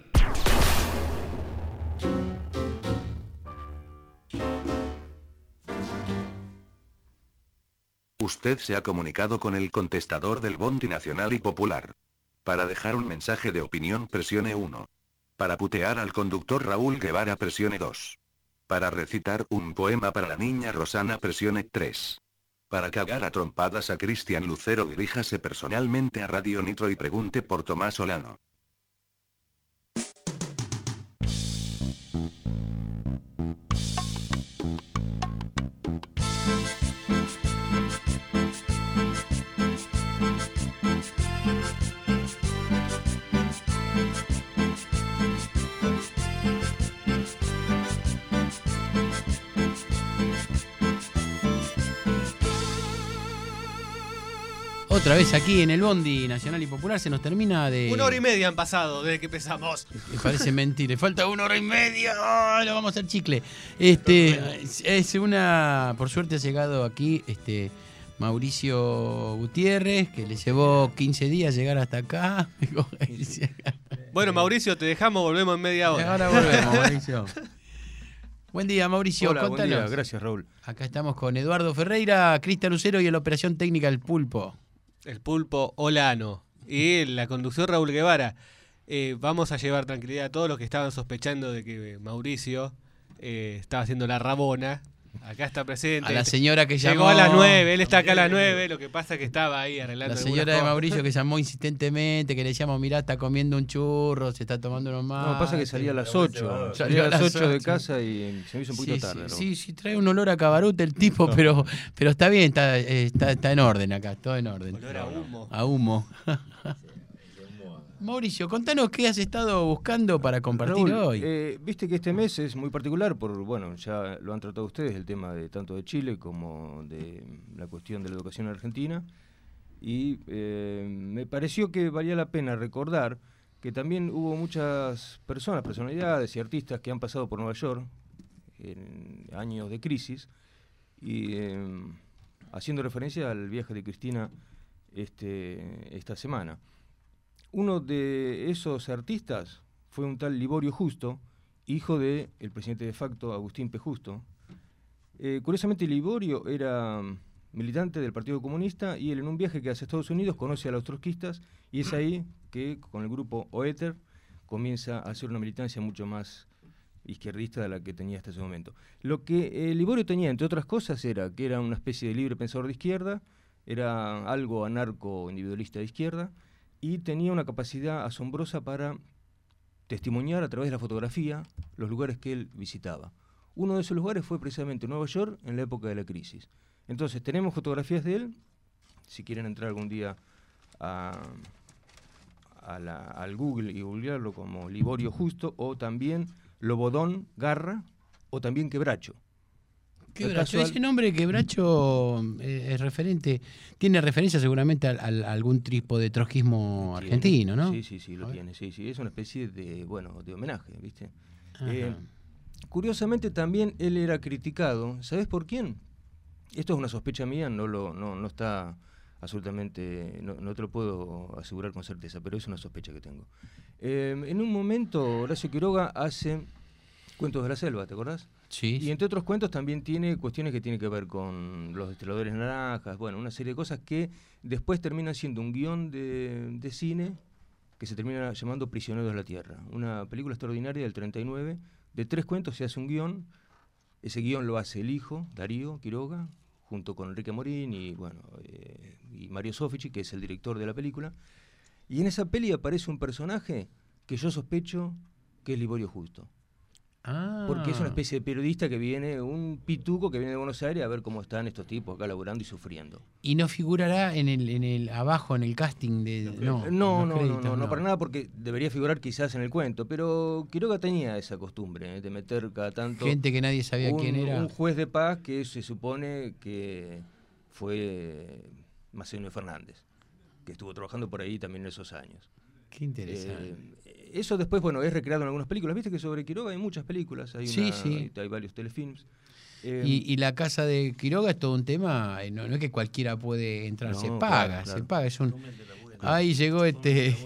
Speaker 12: Usted se ha comunicado con el contestador del Bondi Nacional y Popular. Para dejar un mensaje de opinión presione uno. Para putear al conductor Raúl Guevara presione dos. Para recitar un poema para la niña Rosana presione tres. Para cagar a trompadas a Cristian Lucero diríjase personalmente a Radio Nitro y pregunte por Tomás Solano.
Speaker 3: Otra vez aquí en el Bondi Nacional y Popular se nos termina de...
Speaker 2: Una hora y media han pasado desde que empezamos.
Speaker 3: Me parece mentira. Le falta una hora y media. ¡Oh, lo vamos a hacer chicle! Este, es una... Por suerte ha llegado aquí este Mauricio Gutiérrez, que le llevó quince días llegar hasta acá.
Speaker 2: Bueno, Mauricio, te dejamos, volvemos en media hora.
Speaker 3: Ahora volvemos, Mauricio. Buen día, Mauricio.
Speaker 18: Hola,
Speaker 3: Contanos.
Speaker 18: buen día. Gracias, Raúl.
Speaker 3: Acá estamos con Eduardo Ferreira, Cristian Lucero y en la operación técnica El Pulpo.
Speaker 2: El Pulpo Olano. Y la conducción Raúl Guevara. Eh, vamos a llevar tranquilidad a todos los que estaban sospechando de que Mauricio eh, estaba haciendo la rabona. Acá está presente.
Speaker 3: A la señora que
Speaker 2: llegó
Speaker 3: llamó.
Speaker 2: a las nueve, él está acá a las nueve. Lo que pasa es que estaba ahí arreglando.
Speaker 3: La señora de Mauricio que llamó insistentemente, que le decíamos, mirá, está comiendo un churro, se está tomando unos más.
Speaker 18: No, pasa que salía a las ocho. Salía a las ocho de casa y se me hizo un poquito
Speaker 3: sí,
Speaker 18: tarde.
Speaker 3: Sí, sí, sí, trae un olor a cabaret el tipo, no. pero, pero está bien, está, está, está en orden acá, todo en orden.
Speaker 2: Olor a humo.
Speaker 3: A humo. Mauricio, contanos qué has estado buscando para compartir
Speaker 18: Raúl,
Speaker 3: hoy.
Speaker 18: Eh, Viste que este mes es muy particular por, bueno, ya lo han tratado ustedes, el tema de tanto de Chile como de la cuestión de la educación en Argentina. Y eh, me pareció que valía la pena recordar que también hubo muchas personas, personalidades y artistas que han pasado por Nueva York en años de crisis y eh, haciendo referencia al viaje de Cristina este, esta semana. Uno de esos artistas fue un tal Liborio Justo, hijo del presidente de facto Agustín P. Justo. Eh, curiosamente, Liborio era militante del Partido Comunista y él en un viaje que hace a Estados Unidos conoce a los trotskistas y es ahí que con el grupo Oeter comienza a hacer una militancia mucho más izquierdista de la que tenía hasta ese momento. Lo que eh, Liborio tenía, entre otras cosas, era que era una especie de libre pensador de izquierda, era algo anarco-individualista de izquierda, y tenía una capacidad asombrosa para testimoniar a través de la fotografía los lugares que él visitaba. Uno de esos lugares fue precisamente Nueva York en la época de la crisis. Entonces, tenemos fotografías de él, si quieren entrar algún día a, a la, al Google y googlearlo como Liborio Justo, o también Lobodón Garra, o también Quebracho.
Speaker 3: Quebracho, ese nombre Quebracho eh, es referente, tiene referencia seguramente a, a, a algún tipo de trotskismo argentino, ¿no?
Speaker 18: Sí, sí, sí, lo tiene, sí, sí, es una especie de, bueno, de homenaje, ¿viste? Eh, curiosamente también él era criticado, ¿sabes por quién? Esto es una sospecha mía, no lo, no, no está absolutamente, no, no te lo puedo asegurar con certeza, pero es una sospecha que tengo. Eh, en un momento Horacio Quiroga hace Cuentos de la Selva, ¿te acordás?
Speaker 3: Sí.
Speaker 18: Y entre otros cuentos también tiene cuestiones que tienen que ver con los destiladores naranjas, bueno, una serie de cosas que después terminan siendo un guión de, de cine que se termina llamando Prisioneros de la Tierra. Una película extraordinaria del treinta y nueve, de tres cuentos se hace un guión, ese guión lo hace el hijo, Darío Quiroga, junto con Enrique Morín y, bueno, eh, y Mario Soffici, que es el director de la película. Y en esa peli aparece un personaje que yo sospecho que es Liborio Justo.
Speaker 3: Ah.
Speaker 18: Porque es una especie de periodista que viene, un pituco que viene de Buenos Aires a ver cómo están estos tipos acá laburando y sufriendo.
Speaker 3: Y no figurará en el, en el abajo, en el casting de... No,
Speaker 18: no, no,
Speaker 3: créditos,
Speaker 18: no, no, no, para nada, porque debería figurar quizás en el cuento, pero Quiroga tenía esa costumbre, ¿eh? De meter cada tanto...
Speaker 3: Gente que nadie sabía
Speaker 18: un,
Speaker 3: quién era.
Speaker 18: Un juez de paz que se supone que fue Macedonio Fernández, que estuvo trabajando por ahí también en esos años.
Speaker 3: Qué interesante.
Speaker 18: Eh, eso después, bueno, es recreado en algunas películas. Viste que sobre Quiroga hay muchas películas, hay,
Speaker 3: Sí,
Speaker 18: una,
Speaker 3: sí.
Speaker 18: hay, hay varios telefilms. Eh,
Speaker 3: Y, y la casa de Quiroga es todo un tema, eh, no, no es que cualquiera puede entrar,
Speaker 18: No,
Speaker 3: se
Speaker 18: claro,
Speaker 3: paga,
Speaker 18: claro.
Speaker 3: se paga, es un... Ahí llegó este...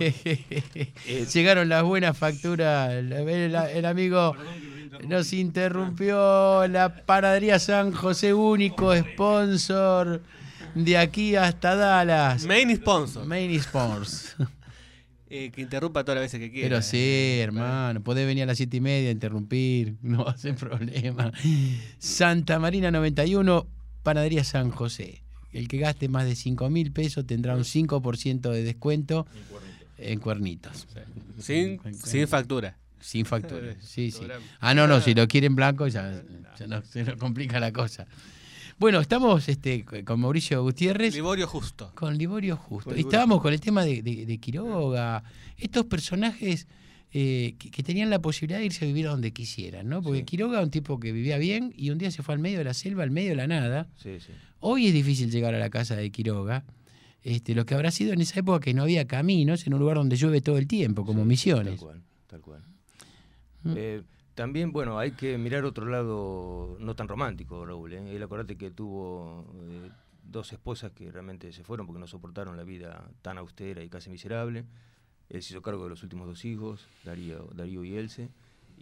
Speaker 3: Llegaron las buenas facturas, el, el- el amigo nos interrumpió, la panadería San José, único sponsor de aquí hasta Dallas.
Speaker 2: Main sponsor.
Speaker 3: Main sponsors.
Speaker 2: Eh, que interrumpa todas las veces que quiera.
Speaker 3: Pero sí, hermano, podés venir a las siete y media a interrumpir, no va a ser problema. Santa Marina noventa y uno, Panadería San José. El que gaste más de cinco mil pesos tendrá un cinco por ciento de descuento en cuernitos.
Speaker 2: Sin, sin factura.
Speaker 3: Sin factura, sí, sí. Ah, no, no, si lo quieren blanco ya, ya no, se nos complica la cosa. Bueno, estamos este, con Mauricio Gutiérrez.
Speaker 2: Liborio Justo.
Speaker 3: Con Liborio Justo.
Speaker 2: Con
Speaker 3: Y
Speaker 2: Liborio
Speaker 3: estábamos con el tema de, de, de Quiroga. Estos personajes eh, que, que tenían la posibilidad de irse a vivir a donde quisieran, ¿no? Porque
Speaker 18: Sí.
Speaker 3: Quiroga era un tipo que vivía bien y un día se fue al medio de la selva, al medio de la nada.
Speaker 18: Sí, sí.
Speaker 3: Hoy es difícil llegar a la casa de Quiroga. Este, lo que habrá sido en esa época que no había caminos, en un lugar donde llueve todo el tiempo, como
Speaker 18: Sí,
Speaker 3: Misiones.
Speaker 18: Tal cual, tal cual.
Speaker 3: Mm.
Speaker 18: Eh, también, bueno, hay que mirar otro lado no tan romántico, Raúl. ¿eh? Él, acordate que tuvo eh, dos esposas que realmente se fueron porque no soportaron la vida tan austera y casi miserable. Él se hizo cargo de los últimos dos hijos, Darío, Darío y Else,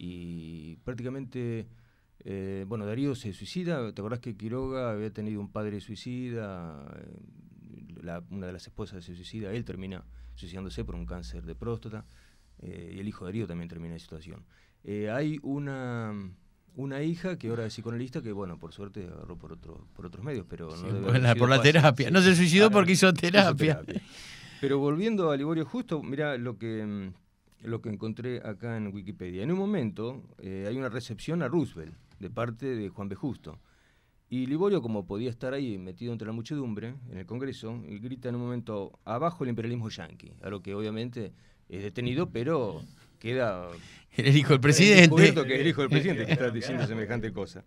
Speaker 18: y prácticamente, eh, bueno, Darío se suicida. ¿Te acordás que Quiroga había tenido un padre suicida? Eh, la, una de las esposas se suicida, él termina suicidándose por un cáncer de próstata, eh, y el hijo de Darío también termina en situación. Eh, hay una una hija que ahora es psicoanalista que, bueno, por suerte agarró por otro, por otros medios, pero
Speaker 3: Sí,
Speaker 18: no debe
Speaker 3: por
Speaker 18: haber
Speaker 3: la-
Speaker 18: sido
Speaker 3: por la
Speaker 18: fácil.
Speaker 3: terapia. No se suicidó porque hizo terapia.
Speaker 18: Pero volviendo a Liborio Justo, mira lo que mm, lo que encontré acá en Wikipedia. En un momento eh, hay una recepción a Roosevelt de parte de Juan B. Justo. Y Liborio, como podía estar ahí metido entre la muchedumbre en el Congreso, y grita en un momento, abajo el imperialismo yanqui, a lo que obviamente es detenido, pero queda...
Speaker 3: El hijo del presidente.
Speaker 18: descubierto que es el hijo del presidente que está diciendo semejante cosa.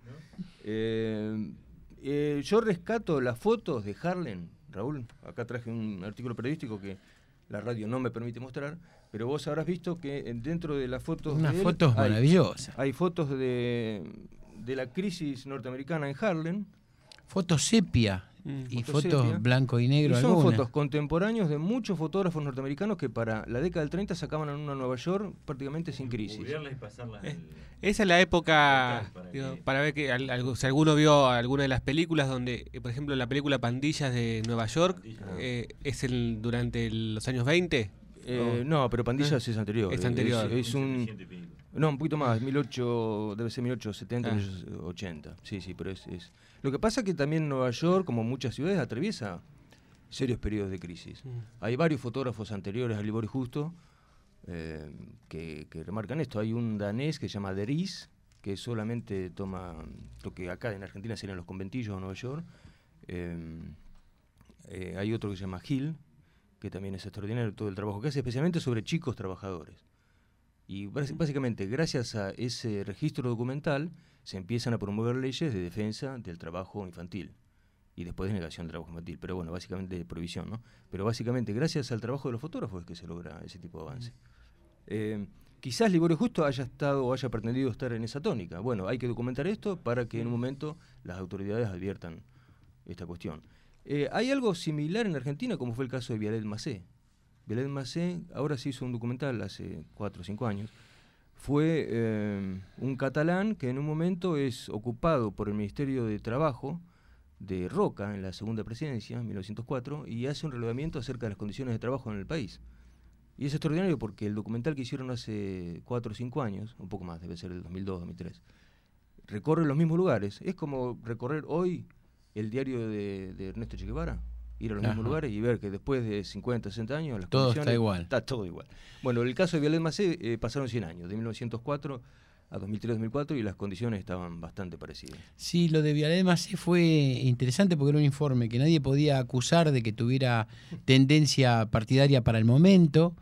Speaker 18: Eh, eh, yo rescato las fotos de Harlem, Raúl. Acá traje un artículo periodístico que la radio no me permite mostrar, pero vos habrás visto que dentro de las fotos
Speaker 3: Unas
Speaker 18: de él
Speaker 3: fotos
Speaker 18: hay-
Speaker 3: maravillosas.
Speaker 18: Hay fotos de, de la crisis norteamericana en Harlem.
Speaker 3: Fotos sepia y
Speaker 18: Fotos
Speaker 3: fotos
Speaker 18: sepia.
Speaker 3: blanco y negro
Speaker 18: Y son
Speaker 3: algunas.
Speaker 18: fotos contemporáneos de muchos fotógrafos norteamericanos que para la década del treinta sacaban en una Nueva York prácticamente sin crisis.
Speaker 4: Googlearlas y pasarlas al-
Speaker 2: Esa es la época,
Speaker 4: para
Speaker 2: digo,
Speaker 4: que-
Speaker 2: para ver que al- algo- si alguno vio alguna de las películas donde, eh, por ejemplo, la película Pandillas de Nueva York, eh, es el durante el- los años veinte.
Speaker 18: Eh,
Speaker 2: ¿O?
Speaker 18: no, pero Pandillas
Speaker 2: Eh,
Speaker 18: es anterior.
Speaker 2: Es anterior.
Speaker 18: Es, es un, no, un poquito más, mil ochocientos, debe ser mil ochocientos setenta,
Speaker 2: Ah.
Speaker 18: mil ochocientos ochenta. Sí, sí, pero es, es... Lo que pasa es que también Nueva York, como muchas ciudades, atraviesa serios periodos de crisis.
Speaker 2: Mm.
Speaker 18: Hay varios fotógrafos anteriores a Liborio Justo eh, que, que remarcan esto. Hay un danés que se llama Deris, que solamente toma lo que acá en Argentina serían los conventillos de Nueva York. Eh, eh, hay otro que se llama Gil, que también es extraordinario todo el trabajo que hace, especialmente sobre chicos trabajadores. Y bás- básicamente, gracias a ese registro documental, se empiezan a promover leyes de defensa del trabajo infantil. Y después de negación del trabajo infantil, pero bueno, básicamente de prohibición, ¿no? Pero básicamente, gracias al trabajo de los fotógrafos es que se logra ese tipo de avance. Eh, quizás Liborio Justo haya estado o haya pretendido estar en esa tónica. Bueno, hay que documentar esto para que en un momento las autoridades adviertan esta cuestión. Eh, hay algo similar en Argentina, como fue el caso de Vialet Macé. Vialet Macé, ahora se hizo un documental hace cuatro o cinco años, fue eh, un catalán que en un momento es ocupado por el Ministerio de Trabajo de Roca en la segunda presidencia, en mil novecientos cuatro, y hace un relevamiento acerca de las condiciones de trabajo en el país. Y es extraordinario porque el documental que hicieron hace cuatro o cinco años, un poco más, debe ser el dos mil dos, dos mil tres, recorre los mismos lugares. Es como recorrer hoy el diario de, de Ernesto Che Guevara, ir a los
Speaker 3: Ajá.
Speaker 18: mismos lugares y ver que después de cincuenta, sesenta años las
Speaker 3: Todo
Speaker 18: condiciones...
Speaker 3: está igual.
Speaker 18: Está todo igual. Bueno, en el caso de Vialet Macé eh, pasaron cien años, de mil novecientos cuatro a dos mil tres, dos mil cuatro, y las condiciones estaban bastante parecidas.
Speaker 3: Sí, lo de Vialet Macé fue interesante porque era un informe que nadie podía acusar de que tuviera tendencia partidaria para el momento.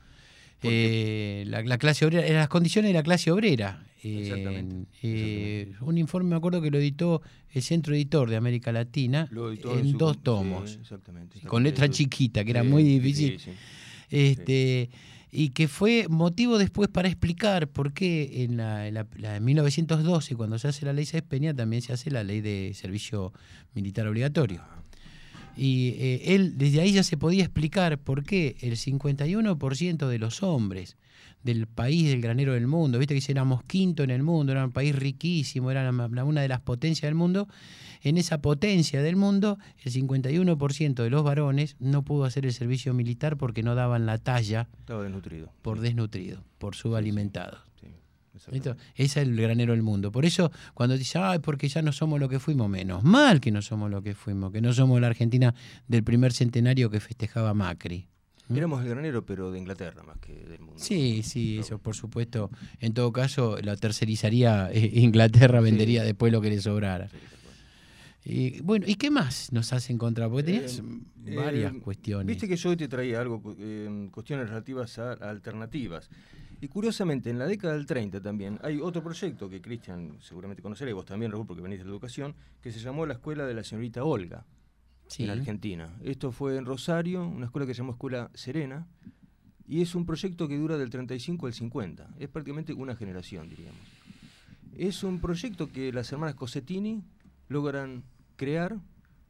Speaker 3: Eh, la, la clase obrera, eran las condiciones de la clase obrera. Eh,
Speaker 18: Exactamente,
Speaker 3: eh, un informe, me acuerdo que lo editó el Centro Editor de América Latina
Speaker 18: Lo editó
Speaker 3: en
Speaker 18: en su-
Speaker 3: dos tomos,
Speaker 18: sí, exactamente,
Speaker 3: con letra
Speaker 18: exactamente.
Speaker 3: chiquita, que era
Speaker 18: Sí,
Speaker 3: muy
Speaker 18: sí,
Speaker 3: difícil.
Speaker 18: sí, sí.
Speaker 3: Este, y que fue motivo después para explicar por qué en la, en la- la de mil novecientos doce, cuando se hace la ley Sáenz Peña, también se hace la ley de servicio militar obligatorio. Y eh, él, desde ahí ya se podía explicar por qué el cincuenta y uno por ciento de los hombres del país del granero del mundo, viste que éramos quinto en el mundo, era un país riquísimo, era la- la- una de las potencias del mundo. En esa potencia del mundo, el cincuenta y uno por ciento de los varones no pudo hacer el servicio militar porque no daban la talla.
Speaker 18: Estaba desnutrido.
Speaker 3: Por desnutrido, por subalimentados.
Speaker 18: exactamente.
Speaker 3: ¿Listo? Ese es el granero del mundo. Por eso, cuando dice, ay, porque ya no somos lo que fuimos, menos mal que no somos lo que fuimos, que no somos la Argentina del primer centenario que festejaba Macri.
Speaker 18: Éramos el granero, pero de Inglaterra más que del mundo.
Speaker 3: Sí, sí, eso por supuesto. En todo caso, la tercerizaría eh, Inglaterra, vendería después lo que le sobrara. Y, bueno, ¿y qué más nos has encontrado? Porque tenías
Speaker 18: Eh,
Speaker 3: varias
Speaker 18: eh,
Speaker 3: cuestiones.
Speaker 18: Viste que yo hoy te traía algo, eh, cuestiones relativas a, a alternativas. Y curiosamente, en la década del treinta también hay otro proyecto que Cristian seguramente conocerá, y vos también, Raúl, porque venís de la educación, que se llamó la Escuela de la Señorita Olga,
Speaker 3: Sí.
Speaker 18: en Argentina. Esto fue en Rosario, una escuela que se llamó Escuela Serena, y es un proyecto que dura del treinta y cinco al cincuenta. Es prácticamente una generación, diríamos. Es un proyecto que las hermanas Cosettini logran crear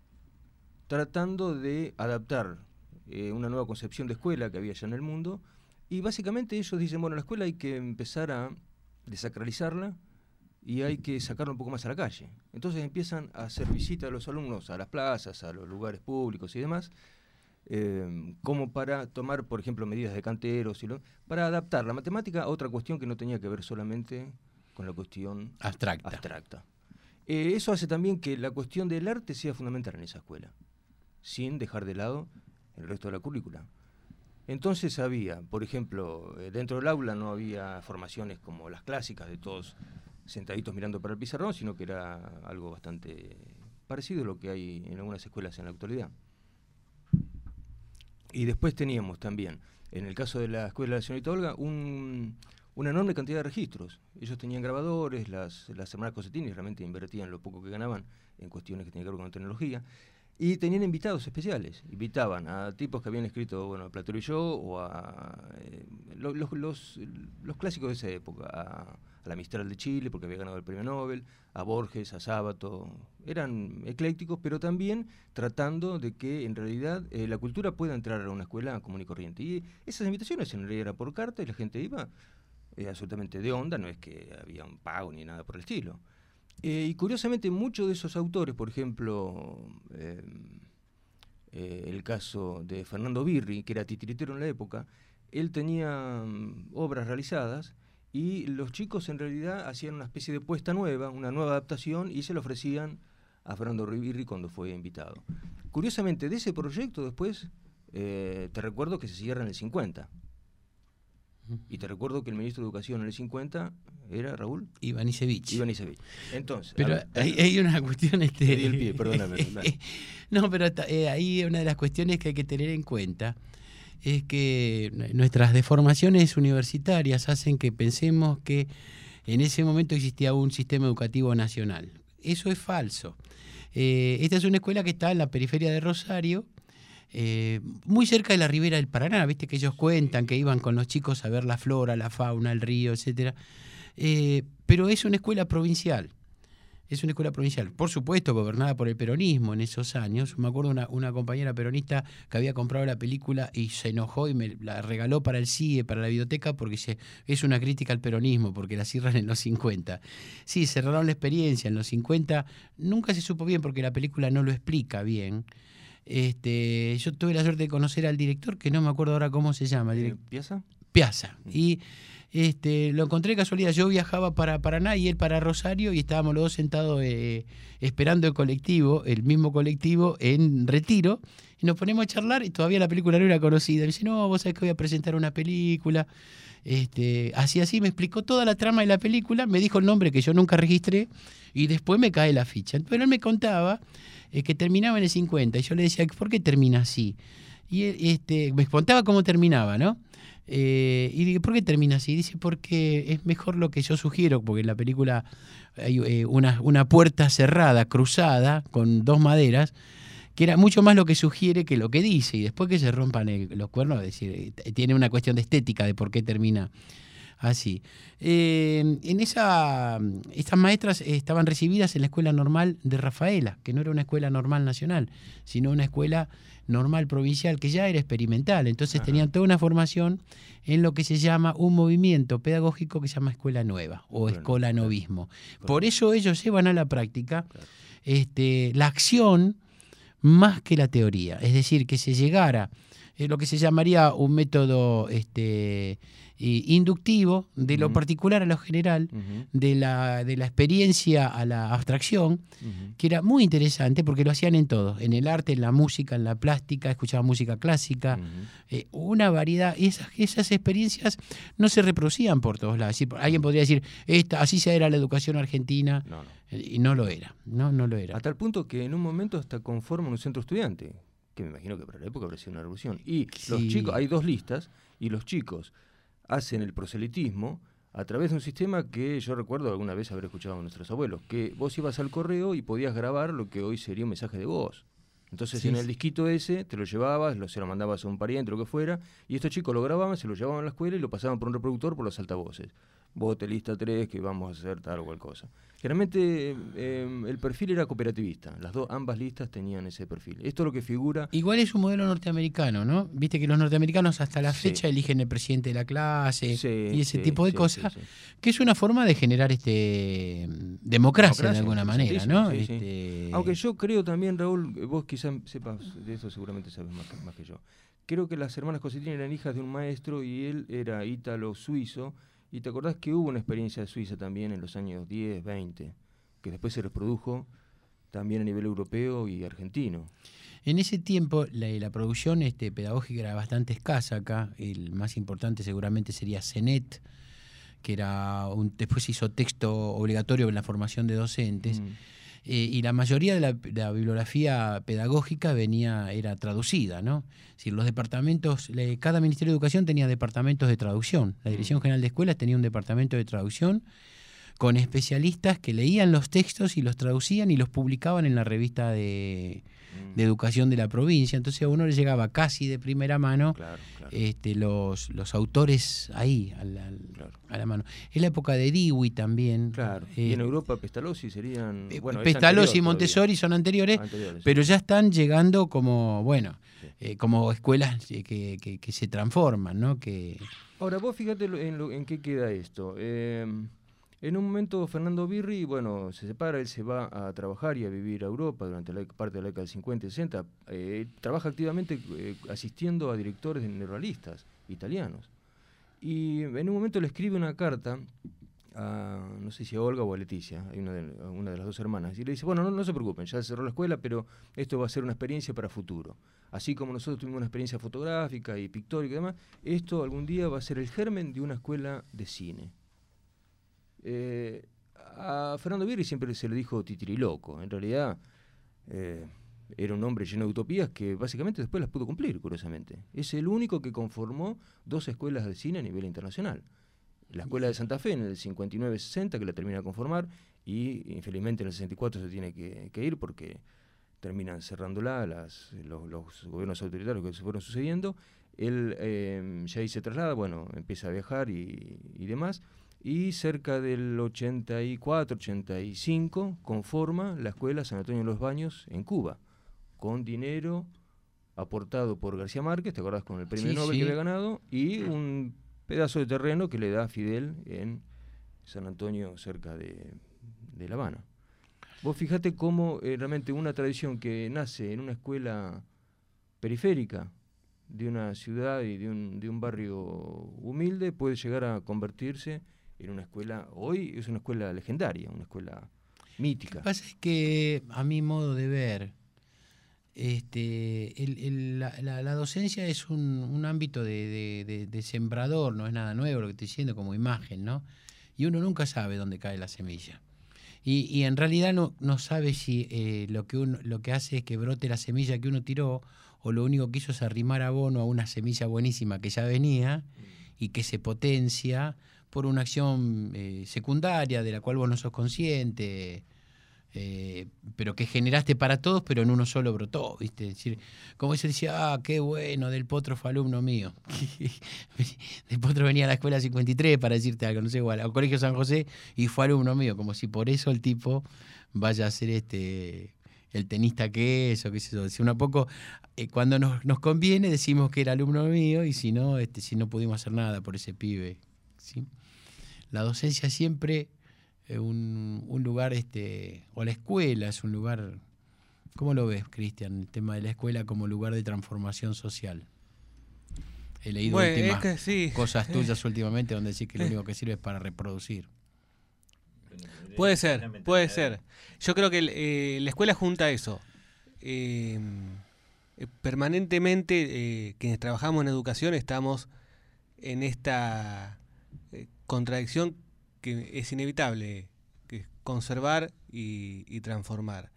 Speaker 18: tratando de adaptar eh, una nueva concepción de escuela que había ya en el mundo, y básicamente ellos dicen, bueno, la escuela hay que empezar a desacralizarla y hay que sacarla un poco más a la calle. Entonces empiezan a hacer visitas a los alumnos a las plazas, a los lugares públicos y demás, eh, como para tomar, por ejemplo, medidas de canteros, y lo, para adaptar la matemática a otra cuestión que no tenía que ver solamente con la cuestión
Speaker 3: abstracta.
Speaker 18: abstracta. Eh, eso hace también que la cuestión del arte sea fundamental en esa escuela, sin dejar de lado el resto de la currícula. Entonces había, por ejemplo, eh, dentro del aula no había formaciones como las clásicas de todos sentaditos mirando para el pizarrón, sino que era algo bastante parecido a lo que hay en algunas escuelas en la actualidad. Y después teníamos también, en el caso de la escuela de la señorita Olga, un, una enorme cantidad de registros. Ellos tenían grabadores, las, las hermanas Cosettini realmente invertían lo poco que ganaban en cuestiones que tenían que ver con la tecnología, y tenían invitados especiales. Invitaban a tipos que habían escrito, bueno, Platero y yo, o a eh, lo- los, los, los clásicos de esa época, a, a la Mistral de Chile, porque había ganado el premio Nobel, a Borges, a Sábato. Eran eclécticos, pero también tratando de que en realidad eh, la cultura pueda entrar a una escuela común y corriente. Y esas invitaciones en realidad eran por carta y la gente iba eh, absolutamente de onda, no es que había un pago ni nada por el estilo. Eh, y curiosamente muchos de esos autores, por ejemplo, eh, eh, el caso de Fernando Birri, que era titiritero en la época, él tenía mm, obras realizadas y los chicos en realidad hacían una especie de puesta nueva, una nueva adaptación, y se lo ofrecían a Fernando Birri cuando fue invitado. Curiosamente, de ese proyecto después, eh, te recuerdo que se cierra en el cincuenta. Y te recuerdo que el ministro de Educación en el cincuenta era Raúl
Speaker 3: Ivanišević.
Speaker 18: Ivanišević. Entonces,
Speaker 3: pero
Speaker 18: ver,
Speaker 3: hay, hay una cuestión... Este,
Speaker 18: te di el pie, perdóname.
Speaker 3: no, pero eh, ahí una de las cuestiones que hay que tener en cuenta es que nuestras deformaciones universitarias hacen que pensemos que en ese momento existía un sistema educativo nacional. Eso es falso. Eh, esta es una escuela que está en la periferia de Rosario, Eh, muy cerca de la ribera del Paraná, viste que ellos cuentan que iban con los chicos a ver la flora, la fauna, el río, etcétera. Eh, pero es una escuela provincial, es una escuela provincial, por supuesto gobernada por el peronismo en esos años. Me acuerdo una, una compañera peronista que había comprado la película y se enojó y me la regaló para el C I E, para la biblioteca, porque se, es una crítica al peronismo, porque la cierran en los cincuenta. Sí, cerraron la experiencia en los cincuenta, nunca se supo bien porque la película no lo explica bien. Este, yo tuve la suerte de conocer al director, que no me acuerdo ahora cómo se llama.
Speaker 18: Eh, ¿Piazza?
Speaker 3: Piazza. Y este, lo encontré de casualidad. Yo viajaba para Paraná y él para Rosario y estábamos los dos sentados eh, esperando el colectivo, el mismo colectivo en Retiro, y nos ponemos a charlar y todavía la película no era conocida. Me dice, no, vos sabés que voy a presentar una película. Este, así, así me explicó toda la trama de la película, me dijo el nombre que yo nunca registré y después me cae la ficha. Pero él me contaba eh, que terminaba en el cincuenta y yo le decía, ¿por qué termina así? Y él, este, me contaba cómo terminaba, ¿no? Eh, y dije, ¿por qué termina así? Dice, porque es mejor lo que yo sugiero, porque en la película hay eh, una, una puerta cerrada, cruzada, con dos maderas, que era mucho más lo que sugiere que lo que dice, y después que se rompan el, los cuernos, es decir, tiene una cuestión de estética de por qué termina así. Eh, en esa, estas maestras estaban recibidas en la Escuela Normal de Rafaela, que no era una escuela normal nacional, sino una escuela normal provincial, que ya era experimental. Entonces Ajá. tenían toda una formación en lo que se llama un movimiento pedagógico que se llama Escuela Nueva o bueno, escolanovismo. Claro. Por eso ellos llevan a la práctica claro. este, la acción más que la teoría. Es decir, que se llegara eh, lo que se llamaría un método este, eh, inductivo, de lo uh-huh. particular a lo general, uh-huh. de, la, de la experiencia a la abstracción, uh-huh. que era muy interesante porque lo hacían en todo, en el arte, en la música, en la plástica, escuchaban música clásica, uh-huh. eh, una variedad. Esas, esas experiencias no se reproducían por todos lados. Alguien podría decir, esta, así se era la educación argentina, no, no. y no lo era, no, no lo era.
Speaker 18: A tal punto que en un momento hasta conforman un centro estudiante, que me imagino que para la época habría sido una revolución. Y sí. los chicos, hay dos listas, y los chicos hacen el proselitismo a través de un sistema que yo recuerdo alguna vez haber escuchado a nuestros abuelos, que vos ibas al correo y podías grabar lo que hoy sería un mensaje de voz. Entonces sí, en el disquito ese te lo llevabas, lo, se lo mandabas a un pariente, lo que fuera, y estos chicos lo grababan, se lo llevaban a la escuela y lo pasaban por un reproductor por los altavoces. Vote lista tres, que vamos a hacer tal o cual cosa. Generalmente eh, el perfil era cooperativista, las dos, ambas listas tenían ese perfil. Esto es lo que figura...
Speaker 3: Igual es un modelo norteamericano, ¿no? Viste que los norteamericanos hasta la fecha sí. eligen el presidente de la clase sí, y ese sí, tipo de sí, cosas, sí, sí. que es una forma de generar este democracia, democracia de alguna manera, ¿no?
Speaker 18: Sí,
Speaker 3: este...
Speaker 18: sí. Aunque yo creo también, Raúl, vos quizás sepas de eso, seguramente sabes más, más que yo. Creo que las hermanas Cosentino eran hijas de un maestro y él era ítalo-suizo. Y te acordás que hubo una experiencia de Suiza también en los años diez, veinte, que después se reprodujo también a nivel europeo y argentino.
Speaker 3: En ese tiempo la, la producción este, pedagógica era bastante escasa acá. El más importante seguramente sería CENET, que era un, después se hizo texto obligatorio en la formación de docentes. Mm. Eh, y la mayoría de la, de la bibliografía pedagógica venía, era traducida, ¿no? Es decir, los departamentos, le, cada Ministerio de Educación tenía departamentos de traducción. La Dirección General de Escuelas tenía un departamento de traducción con especialistas que leían los textos y los traducían y los publicaban en la revista de, de educación de la provincia. Entonces a uno le llegaba casi de primera mano claro, claro. Este, los, los autores ahí, a la, claro. a la mano. Es la época de Dewey también.
Speaker 18: Claro. Eh, y en Europa Pestalozzi serían... Bueno,
Speaker 3: Pestalozzi y Montessori todavía. son anteriores, anteriores pero sí. ya están llegando como, bueno, sí. eh, como escuelas que, que, que se transforman, ¿no? Que...
Speaker 18: Ahora, vos fíjate en, lo, en qué queda esto. Eh... En un momento Fernando Birri, bueno, se separa, él se va a trabajar y a vivir a Europa durante la parte de la década del cincuenta y sesenta. Eh, trabaja activamente eh, asistiendo a directores neuralistas italianos. Y en un momento le escribe una carta a, no sé si a Olga o a Leticia, hay una de, una de las dos hermanas, y le dice, bueno, no, no se preocupen, ya cerró la escuela, pero esto va a ser una experiencia para futuro. Así como nosotros tuvimos una experiencia fotográfica y pictórica y demás, esto algún día va a ser el germen de una escuela de cine. Eh, a Fernando Vieri siempre se le dijo titiriloco, en realidad eh, era un hombre lleno de utopías que básicamente después las pudo cumplir, curiosamente. Es el único que conformó dos escuelas de cine a nivel internacional. La escuela de Santa Fe en el cincuenta y nueve sesenta, que la termina de conformar, y infelizmente en el sesenta y cuatro se tiene que, que ir porque terminan cerrándola las, los, los gobiernos autoritarios que se fueron sucediendo. Él eh, ya ahí se traslada, bueno, empieza a viajar y, y demás, y cerca del ochenta y cuatro, ochenta y cinco conforma la escuela San Antonio de los Baños en Cuba, con dinero aportado por García Márquez, ¿te acordás? Con el premio
Speaker 3: Sí,
Speaker 18: Nobel
Speaker 3: sí.
Speaker 18: que había ganado, y un pedazo de terreno que le da Fidel en San Antonio, cerca de, de La Habana. Vos fijate cómo eh, realmente una tradición que nace en una escuela periférica de una ciudad y de un, de un barrio humilde puede llegar a convertirse en una escuela, hoy es una escuela legendaria, una escuela mítica.
Speaker 3: Lo que pasa es que, a mi modo de ver, este, el, el, la, la, la docencia es un, un ámbito de, de, de, de sembrador, no es nada nuevo lo que estoy diciendo como imagen, ¿no? Y uno nunca sabe dónde cae la semilla. Y, y en realidad no, no sabe si eh, lo, que uno, lo que hace es que brote la semilla que uno tiró, o lo único que hizo es arrimar abono a una semilla buenísima que ya venía y que se potencia por una acción eh, secundaria de la cual vos no sos consciente, eh, pero que generaste para todos, pero en uno solo brotó, ¿viste? Es decir, como ese decía, ah, qué bueno, Del Potro fue alumno mío. Del Potro venía a la escuela cincuenta y tres, para decirte algo, no sé, igual, al Colegio San José, y fue alumno mío, como si por eso el tipo vaya a ser este el tenista que es, o qué sé yo. Decir, un poco, eh, cuando nos, nos conviene decimos que era alumno mío, y si no, este, si no pudimos hacer nada por ese pibe, ¿sí? La docencia siempre eh, un, un lugar, este, o la escuela es un lugar, ¿cómo lo ves, Cristian? El tema de la escuela como lugar de transformación social. He leído
Speaker 2: bueno,
Speaker 3: últimas
Speaker 2: es que sí.
Speaker 3: cosas tuyas últimamente donde decís que lo único que sirve es para reproducir.
Speaker 2: Puede ser, puede ser. Yo creo que eh, la escuela junta eso. Eh, eh, permanentemente, eh, quienes trabajamos en educación estamos en esta eh, contradicción que es inevitable, que es conservar y, y transformar.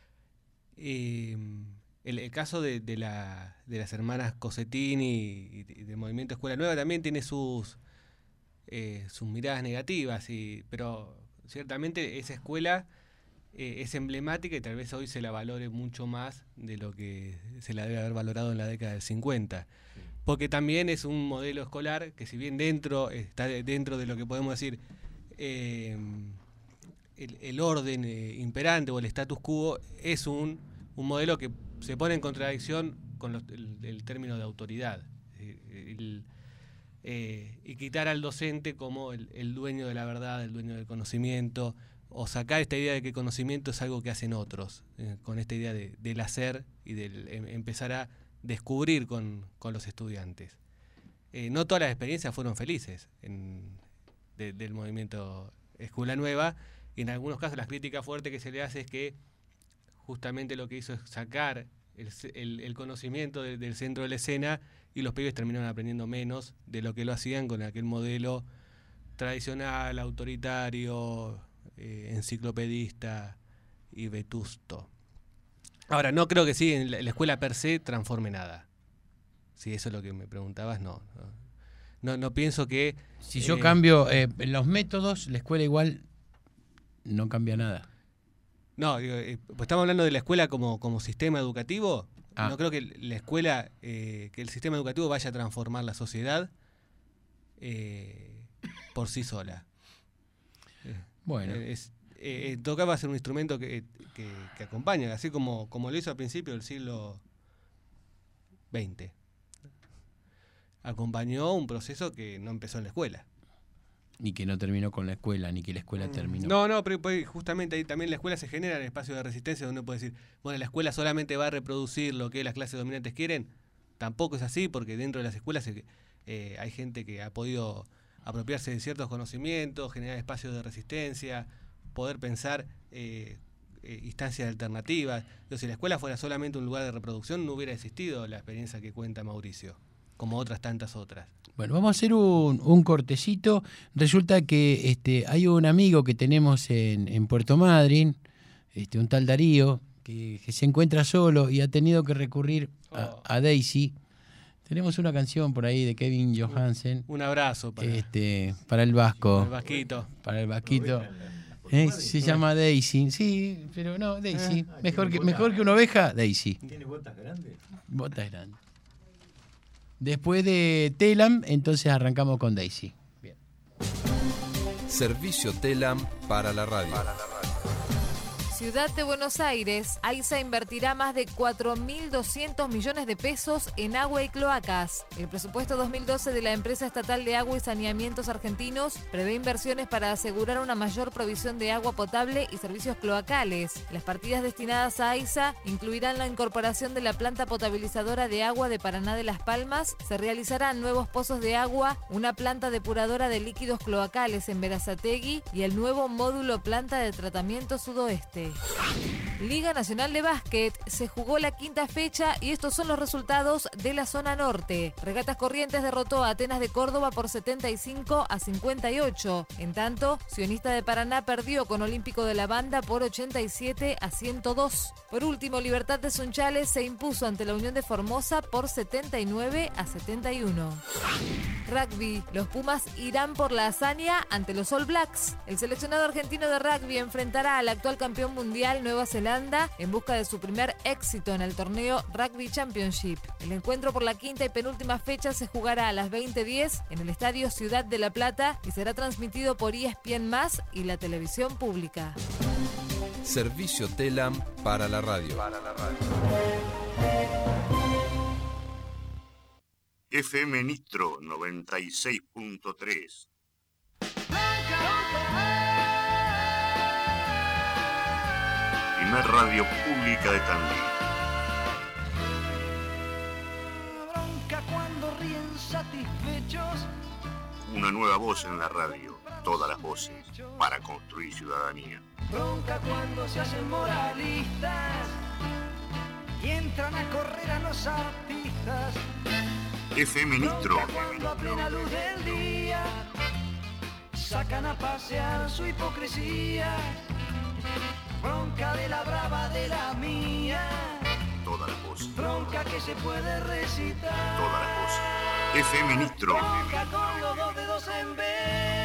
Speaker 2: Eh, el, el caso de, de, la, de las hermanas Cosetini y, y del movimiento Escuela Nueva también tiene sus, eh, sus miradas negativas, y, pero ciertamente esa escuela eh, es emblemática y tal vez hoy se la valore mucho más de lo que se la debe haber valorado en la década del cincuenta. Porque también es un modelo escolar que, si bien dentro está dentro de lo que podemos decir eh, el, el orden eh, imperante o el status quo, es un, un modelo que se pone en contradicción con los, el, el término de autoridad. El, el, eh, y quitar al docente como el, el dueño de la verdad, el dueño del conocimiento, o sacar esta idea de que el conocimiento es algo que hacen otros, eh, con esta idea de, del hacer y del em, empezar a descubrir con, con los estudiantes. Eh, no todas las experiencias fueron felices en, de, del movimiento Escuela Nueva, y en algunos casos la crítica fuerte que se le hace es que justamente lo que hizo es sacar el, el, el conocimiento de, del centro de la escena, y los pibes terminaron aprendiendo menos de lo que lo hacían con aquel modelo tradicional, autoritario, eh, enciclopedista y vetusto. Ahora, no creo que sí, en la, la escuela per se transforme nada. Si eso es lo que me preguntabas, no. No, no, no pienso que...
Speaker 3: Si yo
Speaker 2: eh,
Speaker 3: cambio eh, los métodos, la escuela igual no cambia nada.
Speaker 2: No, digo, eh, pues estamos hablando de la escuela como, como sistema educativo.
Speaker 3: Ah.
Speaker 2: No creo que la escuela, eh, que el sistema educativo vaya a transformar la sociedad eh, por sí sola.
Speaker 3: Bueno.
Speaker 2: Eh, es, eh, toca va a ser un instrumento que, que, que acompaña, así como, como lo hizo al principio del siglo veinte. Acompañó un proceso que no empezó en la escuela.
Speaker 3: Ni que no terminó con la escuela, ni que la escuela terminó.
Speaker 2: No, no, pero pues, justamente ahí también la escuela se genera el espacio de resistencia donde uno puede decir, bueno, la escuela solamente va a reproducir lo que las clases dominantes quieren. Tampoco es así, porque dentro de las escuelas eh, hay gente que ha podido apropiarse de ciertos conocimientos, generar espacios de resistencia, poder pensar eh, eh, instancias alternativas. Entonces, si la escuela fuera solamente un lugar de reproducción, no hubiera existido la experiencia que cuenta Mauricio, como otras tantas otras.
Speaker 3: Bueno, vamos a hacer un, un cortecito. Resulta que este, hay un amigo que tenemos en, en Puerto Madryn, este, un tal Darío, que, que se encuentra solo y ha tenido que recurrir a, a Daisy. Tenemos una canción por ahí de Kevin Johansen.
Speaker 2: Un abrazo para,
Speaker 3: este, para el Vasco.
Speaker 2: Para el Vasquito.
Speaker 3: Para el Vasquito. Eh, se llama Daisy. Sí, pero no, Daisy. Mejor que, mejor que una oveja, Daisy.
Speaker 4: ¿Tiene botas grandes?
Speaker 3: Botas grandes. Después de Telam, entonces arrancamos con Daisy. Bien.
Speaker 13: Servicio Telam para la radio. Para la radio.
Speaker 14: Ciudad de Buenos Aires, AISA invertirá más de cuatro mil doscientos millones de pesos en agua y cloacas. El presupuesto dos mil doce de la empresa estatal de agua y saneamientos argentinos prevé inversiones para asegurar una mayor provisión de agua potable y servicios cloacales. Las partidas destinadas a AISA incluirán la incorporación de la planta potabilizadora de agua de Paraná de Las Palmas, se realizarán nuevos pozos de agua, una planta depuradora de líquidos cloacales en Berazategui y el nuevo módulo planta de tratamiento sudoeste. Liga Nacional de Básquet, se jugó la quinta fecha y estos son los resultados de la zona norte. Regatas Corrientes derrotó a Atenas de Córdoba por setenta y cinco a cincuenta y ocho. En tanto, Sionista de Paraná perdió con Olímpico de la Banda por ochenta y siete a ciento dos. Por último, Libertad de Sunchales se impuso ante la Unión de Formosa por setenta y nueve a setenta y uno. Rugby, los Pumas irán por la hazaña ante los All Blacks. El seleccionado argentino de rugby enfrentará al actual campeón mundial Nueva Zelanda en busca de su primer éxito en el torneo Rugby Championship. El encuentro por la quinta y penúltima fecha se jugará a las veinte diez en el Estadio Ciudad de La Plata y será transmitido por E S P N más y la televisión pública.
Speaker 13: Servicio Telam para la radio. Para la radio.
Speaker 7: F M Nitro noventa y seis punto tres. Primer radio pública de Tandil.
Speaker 1: Bronca cuando ríen satisfechos.
Speaker 7: Una nueva voz en la radio. Todas las voces para construir ciudadanía.
Speaker 1: Bronca cuando se hacen moralistas y entran a correr a los artistas.
Speaker 7: F M Nitro.
Speaker 1: Bronca cuando a plena luz del día sacan a pasear su hipocresía. Bronca de la brava de la mía.
Speaker 7: Todas las voces.
Speaker 1: Bronca que se puede recitar.
Speaker 7: Todas las voces. F M Nitro.
Speaker 1: Bronca con los dos dedos en B.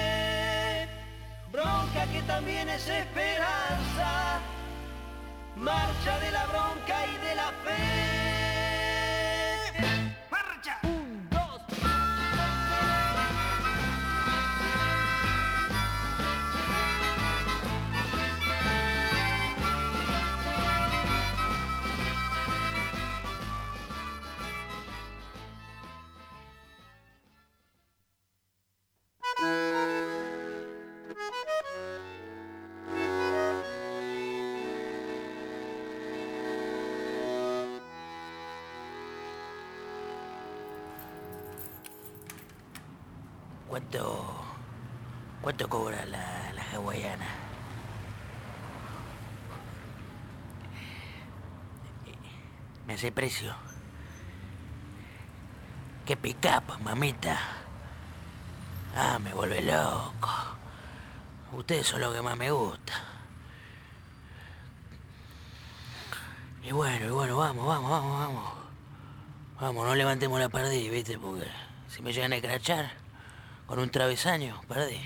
Speaker 1: Bronca que también es esperanza. Marcha de la bronca y de la fe. ¡Marcha! Un, dos, tres.
Speaker 21: ¿Cuánto, cuánto cobra la, la hawaiana? ¿Me hace precio? ¿Qué pick-up, mamita? Ah, me vuelve loco. Ustedes son lo que más me gusta. Y bueno, y bueno, vamos, vamos, vamos, vamos. Vamos, no levantemos la perdí, ¿viste? Porque si me llegan a escrachar con un travesaño, perdí.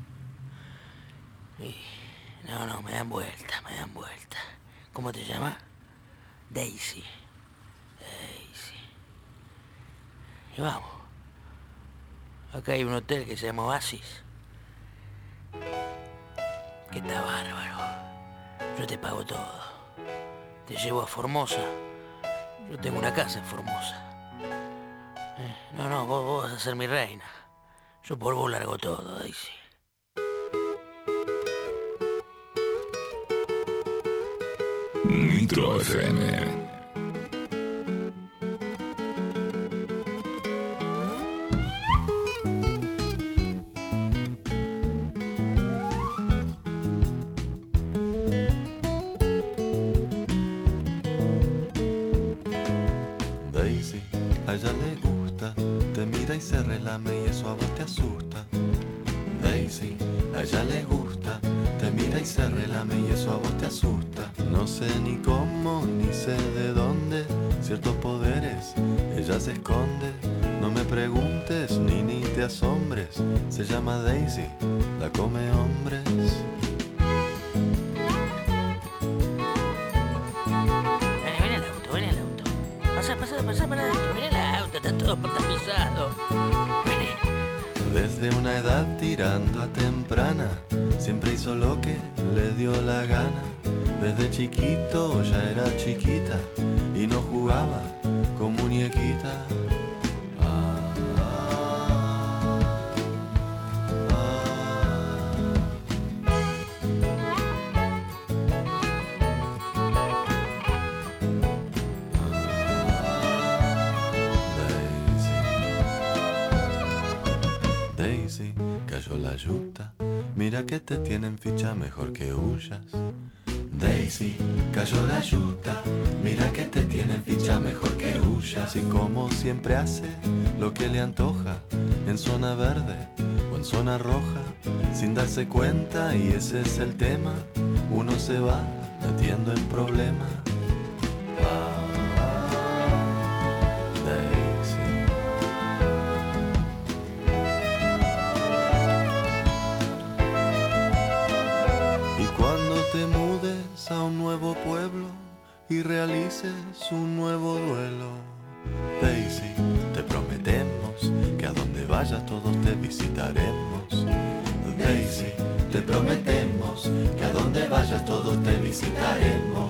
Speaker 21: Y no, no, me dan vuelta, me dan vuelta. ¿Cómo te llamas? Daisy. Daisy. Y vamos. Acá hay un hotel que se llama Oasis. Que está bárbaro. Yo te pago todo. Te llevo a Formosa. Yo tengo una casa en Formosa. Eh, no, no, vos, vos vas a ser mi reina. Yo por vos largo todo, Daisy.
Speaker 11: Nitro F M.
Speaker 6: a ella le gusta, te mira y se relame y eso a vos te asusta. Daisy, a ella le gusta, te mira y se relame y eso a vos te asusta. No sé ni cómo, ni sé de dónde, ciertos poderes, ella se esconde. No me preguntes ni ni te asombres, se llama Daisy, la come hombres.
Speaker 21: Ven, ven el auto, ven el auto. Pasa, pasa, pasa para adentro, ven el auto, está todo tapizado.
Speaker 6: Desde una edad tirando a temprana, siempre hizo lo que le dio la gana. Desde chiquito ya era chiquita y no jugaba con muñequita. Cayó la yuta, mira que te tienen ficha mejor que huyas. Daisy, cayó la yuta, mira que te tienen ficha mejor que huyas. Y como siempre hace lo que le antoja, en zona verde o en zona roja, sin darse cuenta, y ese es el tema, uno se va metiendo en problemas. A un nuevo pueblo y realices un nuevo duelo. Daisy, te prometemos que a donde vayas todos te visitaremos. Daisy, te prometemos que a donde vayas todos te visitaremos.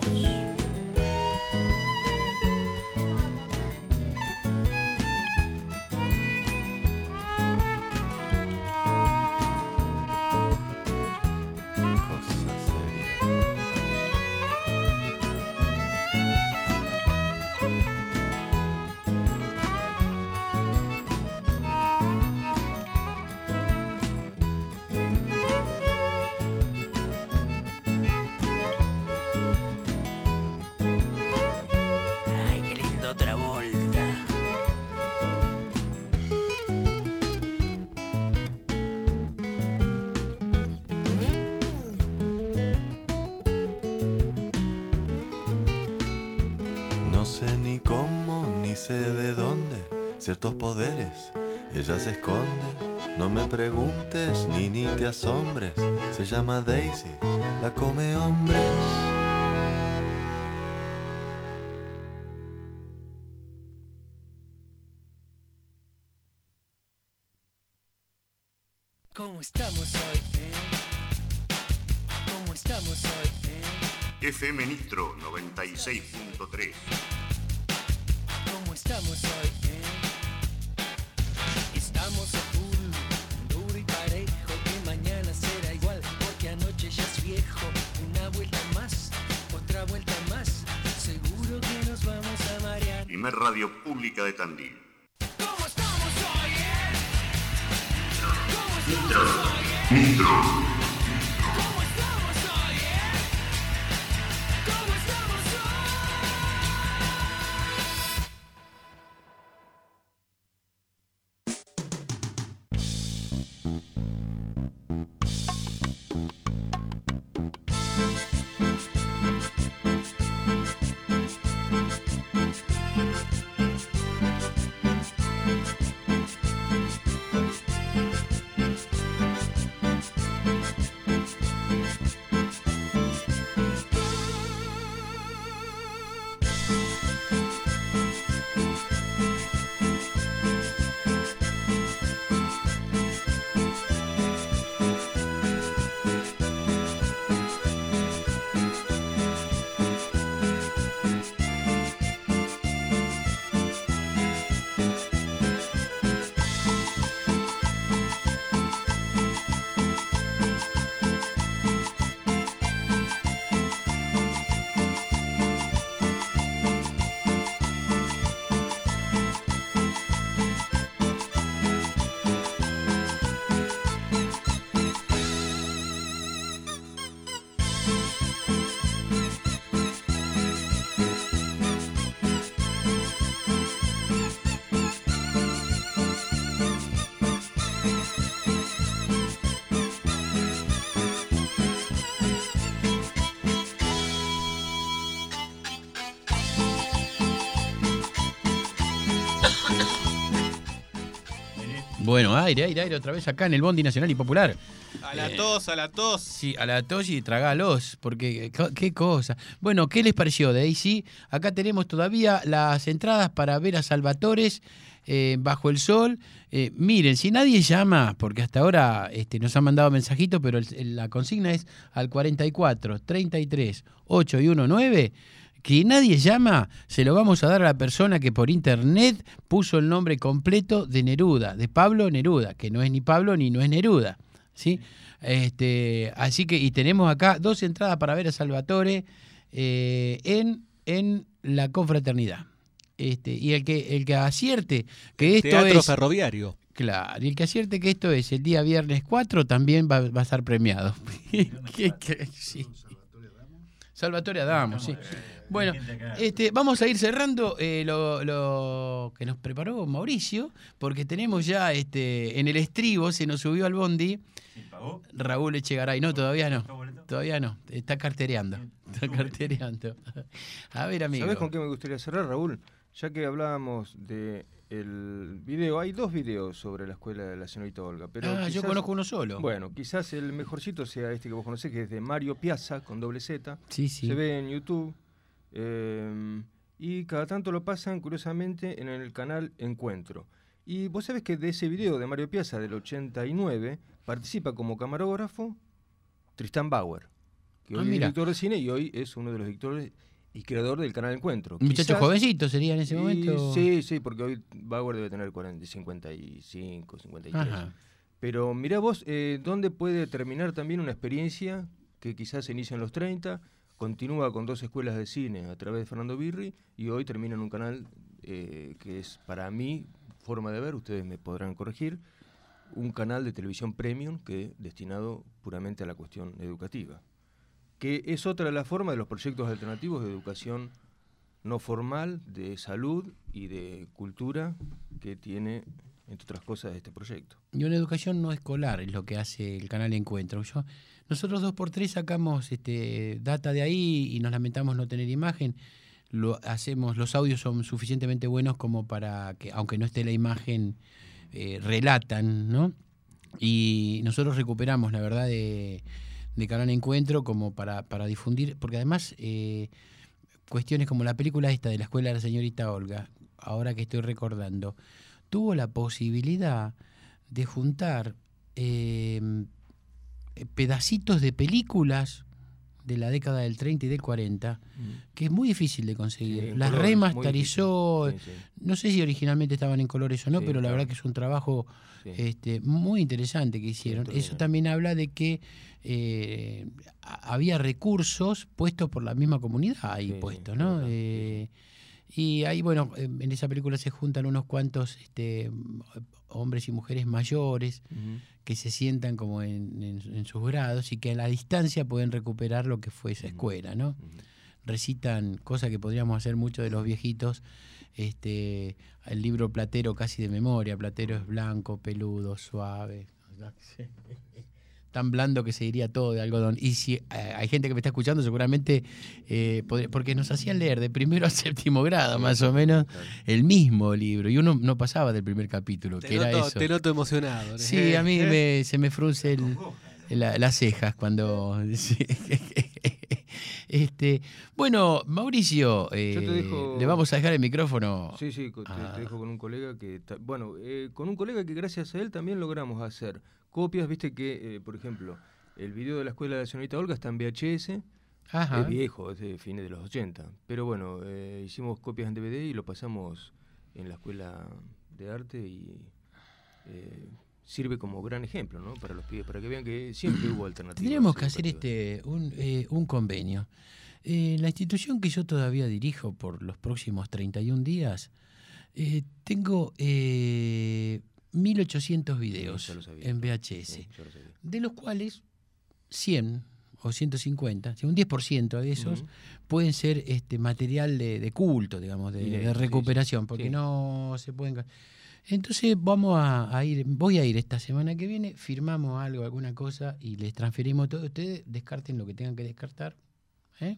Speaker 6: Ciertos poderes, ella se esconde. No me preguntes ni ni te asombres, se llama Daisy, la come hombres.
Speaker 22: ¿Cómo estamos hoy? Eh? ¿Cómo estamos hoy? Eh?
Speaker 7: F M Nitro noventa y seis punto tres.
Speaker 22: ¿Cómo estamos hoy? Eh? Estamos a full, duro y parejo, que mañana será igual, porque anoche ya es viejo. Una vuelta más, otra vuelta más, seguro que nos vamos a marear.
Speaker 7: Primer radio pública de Tandil.
Speaker 22: ¿Cómo estamos hoy? Eh? ¿Cómo estamos
Speaker 7: Nitro.
Speaker 22: hoy? Eh?
Speaker 7: Nitro.
Speaker 22: ¿Cómo estamos hoy? Eh? ¿Cómo estamos
Speaker 3: Bueno, aire, aire, aire, otra vez acá en el Bondi Nacional y Popular.
Speaker 2: A la
Speaker 3: Eh,
Speaker 2: tos, a la tos.
Speaker 3: Sí, a la tos y tragalos, porque co- qué cosa. Bueno, ¿qué les pareció, Daisy? Acá tenemos todavía las entradas para ver a Salvatores eh, bajo el sol. Eh, miren, si nadie llama, porque hasta ahora este, nos han mandado mensajitos, pero el- el- la consigna es al cuarenta y cuatro, treinta y tres, ocho y diecinueve. Que nadie llama, se lo vamos a dar a la persona que por internet puso el nombre completo de Neruda, de Pablo Neruda, que no es ni Pablo ni no es Neruda, ¿sí? Este, así que, y tenemos acá dos entradas para ver a Salvatore eh, en, en la confraternidad. Este, y el que, el que acierte que esto
Speaker 2: Teatro
Speaker 3: es...
Speaker 2: Ferroviario.
Speaker 3: Claro, y el que acierte que esto es el día viernes cuatro también va, va a estar premiado. ¿Qué- qué- sí. Salvatore Adamo, sí. Bueno, este, vamos a ir cerrando eh, lo, lo que nos preparó Mauricio, porque tenemos ya este, en el estribo, se nos subió al bondi Raúl Echegaray. No, todavía no. Todavía no. Está cartereando. Está cartereando. A ver, amigo.
Speaker 18: ¿Sabés con qué me gustaría cerrar, Raúl? Ya que hablábamos de el video, hay dos videos sobre la escuela de la señorita Olga. Pero
Speaker 3: Ah, yo
Speaker 18: quizás-
Speaker 3: conozco uno solo.
Speaker 18: Bueno, quizás el mejorcito sea este que vos conocés, que es de Mario Piazza, con doble Z.
Speaker 3: Sí, sí.
Speaker 18: Se ve en YouTube. eh, y cada tanto lo pasan, curiosamente, en el canal Encuentro. Y vos sabés que de ese video de Mario Piazza del ochenta y nueve participa como camarógrafo Tristán Bauer, que
Speaker 3: Ah,
Speaker 18: hoy es
Speaker 3: mira.
Speaker 18: director de cine y hoy es uno de los directores y creador del canal Encuentro.
Speaker 3: Un muchacho
Speaker 18: Quizás-
Speaker 3: jovencito sería en ese
Speaker 18: y-
Speaker 3: momento.
Speaker 18: Sí, sí, porque hoy Bauer debe tener cuarenta, cincuenta y cinco, cincuenta y tres.
Speaker 3: Ajá.
Speaker 18: Pero mirá vos, eh, ¿dónde puede terminar también una experiencia que quizás se inicia en los treinta, continúa con dos escuelas de cine a través de Fernando Birri y hoy termina en un canal eh, que es, para mí, forma de ver, ustedes me podrán corregir, un canal de televisión premium que es destinado puramente a la cuestión educativa, que es otra de las formas de los proyectos alternativos de educación no formal, de salud y de cultura que tiene, entre otras cosas, este proyecto.
Speaker 3: Y una educación no escolar es lo que hace el canal Encuentro. Yo, nosotros dos por tres sacamos este, data de ahí y nos lamentamos no tener imagen. Lo hacemos, los audios son suficientemente buenos como para que, aunque no esté la imagen, eh, relatan, ¿no? Y nosotros recuperamos, la verdad, de, de Canal Encuentro como para, para difundir, porque además eh, cuestiones como la película esta de la escuela de la señorita Olga, ahora que estoy recordando, tuvo la posibilidad de juntar eh, pedacitos de películas de la década del treinta y del cuarenta, mm. que es muy difícil de conseguir.
Speaker 18: Sí,
Speaker 3: Las
Speaker 18: colores,
Speaker 3: remasterizó,
Speaker 18: sí, sí.
Speaker 3: no sé si originalmente estaban en colores o no,
Speaker 18: Sí,
Speaker 3: pero la
Speaker 18: claro.
Speaker 3: verdad que es un trabajo
Speaker 18: Sí.
Speaker 3: este, muy interesante que hicieron.
Speaker 18: Sí,
Speaker 3: Eso también habla de que eh, a- había recursos puestos por la misma comunidad ahí
Speaker 18: Sí,
Speaker 3: puestos,
Speaker 18: sí,
Speaker 3: ¿no?
Speaker 18: verdad, sí,
Speaker 3: Eh, y ahí, bueno, en esa película se juntan unos cuantos este, hombres y mujeres mayores
Speaker 18: Ujú.
Speaker 3: que se sientan como en, en- en sus grados y que a la distancia pueden recuperar lo que fue esa escuela, ¿no? Recitan cosas que podríamos hacer muchos de los viejitos, este, el libro Platero casi de memoria. Platero es blanco, peludo, suave, tan blando que se diría todo de algodón. Y si eh, hay gente que me está escuchando, seguramente, eh, podría- porque nos hacían leer de primero a séptimo grado, más o menos, el mismo libro. Y uno no pasaba del primer capítulo,
Speaker 2: Te
Speaker 3: que era
Speaker 2: noto,
Speaker 3: eso.
Speaker 2: te noto emocionado.
Speaker 3: Sí, a mí me, se me frunce el- la- las cejas cuando... sí. Este, bueno, Mauricio, eh,
Speaker 18: Yo te dejo-
Speaker 3: le vamos a dejar el micrófono.
Speaker 18: Sí, sí, co- te,
Speaker 3: a-
Speaker 18: te dejo con un colega que, ta- bueno, eh, con un colega que gracias a él también logramos hacer copias, viste que, eh, por ejemplo, el video de la escuela de la señorita Olga está en V H S,
Speaker 3: Ajá.
Speaker 18: es viejo, es de fines de los ochenta, pero bueno, eh, hicimos copias en D V D y lo pasamos en la escuela de arte y eh, sirve como gran ejemplo, ¿no? Para los pibes, para que vean que siempre hubo alternativas.
Speaker 3: Tendríamos que hacer
Speaker 18: educativas.
Speaker 3: este un, eh, un convenio. Eh, la institución que yo todavía dirijo por los próximos treinta y un días, eh, tengo eh, mil ochocientos videos
Speaker 18: Sí, ya lo sabía.
Speaker 3: en V H S,
Speaker 18: Sí, ya lo sabía.
Speaker 3: de los cuales cien o ciento cincuenta, un diez por ciento de esos
Speaker 18: Ujú.
Speaker 3: pueden ser este material de, de culto, digamos, de,
Speaker 18: Inédito,
Speaker 3: de
Speaker 18: sí,
Speaker 3: recuperación,
Speaker 18: sí.
Speaker 3: porque
Speaker 18: Sí.
Speaker 3: no se pueden... ca- Entonces vamos a, a ir, voy a ir esta semana que viene, firmamos algo, alguna cosa y les transferimos todo. Ustedes descarten lo que tengan que descartar, ¿eh?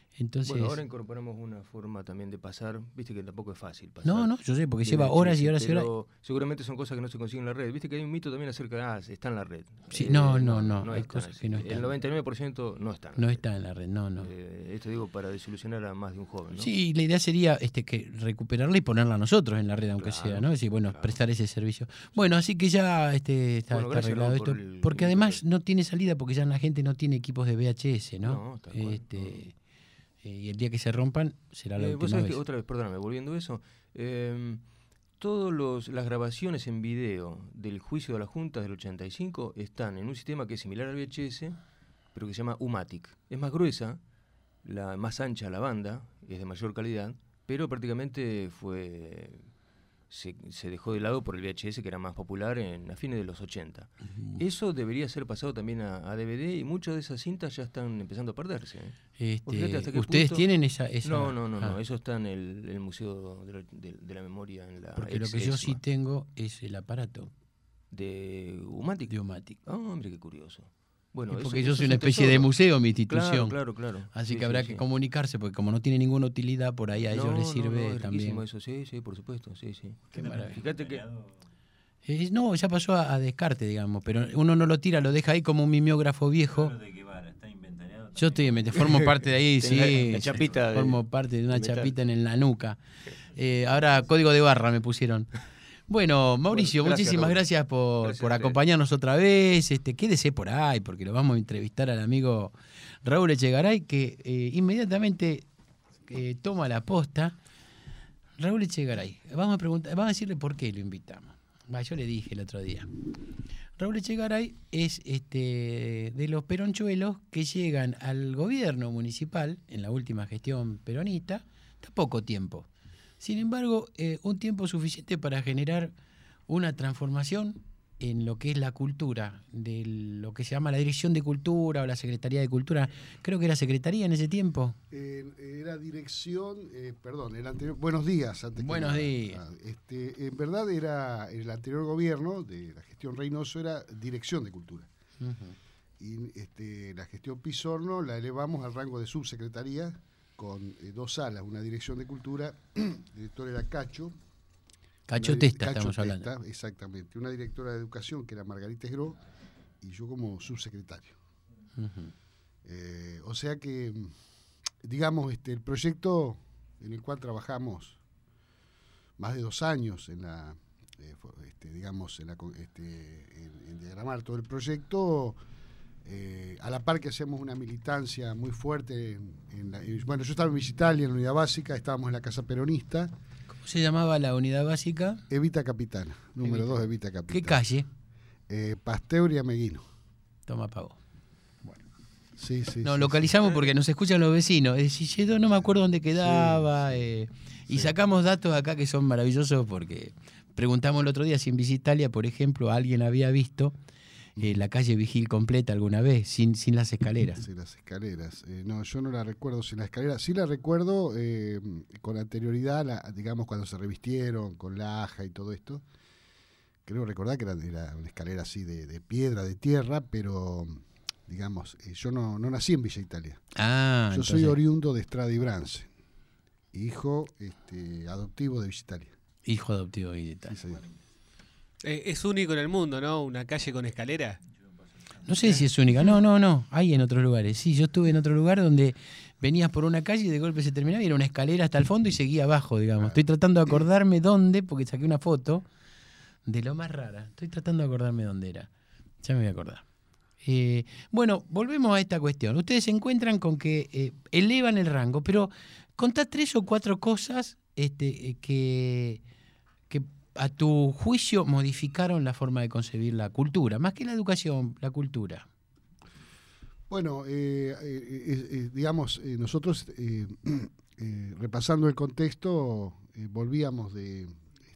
Speaker 3: Entonces,
Speaker 18: bueno, ahora incorporamos una forma también de pasar, viste que tampoco es fácil pasar.
Speaker 3: No, no, yo sé, porque
Speaker 18: de
Speaker 3: lleva
Speaker 18: V H S,
Speaker 3: horas y horas y horas.
Speaker 18: pero seguramente son cosas que no se consiguen en la red. Viste que hay un mito también acerca de, ah, está en la red.
Speaker 3: Sí,
Speaker 18: Eh,
Speaker 3: no, no, no, hay
Speaker 18: están
Speaker 3: cosas
Speaker 18: así.
Speaker 3: que no están.
Speaker 18: El noventa y nueve por ciento no están.
Speaker 3: No está en la red, no, no.
Speaker 18: Eh, esto digo para desilusionar a más de un joven, ¿no?
Speaker 3: Sí, la idea sería este que recuperarla y ponerla nosotros en la red, aunque
Speaker 18: Claro,
Speaker 3: sea, ¿no? Es decir, bueno,
Speaker 18: claro.
Speaker 3: prestar ese servicio. Bueno, así que ya este, está,
Speaker 18: Bueno,
Speaker 3: está
Speaker 18: gracias,
Speaker 3: arreglado
Speaker 18: Raúl,
Speaker 3: esto.
Speaker 18: por el-
Speaker 3: Porque
Speaker 18: el
Speaker 3: además no tiene salida porque ya la gente no tiene equipos de V H S, ¿no?
Speaker 18: No, tal cual,
Speaker 3: este, eh, y el día que se rompan será la
Speaker 18: Eh, vos
Speaker 3: última
Speaker 18: sabés
Speaker 3: vez.
Speaker 18: que, otra vez, perdóname, volviendo a eso, eh, todas las grabaciones en video del juicio de la Junta del ochenta y cinco están en un sistema que es similar al V H S, pero que se llama U MATIC. Es más gruesa, la más ancha la banda, es de mayor calidad, pero prácticamente fue se, se dejó de lado por el V H S, que era más popular en a fines de los ochenta. Uh-huh. Eso debería ser pasado también a, a D V D, y muchas de esas cintas ya están empezando a perderse, ¿eh?
Speaker 3: Este, ¿Ustedes punto... tienen esa, esa...?
Speaker 18: No, no, no,
Speaker 3: ah.
Speaker 18: no, eso está en el, el Museo de la, de, de la Memoria, en la
Speaker 3: Porque lo que yo sí tengo es el aparato.
Speaker 18: ¿De U MATIC?
Speaker 3: De U MATIC.
Speaker 18: Ah, oh, hombre, qué curioso. Bueno,
Speaker 3: es porque
Speaker 18: eso,
Speaker 3: yo
Speaker 18: eso
Speaker 3: soy una
Speaker 18: es un
Speaker 3: especie
Speaker 18: tesoro.
Speaker 3: de museo, mi institución.
Speaker 18: Claro, claro, claro.
Speaker 3: Así
Speaker 18: sí,
Speaker 3: que
Speaker 18: sí,
Speaker 3: habrá
Speaker 18: sí.
Speaker 3: que comunicarse, porque como no tiene ninguna utilidad, por ahí a ellos
Speaker 18: no,
Speaker 3: les sirve
Speaker 18: no, no,
Speaker 3: también.
Speaker 18: Eso, sí, sí, por supuesto, sí, sí.
Speaker 3: Qué maravilla.
Speaker 18: Fíjate que...
Speaker 3: Eh, no, ya pasó a, a descarte, digamos, pero uno no lo tira, lo deja ahí como un mimeógrafo viejo. Yo estoy, me formo parte de ahí, sí.
Speaker 18: La, la chapita
Speaker 3: formo
Speaker 18: de,
Speaker 3: parte de una de chapita en la nuca. Eh, ahora código de barra me pusieron. Bueno, Mauricio, bueno, gracias, muchísimas Raúl. gracias por, gracias por acompañarnos otra vez. Este, quédese por ahí, porque lo vamos a entrevistar al amigo Raúl Echegaray, que eh, inmediatamente eh, toma la posta. Raúl Echegaray, vamos a preguntar, vamos a decirle por qué lo invitamos. Bah, yo le dije el otro día. Raúl Echegaray es este, de los peronchuelos que llegan al gobierno municipal en la última gestión peronista, está poco tiempo. Sin embargo, eh, un tiempo suficiente para generar una transformación en lo que es la cultura, de lo que se llama la Dirección de Cultura o la Secretaría de Cultura. Creo que era Secretaría en ese tiempo.
Speaker 8: Eh, era dirección, eh, perdón, el anterior. Buenos días. Antes
Speaker 3: Buenos
Speaker 8: que
Speaker 3: días.
Speaker 8: Ah, este, en verdad era el anterior gobierno de la gestión Reynoso era Dirección de Cultura. Uh-huh. Y este, la gestión Pizorno la elevamos al rango de subsecretaría con eh, dos salas, una Dirección de Cultura, el director era Cacho.
Speaker 3: Cacho
Speaker 8: Una,
Speaker 3: Testa,
Speaker 8: Cacho
Speaker 3: estamos
Speaker 8: Testa,
Speaker 3: hablando.
Speaker 8: Exactamente. Una directora de educación que era Margarita Esgro y yo como subsecretario. Uh-huh. Eh, o sea que, digamos, este, el proyecto en el cual trabajamos más de dos años en la, eh, este, digamos, en, la, este, en, en diagramar todo el proyecto, eh, a la par que hacemos una militancia muy fuerte. En, en la, en, bueno, yo estaba en Visitalia, en la unidad básica, estábamos en la Casa Peronista.
Speaker 3: ¿Cómo se llamaba la unidad básica?
Speaker 8: Evita Capitana, número dos, Evita Capitana.
Speaker 3: ¿Qué calle?
Speaker 8: Eh, Pasteur y Ameguino.
Speaker 3: Toma pago.
Speaker 8: Bueno. Sí, sí.
Speaker 3: No,
Speaker 8: sí,
Speaker 3: localizamos
Speaker 8: sí.
Speaker 3: porque nos escuchan los vecinos. Es decir, yo no me acuerdo dónde quedaba. Sí, eh, sí. Y sacamos datos acá que son maravillosos porque preguntamos el otro día si en Visitalia, por ejemplo, alguien había visto eh, la calle Vigil completa alguna vez, sin, sin las escaleras.
Speaker 8: Sin las escaleras. Eh, no, yo no la recuerdo sin las escaleras. Sí la recuerdo eh, con anterioridad, la, digamos, cuando se revistieron con la aja y todo esto. Creo recordar que era, era una escalera así de, de piedra, de tierra, pero, digamos, eh, yo no, no nací en Villa Italia.
Speaker 3: Ah,
Speaker 8: yo
Speaker 3: entonces...
Speaker 8: soy oriundo de Estrada y Brance, hijo este, adoptivo de Villa Italia.
Speaker 3: Hijo adoptivo de Villa Italia.
Speaker 8: Sí,
Speaker 2: eh, es único en el mundo, ¿no? Una calle con escalera.
Speaker 3: No sé si es única. No, no, no. Hay en otros lugares. Sí, yo estuve en otro lugar donde venías por una calle y de golpe se terminaba y era una escalera hasta el fondo y seguía abajo, digamos. Estoy tratando de acordarme dónde, porque saqué una foto de lo más rara. Estoy tratando de acordarme dónde era. Ya me voy a acordar. Eh, bueno, volvemos a esta cuestión. Ustedes se encuentran con que eh, elevan el rango, pero contá tres o cuatro cosas este, eh, que, que a tu juicio modificaron la forma de concebir la cultura, más que la educación, la cultura.
Speaker 8: Bueno, eh, eh, eh, digamos, eh, nosotros eh, eh, repasando el contexto, eh, volvíamos de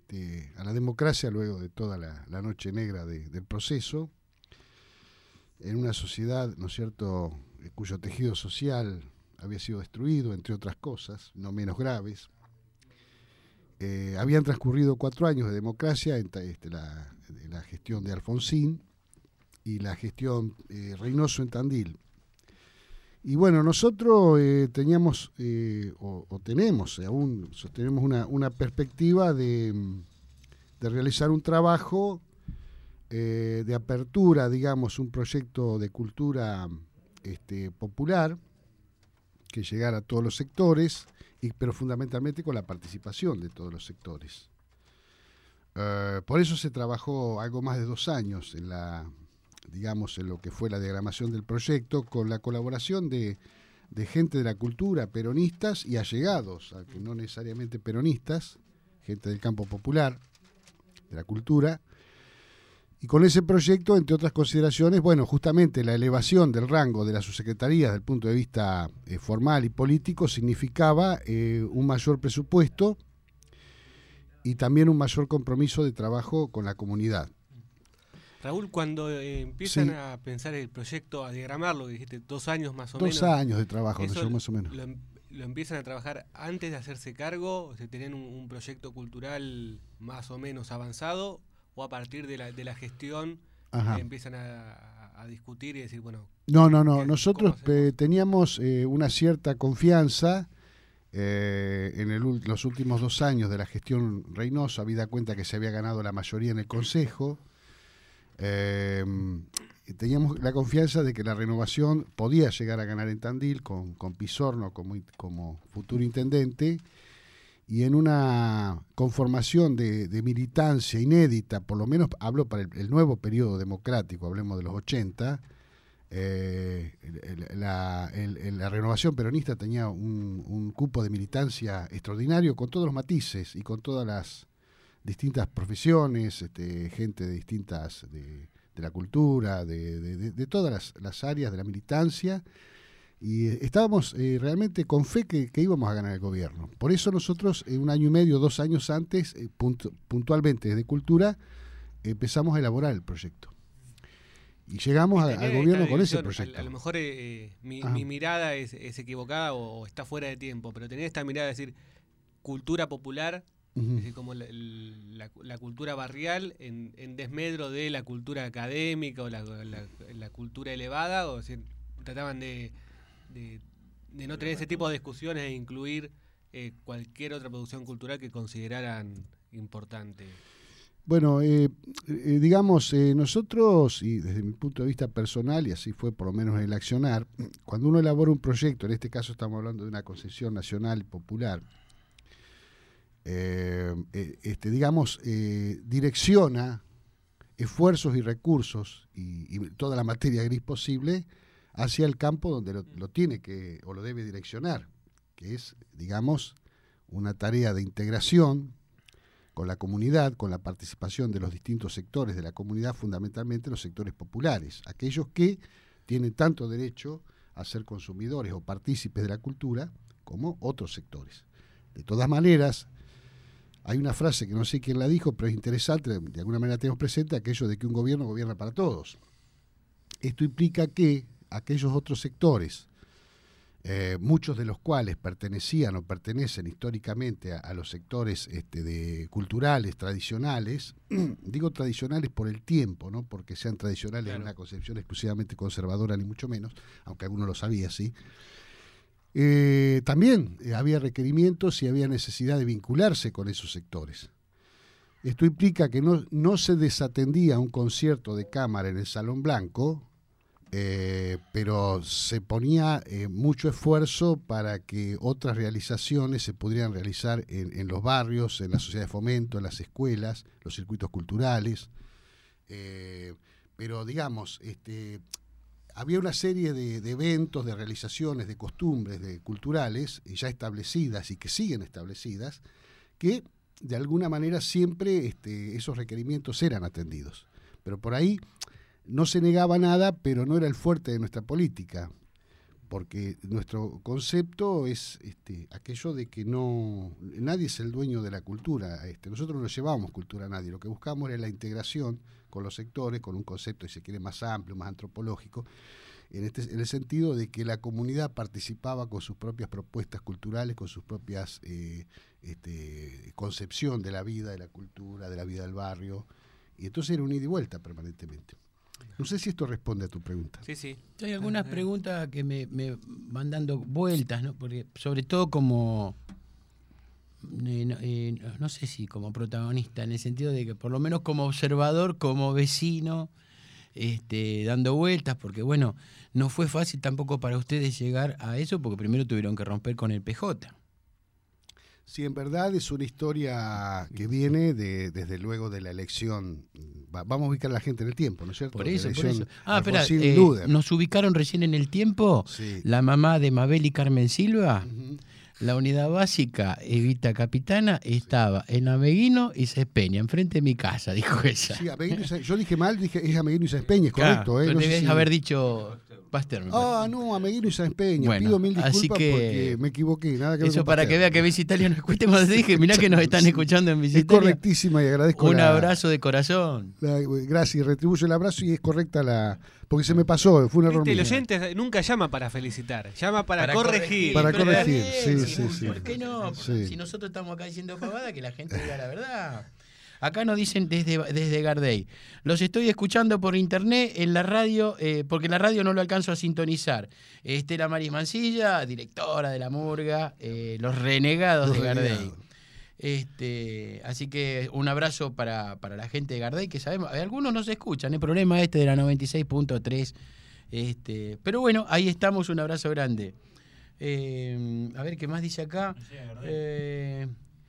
Speaker 8: a la democracia luego de toda la, la noche negra de, del proceso, en una sociedad, ¿no es cierto?, cuyo tejido social había sido destruido, entre otras cosas, no menos graves. Eh, habían transcurrido cuatro años de democracia entre este, la, la gestión de Alfonsín y la gestión eh, Reynoso en Tandil. Y bueno, nosotros eh, teníamos, eh, o, o tenemos, aún sostenemos una, una perspectiva de, de realizar un trabajo eh, de apertura, digamos, un proyecto de cultura este, popular, que llegara a todos los sectores, y, pero fundamentalmente con la participación de todos los sectores. Uh, por eso se trabajó algo más de dos años en la, digamos, en lo que fue la diagramación del proyecto, con la colaboración de, de gente de la cultura, peronistas y allegados, a que no necesariamente peronistas, gente del campo popular, de la cultura. Y con ese proyecto, entre otras consideraciones, bueno, justamente la elevación del rango de las subsecretarías desde el punto de vista eh, formal y político significaba eh, un mayor presupuesto y también un mayor compromiso de trabajo con la comunidad.
Speaker 2: Raúl, cuando eh, empiezan
Speaker 8: Sí.
Speaker 2: a pensar el proyecto, a diagramarlo, dijiste dos años más o
Speaker 8: Dos
Speaker 2: menos.
Speaker 8: años de trabajo,
Speaker 2: ¿eso
Speaker 8: no sé, más o menos.
Speaker 2: Lo, em- ¿Lo empiezan a trabajar antes de hacerse cargo? O sea, ¿tenían un, un proyecto cultural más o menos avanzado? ¿O a partir de la, de la gestión
Speaker 8: Ajá.
Speaker 2: eh, empiezan a, a discutir y decir, bueno...
Speaker 8: No, no, no.
Speaker 2: ¿qué-
Speaker 8: Nosotros
Speaker 2: cómo hacemos?
Speaker 8: eh, teníamos eh, una cierta confianza eh, en el, ul- los últimos dos años de la gestión Reynoso, habida cuenta que se había ganado la mayoría en el Consejo. Eh, teníamos la confianza de que la renovación podía llegar a ganar en Tandil con, con Pizorno como, in- como futuro intendente, y en una conformación de, de militancia inédita, por lo menos hablo para el, el nuevo periodo democrático, hablemos de los ochenta, eh, el- la, el- el- la renovación peronista tenía un, un cupo de militancia extraordinario, con todos los matices y con todas las distintas profesiones, este, gente de distintas, de, de la cultura, de, de- de- de todas las, las áreas de la militancia, y eh, estábamos eh, realmente con fe que, que íbamos a ganar el gobierno. Por eso nosotros, eh, un año y medio, dos años antes, eh, puntu- puntualmente desde Cultura, empezamos a elaborar el proyecto. Y llegamos a-
Speaker 2: Tener
Speaker 8: al
Speaker 2: esta
Speaker 8: gobierno con ese
Speaker 2: división,
Speaker 8: proyecto.
Speaker 2: A, a lo mejor eh, eh, mi,
Speaker 8: Ajá.
Speaker 2: mi mirada es, es equivocada o, o está fuera de tiempo, pero tener esta mirada de decir cultura popular,
Speaker 8: Ujú.
Speaker 2: es decir, como la, la- la cultura barrial en, en desmedro de la cultura académica o la, la- la cultura elevada, o decir, trataban de, de, de no tener ese tipo de discusiones e incluir eh, cualquier otra producción cultural que consideraran importante.
Speaker 8: Bueno, eh, eh, digamos, eh, nosotros, y desde mi punto de vista personal, y así fue por lo menos en el accionar, cuando uno elabora un proyecto, en este caso estamos hablando de una concesión nacional y popular, eh, eh, este, digamos, eh, direcciona esfuerzos y recursos y, y toda la materia gris posible hacia el campo donde lo, lo tiene que o lo debe direccionar, que es, digamos, una tarea de integración con la comunidad, con la participación de los distintos sectores de la comunidad, fundamentalmente los sectores populares, aquellos que tienen tanto derecho a ser consumidores o partícipes de la cultura como otros sectores. De todas maneras, hay una frase que no sé quién la dijo, pero es interesante, de alguna manera tenemos presente aquello de que un gobierno gobierna para todos. Esto implica que aquellos otros sectores, eh, muchos de los cuales pertenecían o pertenecen históricamente a, a los sectores este, de, culturales, tradicionales, digo tradicionales por el tiempo, no porque sean tradicionales en una concepción exclusivamente conservadora, ni mucho menos, aunque alguno lo sabía, sí. Eh, también eh, había requerimientos y había necesidad de vincularse con esos sectores. Esto implica que no, no se desatendía un concierto de cámara en el Salón Blanco, eh, pero se ponía eh, mucho esfuerzo para que otras realizaciones se pudieran realizar en, en los barrios, en la sociedad de fomento, en las escuelas, los circuitos culturales. Eh, pero digamos, este, había una serie de, de eventos, de realizaciones, de costumbres, de culturales ya establecidas y que siguen establecidas, que de alguna manera siempre este, esos requerimientos eran atendidos. Pero por ahí no se negaba nada, pero no era el fuerte de nuestra política, porque nuestro concepto es este, aquello de que no nadie es el dueño de la cultura. Este, nosotros no llevábamos cultura a nadie, lo que buscamos era la integración con los sectores, con un concepto, si se quiere, más amplio, más antropológico, en, este, en el sentido de que la comunidad participaba con sus propias propuestas culturales, con sus propias eh, este, concepción de la vida, de la cultura, de la vida del barrio, y entonces era un ida y vuelta permanentemente. No sé si esto responde a tu pregunta.
Speaker 2: Sí, sí.
Speaker 3: Hay algunas preguntas que me, me van dando vueltas, ¿no? Porque sobre todo como, eh, no, eh, no sé si como protagonista, en el sentido de que por lo menos como observador, como vecino, este, dando vueltas, porque bueno, no fue fácil tampoco para ustedes llegar a eso, porque primero tuvieron que romper con el P J.
Speaker 8: Sí, en verdad es una historia que viene de, desde luego de la elección. Va, vamos a ubicar a la gente en el tiempo, ¿no es cierto?
Speaker 3: Por eso,
Speaker 8: la
Speaker 3: por eso. Ah, espera,
Speaker 8: Alfonsín
Speaker 3: eh,
Speaker 8: Luder.
Speaker 3: nos ubicaron recién en el tiempo.
Speaker 8: Sí.
Speaker 3: La mamá de Mabel y Carmen Silva,
Speaker 8: Ujú.
Speaker 3: la unidad básica Evita Capitana, estaba en Ameguino y Cespeña, enfrente de mi casa, dijo ella.
Speaker 8: Sí, Ameguino y Sa- yo dije mal, dije es Ameguino y Sáenz Peña, es correcto.
Speaker 3: Claro,
Speaker 8: ¿eh?
Speaker 3: pero
Speaker 8: No sé
Speaker 3: debes
Speaker 8: si-
Speaker 3: haber dicho Pasteur. me
Speaker 8: Ah,
Speaker 3: parece.
Speaker 8: no, Ameguino y Sáenz Peña.
Speaker 3: Bueno,
Speaker 8: Pido mil
Speaker 3: así
Speaker 8: disculpas
Speaker 3: que-
Speaker 8: porque me equivoqué. Nada que ver
Speaker 3: Eso
Speaker 8: con
Speaker 3: para que
Speaker 8: Pasteur.
Speaker 3: vea que Visitalia no escuche cuando te dije, mirá que nos están escuchando en
Speaker 8: Es
Speaker 3: Visitalia.
Speaker 8: correctísima y agradezco
Speaker 3: Un
Speaker 8: la-
Speaker 3: abrazo de corazón.
Speaker 8: la- gracias, retribuyo el abrazo y es correcta la... Porque se me pasó, fue un error
Speaker 2: Viste, el
Speaker 8: mío.
Speaker 2: oyente nunca llama para felicitar, llama para,
Speaker 3: Para
Speaker 2: corregir.
Speaker 8: Para
Speaker 3: Pero
Speaker 8: corregir,
Speaker 3: está
Speaker 8: sí,
Speaker 3: bien,
Speaker 8: sí, sí.
Speaker 3: ¿Por qué no?
Speaker 8: Sí.
Speaker 3: Si nosotros estamos acá diciendo pavada, que la gente diga la verdad. Acá nos dicen desde, desde Gardey. Los estoy escuchando por internet en la radio, eh, porque la radio no lo alcanzo a sintonizar. Estela Maris Mancilla, directora de La Murga, eh, Los Renegados
Speaker 8: Los
Speaker 3: de Gardey.
Speaker 8: Renegados.
Speaker 3: Este, así que un abrazo para, para la gente de Gardey, que sabemos, algunos no se escuchan, el problema este de la noventa y seis punto tres. Este, pero bueno, ahí estamos, un abrazo grande. Eh, a ver qué más dice acá. Eh,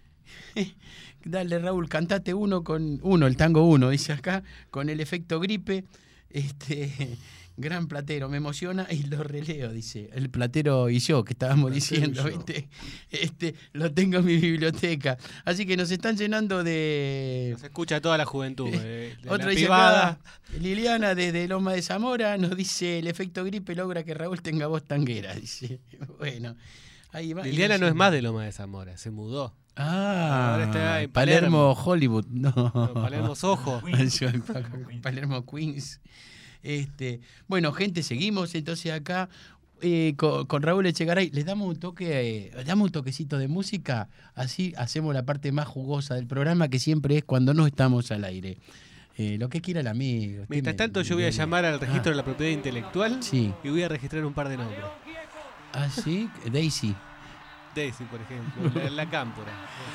Speaker 3: dale, Raúl, cantate uno con uno, el tango uno, dice acá, con el efecto gripe. Este, gran platero, me emociona y lo releo, dice. El platero y yo, que estábamos
Speaker 8: Platero y
Speaker 3: diciendo,
Speaker 8: yo.
Speaker 3: ¿viste? Este, lo tengo en mi biblioteca. Así que nos están llenando de.
Speaker 2: Se escucha toda la juventud. eh, de
Speaker 3: Otro
Speaker 2: la
Speaker 3: dice
Speaker 2: pibada.
Speaker 3: acá, Liliana desde Loma de Zamora nos dice, el efecto gripe logra que Raúl tenga voz tanguera, dice. Bueno, ahí va.
Speaker 2: Liliana no es más de Loma de Zamora, se mudó.
Speaker 3: Ah,
Speaker 2: Ahora está en
Speaker 3: Palermo, Hollywood. No.
Speaker 2: No, Palermo Soho.
Speaker 3: Palermo Queens. Este, bueno, gente, seguimos entonces acá eh, con, con Raúl Echegaray. Les damos un toque, eh, damos un toquecito de música, así hacemos la parte más jugosa del programa, que siempre es cuando no estamos al aire. Eh, lo que quiera el amigo.
Speaker 2: Mientras
Speaker 3: Usted
Speaker 2: tanto,
Speaker 3: me-
Speaker 2: yo voy a
Speaker 3: me-
Speaker 2: llamar al registro
Speaker 3: Ah,
Speaker 2: de la propiedad intelectual
Speaker 3: Sí.
Speaker 2: y voy a registrar un par de nombres.
Speaker 3: Ah, sí, Daisy.
Speaker 2: Daisy, por ejemplo, la, la cámpora.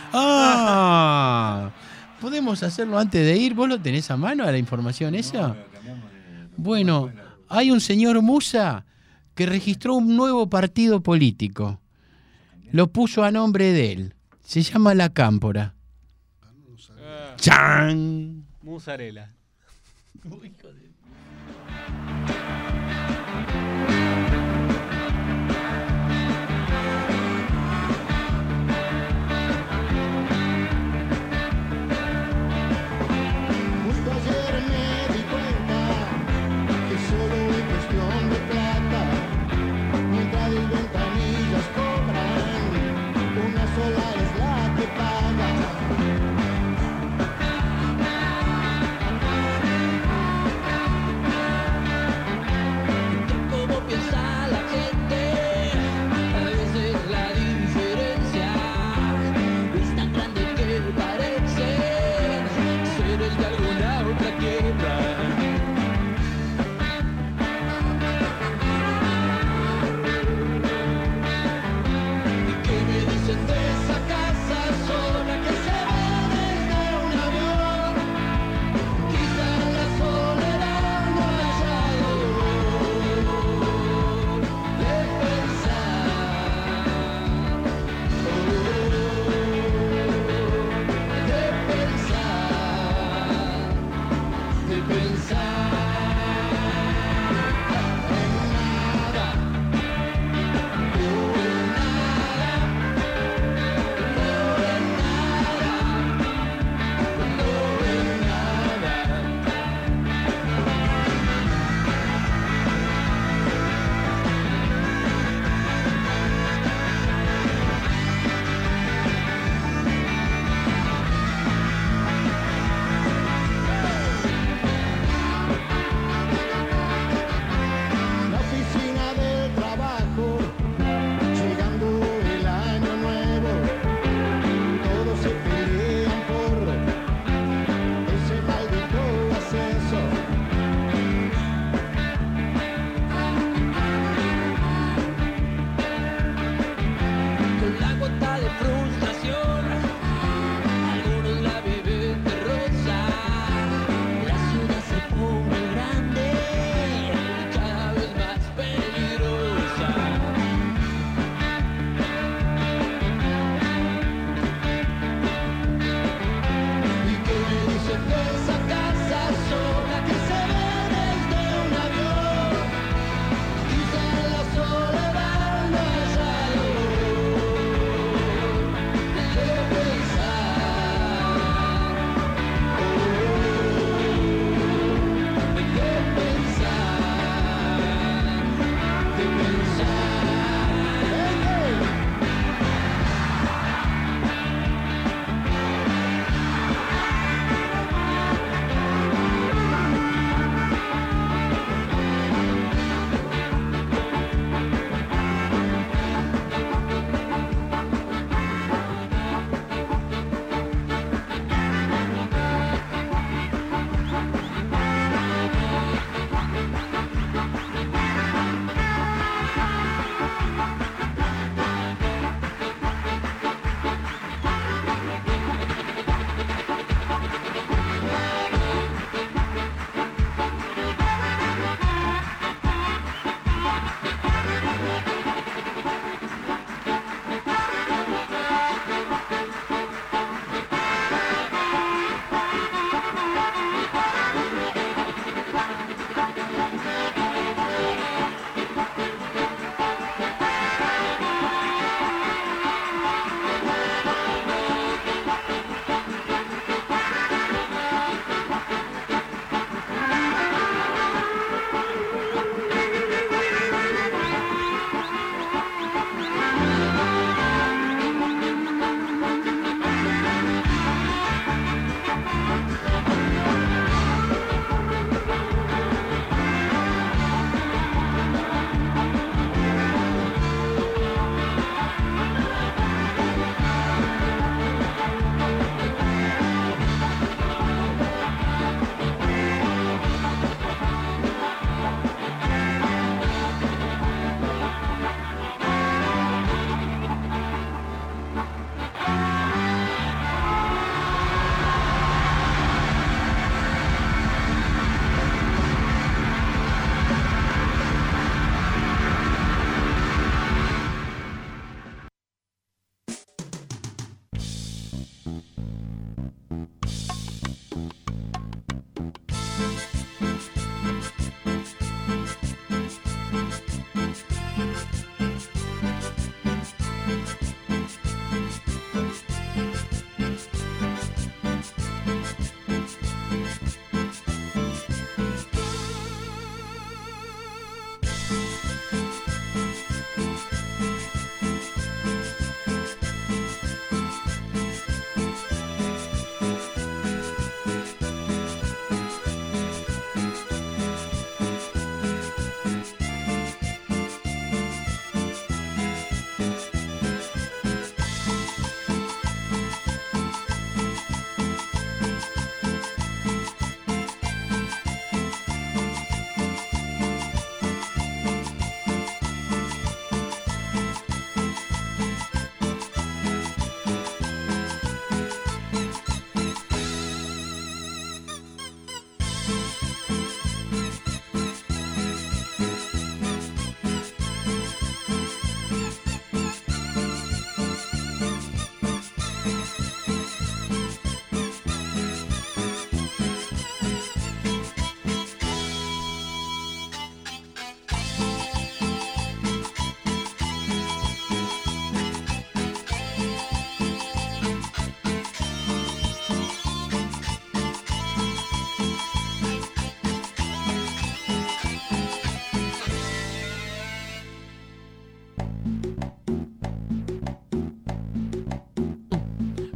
Speaker 3: Ah, ¿podemos hacerlo antes de ir? ¿Vos lo tenés a mano a la información esa? Bueno, hay un señor Musa que registró un nuevo partido político. Lo puso a nombre de él. Se llama La Cámpora.
Speaker 2: Ah,
Speaker 3: ¡Chan!
Speaker 2: Musarela.
Speaker 9: Justo ayer me di cuenta que solo es cuestión de plata. Mientras las ventanillas cobran, una sola es la que paga.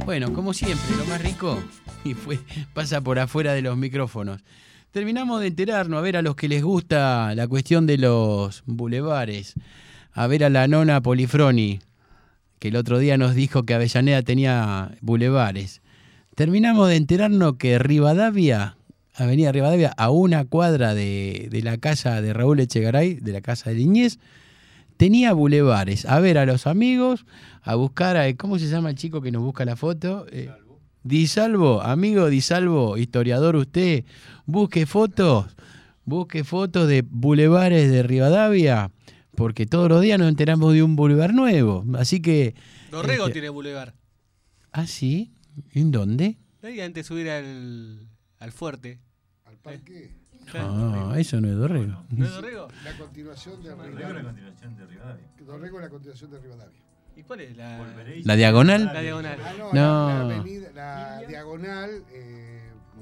Speaker 3: Bueno, como siempre, lo más rico y fue, pasa por afuera de los micrófonos. Terminamos de enterarnos, a ver a los que les gusta la cuestión de los bulevares, a ver a la nona Polifroni, que el otro día nos dijo que Avellaneda tenía bulevares. Terminamos de enterarnos que Rivadavia, Avenida Rivadavia, a una cuadra de, de la casa de Raúl Echegaray, de la casa de Niñez, tenía bulevares. A ver a los amigos, a buscar a... ¿Cómo se llama el chico que nos busca la foto? Eh, Di Salvo, amigo Di Salvo, historiador usted, busque fotos, busque fotos de bulevares de Rivadavia, porque todos los días nos enteramos de un bulevar nuevo. Así que...
Speaker 2: Dorrego
Speaker 3: este,
Speaker 2: tiene bulevar.
Speaker 3: ¿Ah, sí? ¿En dónde?
Speaker 2: Ahí antes de subir al, al fuerte.
Speaker 8: ¿Al parque?
Speaker 3: Ah, eso no es Dorrego.
Speaker 2: ¿No es Dorrego?
Speaker 8: La continuación de
Speaker 4: Dorrego
Speaker 8: Rivadavia.
Speaker 4: es la continuación de Rivadavia.
Speaker 8: Dorrego es la continuación de Rivadavia.
Speaker 2: ¿Y cuál es la,
Speaker 3: ¿La diagonal?
Speaker 2: La diagonal.
Speaker 8: Ah, no,
Speaker 3: No.
Speaker 8: La, la, avenida, la diagonal eh,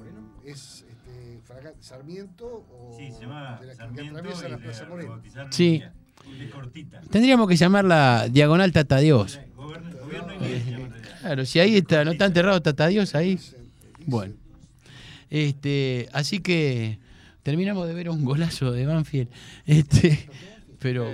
Speaker 8: es este, Fraga- Sarmiento o
Speaker 4: Sí, se llama
Speaker 8: de la que
Speaker 4: Sarmiento
Speaker 8: atraviesa
Speaker 4: y
Speaker 8: la
Speaker 4: le
Speaker 8: Plaza Moreno.
Speaker 4: rebautizaron
Speaker 3: Sí.
Speaker 4: Villa. Es cortita.
Speaker 3: Tendríamos que llamarla Diagonal Tatadios.
Speaker 4: Gobierno, gobierno y medio se llama en realidad.
Speaker 3: Claro, si ahí está, no está enterrado Tatadios ahí. Bueno. Este, así que terminamos de ver un golazo de Banfield. Este, pero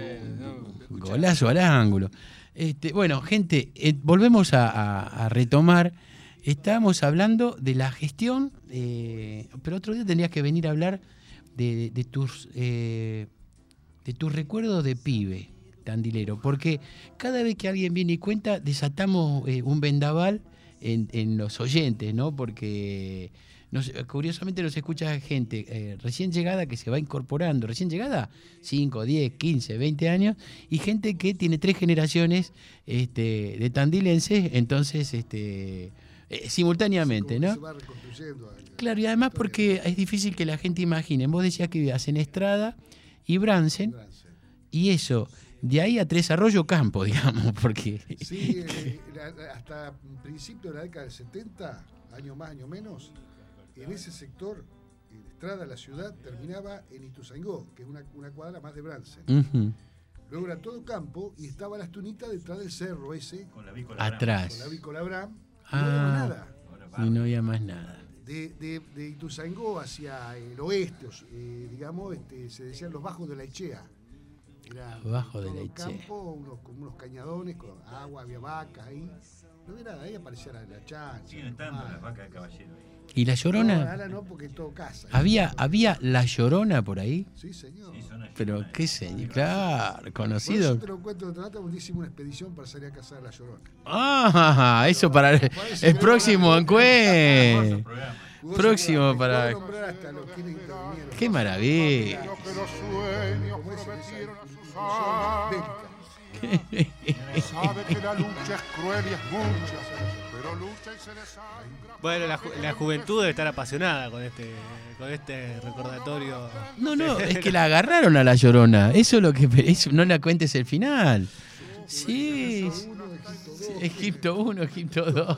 Speaker 3: golazo al ángulo. Este, bueno, gente, eh, volvemos a, a- a retomar. Estábamos hablando de la gestión, eh, pero otro día tendrías que venir a hablar de, de tus eh, de tus recuerdos de pibe tandilero, porque cada vez que alguien viene y cuenta, desatamos eh, un vendaval en, en los oyentes, ¿no? Porque nos, curiosamente nos escucha gente eh, recién llegada que se va incorporando, recién llegada, cinco, diez, quince, veinte años, y gente que tiene tres generaciones este, de tandilenses, entonces este, eh, simultáneamente, ¿no?
Speaker 8: Se va reconstruyendo.
Speaker 3: Claro, y además porque es difícil que la gente imagine. Vos decías que vivías en Estrada y Bransen, y eso, de ahí a Tres Arroyo Campo, digamos, porque...
Speaker 8: Sí, eh, la- hasta principios de la década del setenta, año más, año menos, en ese sector, en Estrada, la ciudad, terminaba en Ituzaingó, que es una, una cuadra más de Bransen.
Speaker 3: Ujú.
Speaker 8: Luego era todo campo y estaba Las Tunitas detrás del cerro ese.
Speaker 4: Con la Vícola
Speaker 3: Bram. Atrás.
Speaker 8: Con la Vícola Bram.
Speaker 3: Ah,
Speaker 8: no había más nada.
Speaker 3: y no había más nada.
Speaker 8: De, de, de Ituzaingó hacia el oeste, o s- eh, digamos, este, se decían los bajos de la Echea. Era
Speaker 3: Los bajos de
Speaker 8: todo
Speaker 3: la Echea.
Speaker 8: campo, unos, como unos cañadones con agua, había vacas ahí. No había nada, ahí aparecía la, la chancha.
Speaker 4: Siguen estando las vacas de caballero ahí.
Speaker 3: ¿Y la
Speaker 8: No,
Speaker 3: Llorona?
Speaker 8: ahora no, porque es todo casa.
Speaker 3: ¿Había, ¿Había la Llorona por ahí?
Speaker 8: Sí, señor.
Speaker 3: Pero qué señor, claro,
Speaker 8: Por
Speaker 3: conocido.
Speaker 8: eso te lo cuento de trata, porque hicimos una expedición para salir a cazar la Llorona.
Speaker 3: Ah, eso para el, el próximo encuentro. Próximo para...
Speaker 8: Puedo nombrar hasta los que intervinieron.
Speaker 3: ¡Qué maravilla!
Speaker 8: Que los sueños prometieron a
Speaker 5: Sabe que la lucha es cruel y es mucha, pero lucha y se desangra.
Speaker 2: Bueno, la, ju- la juventud debe estar apasionada con este, con este recordatorio.
Speaker 3: No, no, es que la agarraron a la Llorona. Eso es lo que... eso, no la cuentes el final. Sí. sí, Egipto uno, Egipto dos.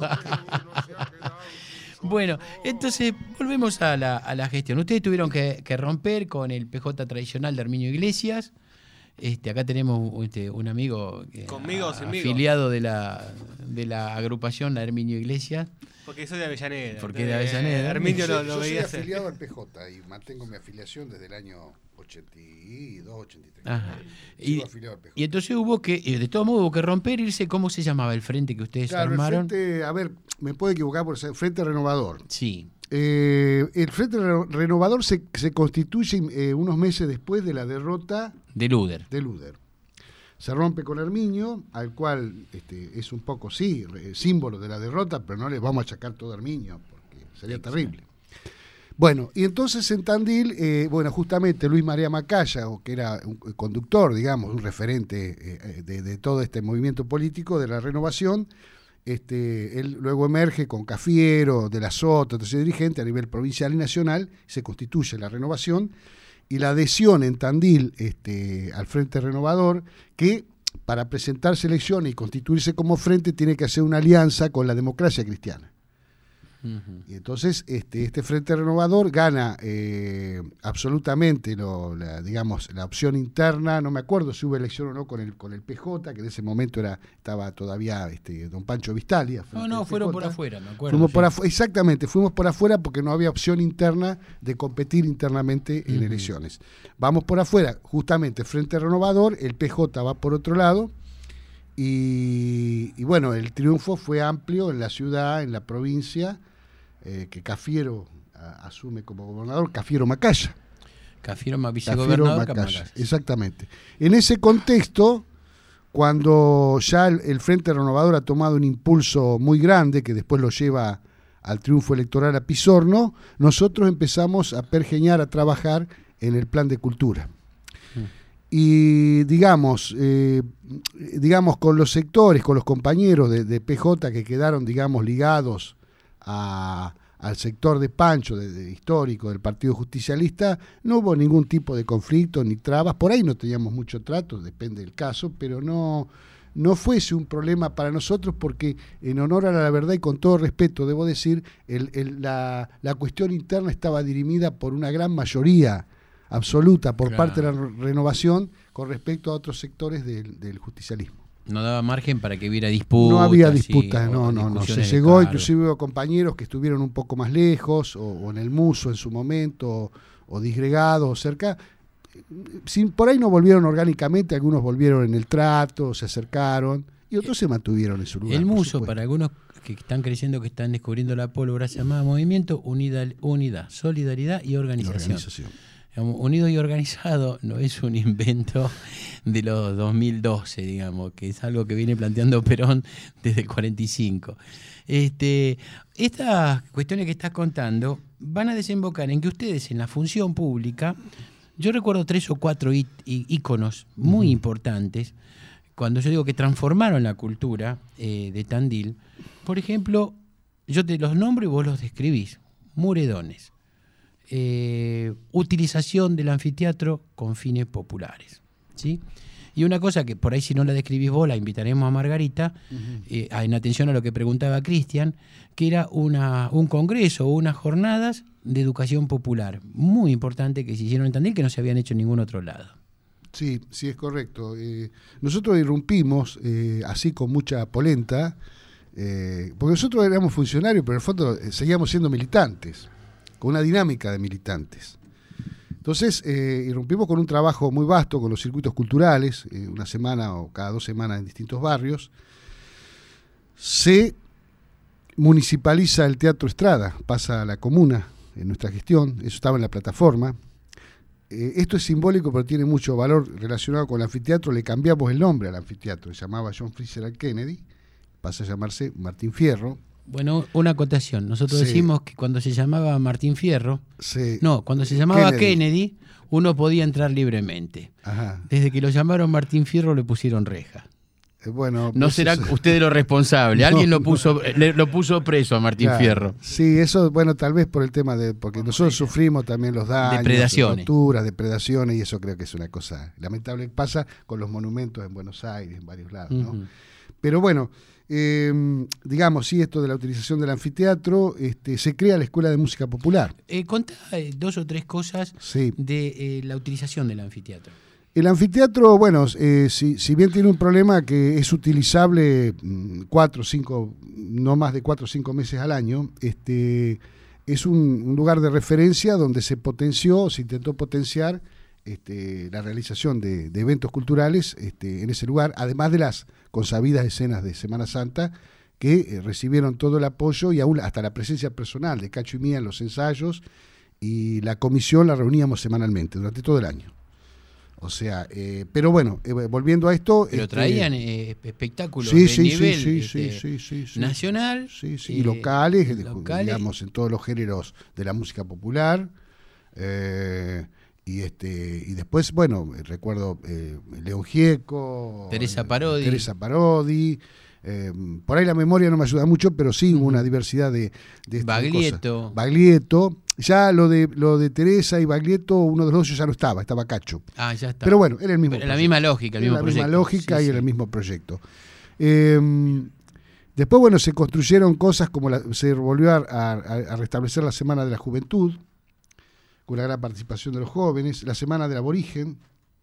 Speaker 3: Bueno, entonces volvemos a la, a la gestión. Ustedes tuvieron que, que romper con el P J tradicional de Herminio Iglesias. Este, acá tenemos este, un amigo que-
Speaker 2: Conmigo o sinmigo.
Speaker 3: afiliado de la, de la agrupación la Herminio Iglesias.
Speaker 2: Porque soy de Avellaneda.
Speaker 3: Porque de
Speaker 2: entonces,
Speaker 3: Avellaneda.
Speaker 2: eh, Herminio
Speaker 8: Yo,
Speaker 2: lo, lo
Speaker 8: yo soy
Speaker 2: veía hacer.
Speaker 8: afiliado al P J y mantengo mi afiliación desde el año ochenta y dos, ochenta y tres.
Speaker 3: Ajá.
Speaker 8: Sigo
Speaker 3: Y,
Speaker 8: afiliado al P J.
Speaker 3: y entonces hubo que, eh, de todo modo, hubo que romper, irse. ¿Cómo se llamaba el frente que ustedes
Speaker 8: Claro, el
Speaker 3: armaron?
Speaker 8: frente, a ver, me puedo equivocar por ser Frente Renovador.
Speaker 3: Sí.
Speaker 8: Eh, el Frente Re- Renovador se, se constituye eh, unos meses después de la derrota
Speaker 3: De Luder.
Speaker 8: de Luder. Se rompe con Herminio, al cual este, es un poco, sí, re- símbolo de la derrota, pero no le vamos a achacar todo a Herminio, porque sería
Speaker 3: Exacto.
Speaker 8: terrible. Bueno, y entonces en Tandil, eh, bueno, justamente Luis María Macaya, o que era un conductor, digamos, un referente eh, de, de todo este movimiento político de la renovación, este, él luego emerge con Cafiero, de la Sota, entonces dirigente a nivel provincial y nacional, se constituye la renovación, y la adhesión en Tandil este, al Frente Renovador, que para presentarse elecciones y constituirse como frente tiene que hacer una alianza con la democracia cristiana.
Speaker 3: Ujú.
Speaker 8: Y entonces este, este Frente Renovador gana eh, absolutamente lo, la, digamos, la opción interna. No me acuerdo si hubo elección o no con el con el P J, que en ese momento era estaba todavía este, don Pancho Vistalia.
Speaker 3: No, no, fueron por afuera, me acuerdo.
Speaker 8: Fuimos
Speaker 3: sí.
Speaker 8: por afu- exactamente, fuimos por afuera porque no había opción interna de competir internamente en
Speaker 3: Ujú.
Speaker 8: elecciones. Vamos por afuera, justamente Frente Renovador, el P J va por otro lado. Y, y bueno, el triunfo fue amplio en la ciudad, en la provincia, eh, que Cafiero a, asume como gobernador, Cafiero Macaya.
Speaker 3: Cafiero, ma-
Speaker 8: Cafiero
Speaker 3: vicegobernador
Speaker 8: Macaya,
Speaker 3: Macaya.
Speaker 8: exactamente. En ese contexto, cuando ya el, el Frente Renovador ha tomado un impulso muy grande, que después lo lleva al triunfo electoral a Pisorno, nosotros empezamos a pergeñar, a trabajar en el plan de cultura. Y digamos, eh, digamos con los sectores, con los compañeros de, de P J que quedaron, digamos, ligados a, al sector de Pancho, de, de histórico del Partido Justicialista, no hubo ningún tipo de conflicto ni trabas. Por ahí no teníamos mucho trato, depende del caso, pero no, no fuese un problema para nosotros porque en honor a la verdad y con todo respeto, debo decir, el, el, la, la cuestión interna estaba dirimida por una gran mayoría absoluta por
Speaker 3: Claro.
Speaker 8: parte de la renovación con respecto a otros sectores del, del justicialismo.
Speaker 3: No daba margen para que hubiera disputas.
Speaker 8: No había
Speaker 3: sí,
Speaker 8: disputas,
Speaker 3: o
Speaker 8: no, no, no. Se
Speaker 3: discusiones de
Speaker 8: llegó,
Speaker 3: cargo.
Speaker 8: inclusive hubo compañeros que estuvieron un poco más lejos, o, o en el Muso en su momento, o, o disgregados, o cerca. Sin, por ahí no volvieron orgánicamente, algunos volvieron en el trato, se acercaron, y otros se mantuvieron en su lugar.
Speaker 3: El
Speaker 8: por
Speaker 3: Muso,
Speaker 8: supuesto.
Speaker 3: para algunos que están creyendo que están descubriendo la pólvora, se llamaba Movimiento Unida, Unidad, Solidaridad y Organización.
Speaker 8: Organización.
Speaker 3: Digamos, unido y organizado no es un invento de los dos mil doce, digamos, que es algo que viene planteando Perón desde el cuarenta y cinco. Este, estas cuestiones que estás contando van a desembocar en que ustedes en la función pública, yo recuerdo tres o cuatro í- í- íconos muy
Speaker 8: Ujú.
Speaker 3: importantes, cuando yo digo que transformaron la cultura eh, de Tandil. Por ejemplo, yo te los nombro y vos los describís. Muredones. Eh, utilización del anfiteatro con fines populares, ¿sí? Y una cosa que por ahí si no la describís vos, la invitaremos a Margarita,
Speaker 8: Ujú.
Speaker 3: eh, en atención a lo que preguntaba Cristian, que era una, un congreso o unas jornadas de educación popular, muy importante que se hicieron en Tandil, que no se habían hecho en ningún otro lado.
Speaker 8: Sí, sí, es correcto. Eh, nosotros irrumpimos eh, así con mucha polenta, eh, porque nosotros éramos funcionarios, pero en el fondo eh, seguíamos siendo militantes, con una dinámica de militantes. Entonces, eh, irrumpimos con un trabajo muy vasto con los circuitos culturales, eh, una semana o cada dos semanas en distintos barrios. Se municipaliza el Teatro Estrada, pasa a la comuna en nuestra gestión, eso estaba en la plataforma. Eh, esto es simbólico, pero tiene mucho valor relacionado con el anfiteatro. Le cambiamos el nombre al anfiteatro, se llamaba John Fitzgerald Kennedy, pasa a llamarse Martín Fierro.
Speaker 3: Bueno, una acotación. Nosotros
Speaker 8: Sí.
Speaker 3: decimos que cuando se llamaba Martín Fierro,
Speaker 8: Sí.
Speaker 3: no, cuando se llamaba
Speaker 8: Kennedy.
Speaker 3: Kennedy, uno podía entrar libremente.
Speaker 8: Ajá.
Speaker 3: Desde que lo llamaron Martín Fierro le pusieron reja.
Speaker 8: Eh, bueno,
Speaker 3: No
Speaker 8: pues
Speaker 3: serán
Speaker 8: eso-
Speaker 3: ustedes los responsables.
Speaker 8: No,
Speaker 3: Alguien lo
Speaker 8: no.
Speaker 3: puso, le- lo puso preso a Martín
Speaker 8: Claro.
Speaker 3: Fierro.
Speaker 8: Sí, eso, bueno, tal vez por el tema de, porque nosotros sufrimos también los daños,
Speaker 3: Depredaciones.
Speaker 8: roturas, depredaciones, y eso creo que es una cosa lamentable. Pasa con los monumentos en Buenos Aires, en varios lados, ¿no?
Speaker 3: Ujú.
Speaker 8: Pero bueno, eh, digamos, sí, esto de la utilización del anfiteatro, este, se crea la Escuela de Música Popular.
Speaker 3: Eh, contá eh, dos o tres cosas
Speaker 8: Sí.
Speaker 3: de eh, la utilización del anfiteatro.
Speaker 8: El anfiteatro, bueno, eh, si, si bien tiene un problema que es utilizable mm, cuatro, cinco, no más de cuatro o cinco meses al año, este, es un, un lugar de referencia donde se potenció, se intentó potenciar este, la realización de, de eventos culturales este, en ese lugar, además de las consabidas escenas de Semana Santa que eh, recibieron todo el apoyo y aún hasta la presencia personal de Cacho y mía en los ensayos, y la comisión la reuníamos semanalmente durante todo el año. O sea, eh, pero bueno, eh, volviendo a esto...
Speaker 3: Pero
Speaker 8: este,
Speaker 3: traían eh, espectáculos
Speaker 8: sí,
Speaker 3: de
Speaker 8: sí,
Speaker 3: nivel
Speaker 8: sí, sí,
Speaker 3: este,
Speaker 8: sí, sí, sí.
Speaker 3: nacional
Speaker 8: Sí, sí,
Speaker 3: eh,
Speaker 8: y locales, de-
Speaker 3: locales.
Speaker 8: digamos, en todos los géneros de la música popular. eh, y este y después, bueno, eh, recuerdo eh, León Gieco,
Speaker 3: Teresa
Speaker 8: eh,
Speaker 3: Parodi.
Speaker 8: Teresa Parodi. eh, por ahí la memoria no me ayuda mucho, pero sí hubo una diversidad de, de, de
Speaker 3: Baglietto.
Speaker 8: cosas. Baglietto. Ya lo de lo de Teresa y Baglietto, uno de los dos ya no estaba, estaba Cacho.
Speaker 3: Ah, ya está.
Speaker 8: Pero bueno, era el mismo
Speaker 3: Pero la
Speaker 8: proyecto.
Speaker 3: misma lógica, el
Speaker 8: Era
Speaker 3: mismo
Speaker 8: la
Speaker 3: proyecto.
Speaker 8: misma lógica
Speaker 3: Sí,
Speaker 8: y
Speaker 3: sí.
Speaker 8: era el mismo proyecto. Eh, Después, bueno, se construyeron cosas como la, se volvió a, a, a restablecer la Semana de la Juventud, con una gran participación de los jóvenes, la Semana del Aborigen,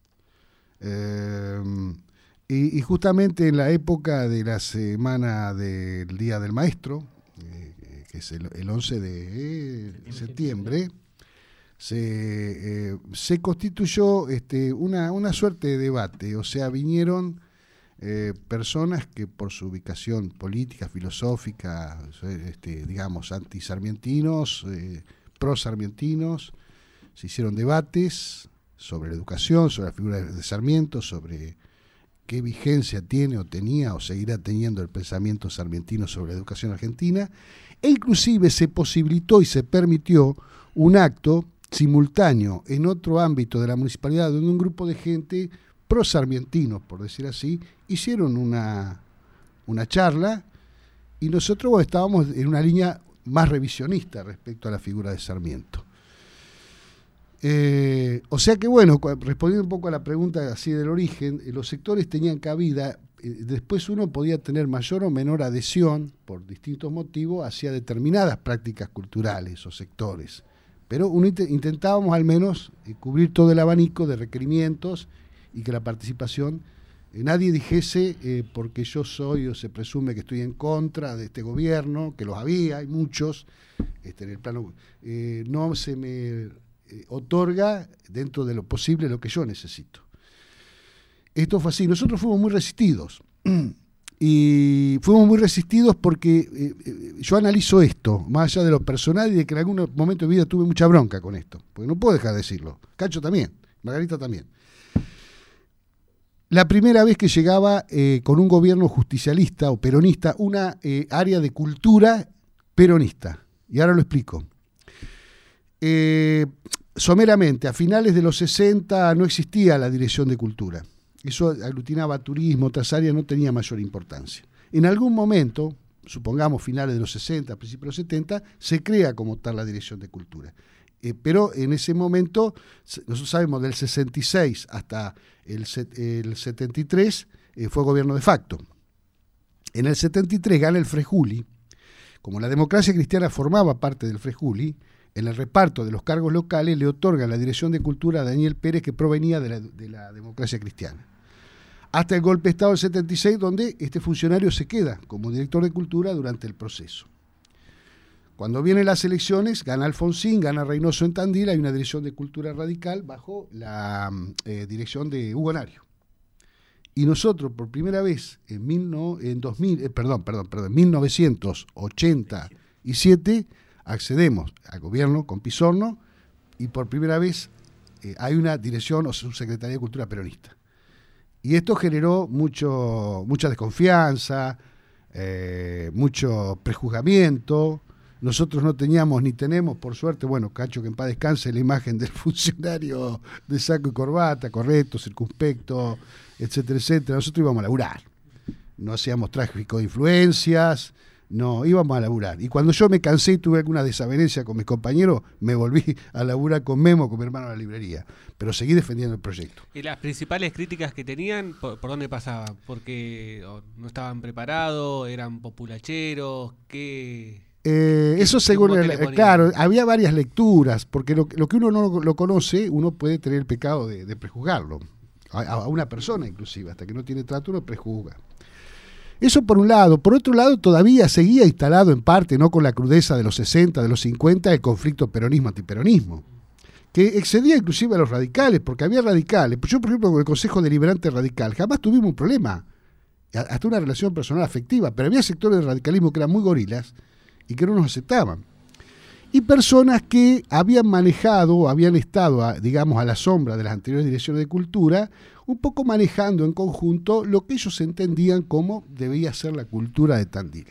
Speaker 8: eh, y, y justamente en la época de la Semana del Día del Maestro, eh, que es el, el once de eh, septiembre, se, eh, se constituyó este, una, una suerte de debate, o sea, vinieron eh, personas que por su ubicación política, filosófica, este, digamos, antisarmientinos, eh, prosarmientinos, se hicieron debates sobre la educación, sobre la figura de Sarmiento, sobre qué vigencia tiene o tenía o seguirá teniendo el pensamiento sarmientino sobre la educación argentina, e inclusive se posibilitó y se permitió un acto simultáneo en otro ámbito de la municipalidad, donde un grupo de gente prosarmientinos, por decir así, hicieron una, una charla, y nosotros bueno, estábamos en una línea más revisionista respecto a la figura de Sarmiento. Eh, o sea que bueno, respondiendo un poco a la pregunta así del origen, eh, los sectores tenían cabida, eh, después uno podía tener mayor o menor adhesión por distintos motivos hacia determinadas prácticas culturales o sectores, pero uno int- intentábamos al menos eh, cubrir todo el abanico de requerimientos y que la participación, eh, nadie dijese eh, porque yo soy o se presume que estoy en contra de este gobierno, que los había, hay muchos, este, en el plano, eh, no se me Eh, otorga dentro de lo posible lo que yo necesito. Esto fue así. Nosotros fuimos muy resistidos y fuimos muy resistidos porque eh, eh, yo analizo esto más allá de lo personal y de que en algún momento de mi vida tuve mucha bronca con esto, porque no puedo dejar de decirlo. Cacho también, Margarita también. La primera vez que llegaba eh, con un gobierno justicialista o peronista, una eh, área de cultura peronista, y ahora lo explico. Eh, someramente, a finales de los sesenta no existía la Dirección de Cultura. Eso aglutinaba turismo, otras áreas, no tenía mayor importancia. En algún momento, supongamos finales de los sesenta, principios de los setenta, se crea como tal la Dirección de Cultura. Eh, pero en ese momento, nosotros sabemos, del sesenta y seis hasta el, el setenta y tres, eh, fue gobierno de facto. En el setenta y tres gana el Frejuli. Como la Democracia Cristiana formaba parte del Frejuli, en el reparto de los cargos locales le otorgan la Dirección de Cultura a Daniel Pérez, que provenía de la, de la Democracia Cristiana. Hasta el golpe de Estado del setenta y seis, donde este funcionario se queda como director de Cultura durante el proceso. Cuando vienen las elecciones, gana Alfonsín, gana Reynoso en Tandil, hay una Dirección de Cultura radical bajo la eh, dirección de Hugo Nario. Y nosotros, por primera vez, en, mil no, en, dos mil, eh, perdón, perdón, perdón, mil novecientos ochenta y siete, accedemos al gobierno con Pizorno y por primera vez eh, hay una dirección o subsecretaría de Cultura peronista. Y esto generó mucho, mucha desconfianza, eh, mucho prejuzgamiento. Nosotros no teníamos ni tenemos, por suerte, bueno, Cacho que en paz descanse, la imagen del funcionario de saco y corbata, correcto, circunspecto, etcétera, etcétera. Nosotros íbamos a laburar. No hacíamos tráfico de influencias, no, íbamos a laburar. Y cuando yo me cansé y tuve alguna desavenencia con mis compañeros, me volví a laburar con Memo, con mi hermano a la librería. Pero seguí defendiendo el proyecto.
Speaker 2: ¿Y las principales críticas que tenían, por, por dónde pasaban? ¿Porque oh, no estaban preparados, eran populacheros? ¿Qué...?
Speaker 8: Eh, eso según, el, claro, había varias lecturas, porque lo, lo que uno no lo conoce, uno puede tener el pecado de, de prejuzgarlo. A, a una persona inclusive, hasta que no tiene trato uno prejuzga. Eso por un lado. Por otro lado, todavía seguía instalado en parte, no con la crudeza de los sesenta, de los cincuenta, el conflicto peronismo-antiperonismo, que excedía inclusive a los radicales, porque había radicales. Yo, por ejemplo, con el Consejo Deliberante Radical, jamás tuvimos un problema, hasta una relación personal afectiva, pero había sectores del radicalismo que eran muy gorilas y que no nos aceptaban. Y personas que habían manejado, habían estado, a, digamos, a la sombra de las anteriores direcciones de cultura, un poco manejando en conjunto lo que ellos entendían como debía ser la cultura de Tandil.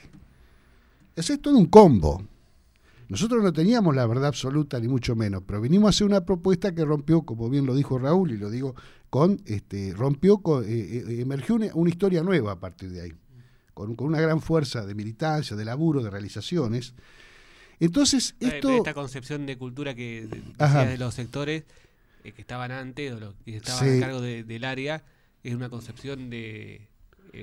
Speaker 8: Ese es todo un combo. Nosotros no teníamos la verdad absoluta, ni mucho menos, pero vinimos a hacer una propuesta que rompió, como bien lo dijo Raúl, y lo digo con, este, rompió, con, eh, eh, emergió una, una historia nueva a partir de ahí, con, con una gran fuerza de militancia, de laburo, de realizaciones. Entonces, esto...
Speaker 2: Esta concepción de cultura que decía de los sectores eh, que estaban antes, o los que estaban
Speaker 8: sí.
Speaker 2: a cargo de, del área, es una concepción de... Eh,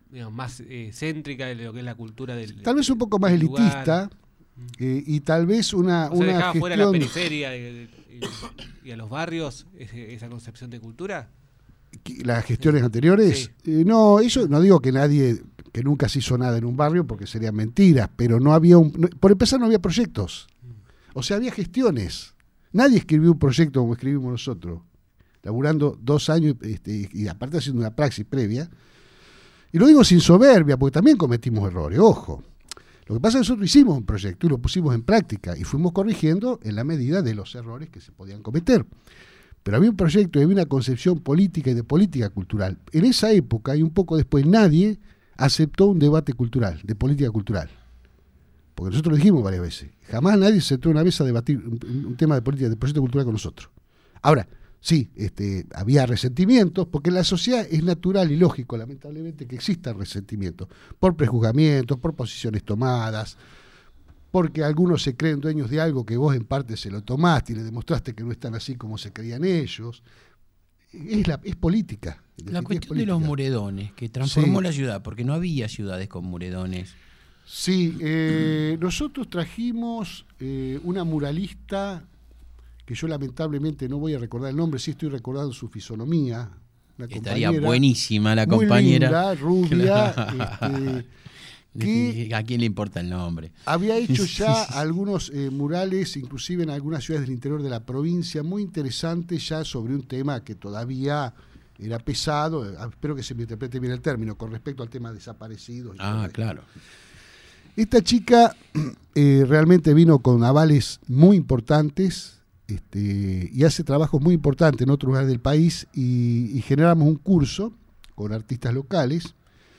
Speaker 2: digamos, más eh, céntrica de lo que es la cultura del
Speaker 8: Tal vez un poco más
Speaker 2: del
Speaker 8: elitista
Speaker 2: lugar.
Speaker 8: eh, y tal vez una,
Speaker 2: O sea,
Speaker 8: una
Speaker 2: dejaba
Speaker 8: gestión...
Speaker 2: fuera la periferia de- de- y, y a los barrios ese- esa concepción de cultura.
Speaker 8: las gestiones anteriores. Eh, no, eso no digo que nadie, que nunca se hizo nada en un barrio porque serían mentiras, pero no había un, no- por empezar no había proyectos. O sea, había gestiones. Nadie escribió un proyecto como escribimos nosotros, laburando dos años este, y aparte haciendo una praxis previa. Y lo digo sin soberbia, porque también cometimos errores, ojo. Lo que pasa es que nosotros hicimos un proyecto y lo pusimos en práctica y fuimos corrigiendo en la medida de los errores que se podían cometer. Pero había un proyecto y había una concepción política y de política cultural. En esa época y un poco después nadie aceptó un debate cultural, de política cultural. Porque nosotros lo dijimos varias veces. Jamás nadie se sentó una vez a debatir un, un tema de política, de proyecto cultural con nosotros. Ahora, sí, este, había resentimientos, porque en la sociedad es natural y lógico, lamentablemente, que existan resentimientos. Por prejuzgamientos, por posiciones tomadas, porque algunos se creen dueños de algo que vos en parte se lo tomaste y le demostraste que no están así como se creían ellos. Es, la, es política.
Speaker 3: La cuestión de los muredones, que transformó sí. la ciudad, porque no había ciudades con muredones.
Speaker 8: Sí, eh, nosotros trajimos eh, una muralista, que yo lamentablemente no voy a recordar el nombre, sí estoy recordando su fisonomía. Una
Speaker 3: Estaría buenísima la compañera.
Speaker 8: Muy linda, rubia.
Speaker 3: Claro. Este, ¿A quién le importa el nombre?
Speaker 8: Había hecho ya algunos eh, murales, inclusive en algunas ciudades del interior de la provincia, muy interesantes ya sobre un tema que todavía era pesado, eh, espero que se me interprete bien el término, con respecto al tema de desaparecidos. Y
Speaker 3: ah, claro.
Speaker 8: Esta chica eh, realmente vino con avales muy importantes este, y hace trabajos muy importantes en otros lugares del país y, y generamos un curso con artistas locales.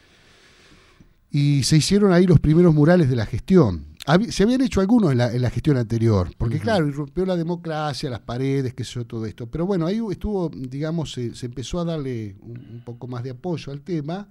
Speaker 8: Y se hicieron ahí los primeros murales de la gestión. Hab- se habían hecho algunos en la, en la gestión anterior, porque uh-huh. claro, irrumpió la democracia, las paredes, qué sé yo, todo esto. Pero bueno, ahí estuvo, digamos, se, se empezó a darle un, un poco más de apoyo al tema.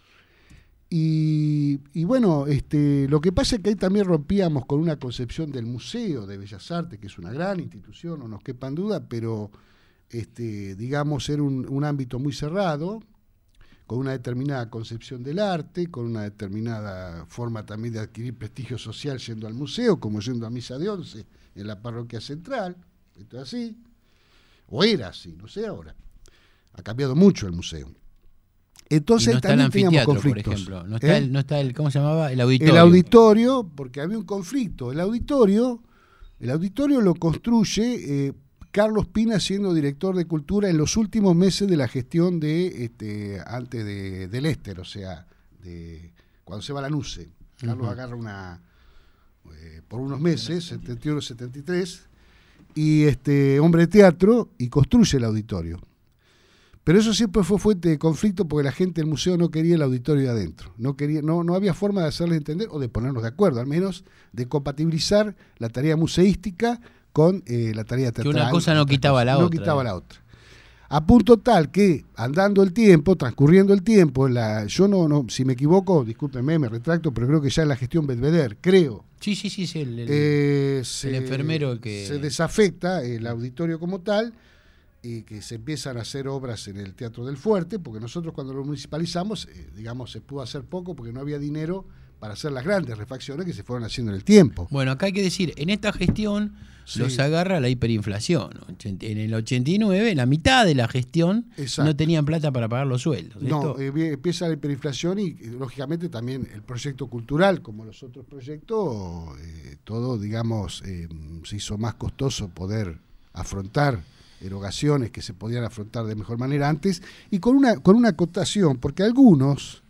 Speaker 8: Y, y bueno, este, lo que pasa es que ahí también rompíamos con una concepción del Museo de Bellas Artes, que es una gran institución, no nos quepan duda, pero este, digamos, era un, un ámbito muy cerrado, con una determinada concepción del arte, con una determinada forma también de adquirir prestigio social yendo al museo, como yendo a misa de once en la parroquia central, esto es así, o era así, no sé ahora. Ha cambiado mucho el museo. Entonces
Speaker 3: y no
Speaker 8: también
Speaker 3: está el
Speaker 8: teníamos conflictos.
Speaker 3: Por ejemplo. No está,
Speaker 8: ¿Eh?
Speaker 3: el, no está el, ¿cómo se llamaba? El auditorio.
Speaker 8: El auditorio, porque había un conflicto. El auditorio, el auditorio lo construye eh, Carlos Pina siendo director de cultura en los últimos meses de la gestión de este, antes de, del Éster, o sea, de cuando se va la NUCE. Carlos uh-huh. agarra una eh, por unos meses, setenta y uno setenta y tres, y este hombre de teatro y construye el auditorio. Pero eso siempre fue fuente de conflicto porque la gente del museo no quería el auditorio de adentro. No, quería, no, no había forma de hacerles entender o de ponernos de acuerdo, al menos de compatibilizar la tarea museística con eh, la tarea teatral.
Speaker 3: Que una cosa no quitaba la
Speaker 8: no
Speaker 3: otra.
Speaker 8: No quitaba la otra. A punto tal que, andando el tiempo, transcurriendo el tiempo, la, yo no, no, si me equivoco, discúlpenme, me retracto, pero creo que ya en la gestión Belvedere, creo.
Speaker 3: Sí, sí, sí, sí el, el,
Speaker 8: eh,
Speaker 3: el
Speaker 8: se,
Speaker 3: enfermero que...
Speaker 8: Se desafecta el auditorio como tal, y que se empiezan a hacer obras en el Teatro del Fuerte, porque nosotros cuando lo municipalizamos, eh, digamos, se pudo hacer poco porque no había dinero para hacer las grandes refacciones que se fueron haciendo en el tiempo.
Speaker 3: Bueno, acá hay que decir, en esta gestión sí. los agarra la hiperinflación. En el ochenta y nueve, la mitad de la gestión Exacto. no tenían plata para pagar los sueldos.
Speaker 8: No, eh, empieza la hiperinflación y, lógicamente, también el proyecto cultural, como los otros proyectos, eh, todo, digamos, eh, se hizo más costoso poder afrontar erogaciones que se podían afrontar de mejor manera antes, y con una, con una acotación, porque algunos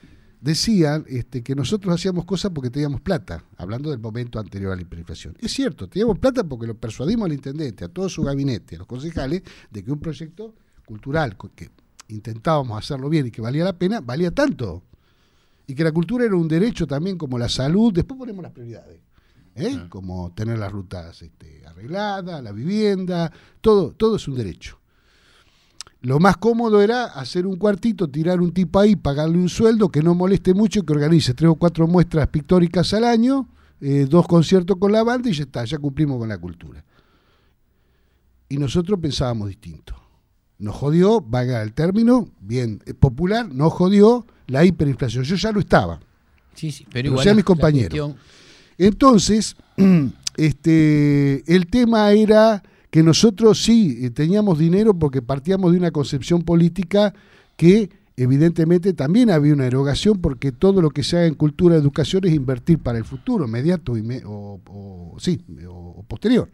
Speaker 8: decían este, que nosotros hacíamos cosas porque teníamos plata, hablando del momento anterior a la hiperinflación. Es cierto, teníamos plata porque lo persuadimos al intendente, a todo su gabinete, a los concejales, de que un proyecto cultural que intentábamos hacerlo bien y que valía la pena, valía tanto. Y que la cultura era un derecho también como la salud, después ponemos las prioridades. ¿Eh? Ah. Como tener las rutas este, arregladas, la vivienda, todo, todo es un derecho. Lo más cómodo era hacer un cuartito, tirar un tipo ahí, pagarle un sueldo que no moleste mucho, que organice tres o cuatro muestras pictóricas al año, eh, dos conciertos con la banda y ya está, ya cumplimos con la cultura. Y nosotros pensábamos distinto. nos jodió, valga el término, bien eh, popular, nos jodió la hiperinflación. Yo ya lo estaba.
Speaker 3: Sí, sí,
Speaker 8: pero
Speaker 3: pero igual
Speaker 8: sea
Speaker 3: la-
Speaker 8: mis
Speaker 3: la
Speaker 8: compañeros.
Speaker 3: cuestión-
Speaker 8: Entonces, este, el tema era que nosotros sí eh, teníamos dinero porque partíamos de una concepción política que evidentemente también había una erogación, porque todo lo que se haga en cultura y educación es invertir para el futuro, inmediato y me- o, o- sí, o, o posterior.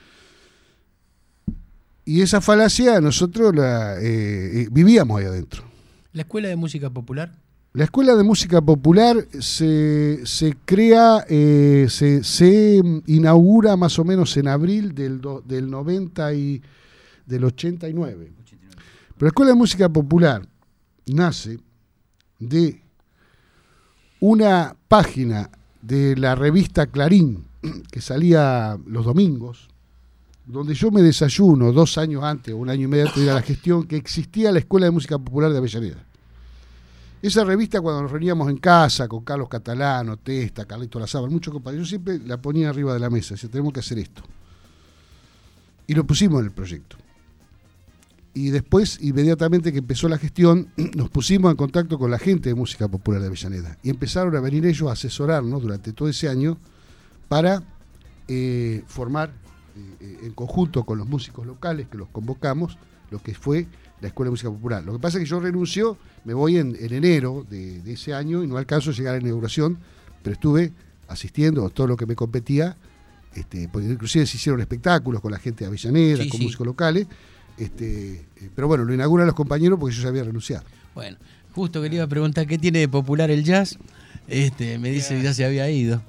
Speaker 8: Y esa falacia nosotros la eh, eh, vivíamos ahí adentro.
Speaker 3: ¿La Escuela de Música Popular?
Speaker 8: La Escuela de Música Popular se, se crea, eh, se, se inaugura más o menos en abril del, do- del noventa y del ochenta y nueve. Pero la Escuela de Música Popular nace de una página de la revista Clarín que salía los domingos, donde yo me desayuno dos años antes o un año y medio antes de ir a la gestión, que existía la Escuela de Música Popular de Avellaneda. Esa revista, cuando nos reuníamos en casa con Carlos Catalano, Testa, Carlito Lazábal, muchos compañeros, yo siempre la ponía arriba de la mesa, decía, tenemos que hacer esto. Y lo pusimos en el proyecto. Y después, inmediatamente que empezó la gestión, nos pusimos en contacto con la gente de Música Popular de Avellaneda. Y empezaron a venir ellos a asesorarnos durante todo ese año para eh, formar eh, en conjunto con los músicos locales que los convocamos, lo que fue la Escuela de Música Popular. Lo que pasa es que yo renuncio, me voy en, en enero de, de ese año y no alcanzo a llegar a la inauguración, pero estuve asistiendo a todo lo que me competía, este, porque inclusive se hicieron espectáculos con la gente de Avellaneda,
Speaker 3: Sí,
Speaker 8: con
Speaker 3: sí.
Speaker 8: músicos locales, este, eh, pero bueno, lo inauguran los compañeros porque yo ya había renunciado.
Speaker 3: Bueno, justo que le iba a preguntar qué tiene de popular el jazz, este, me dice que ya se había ido.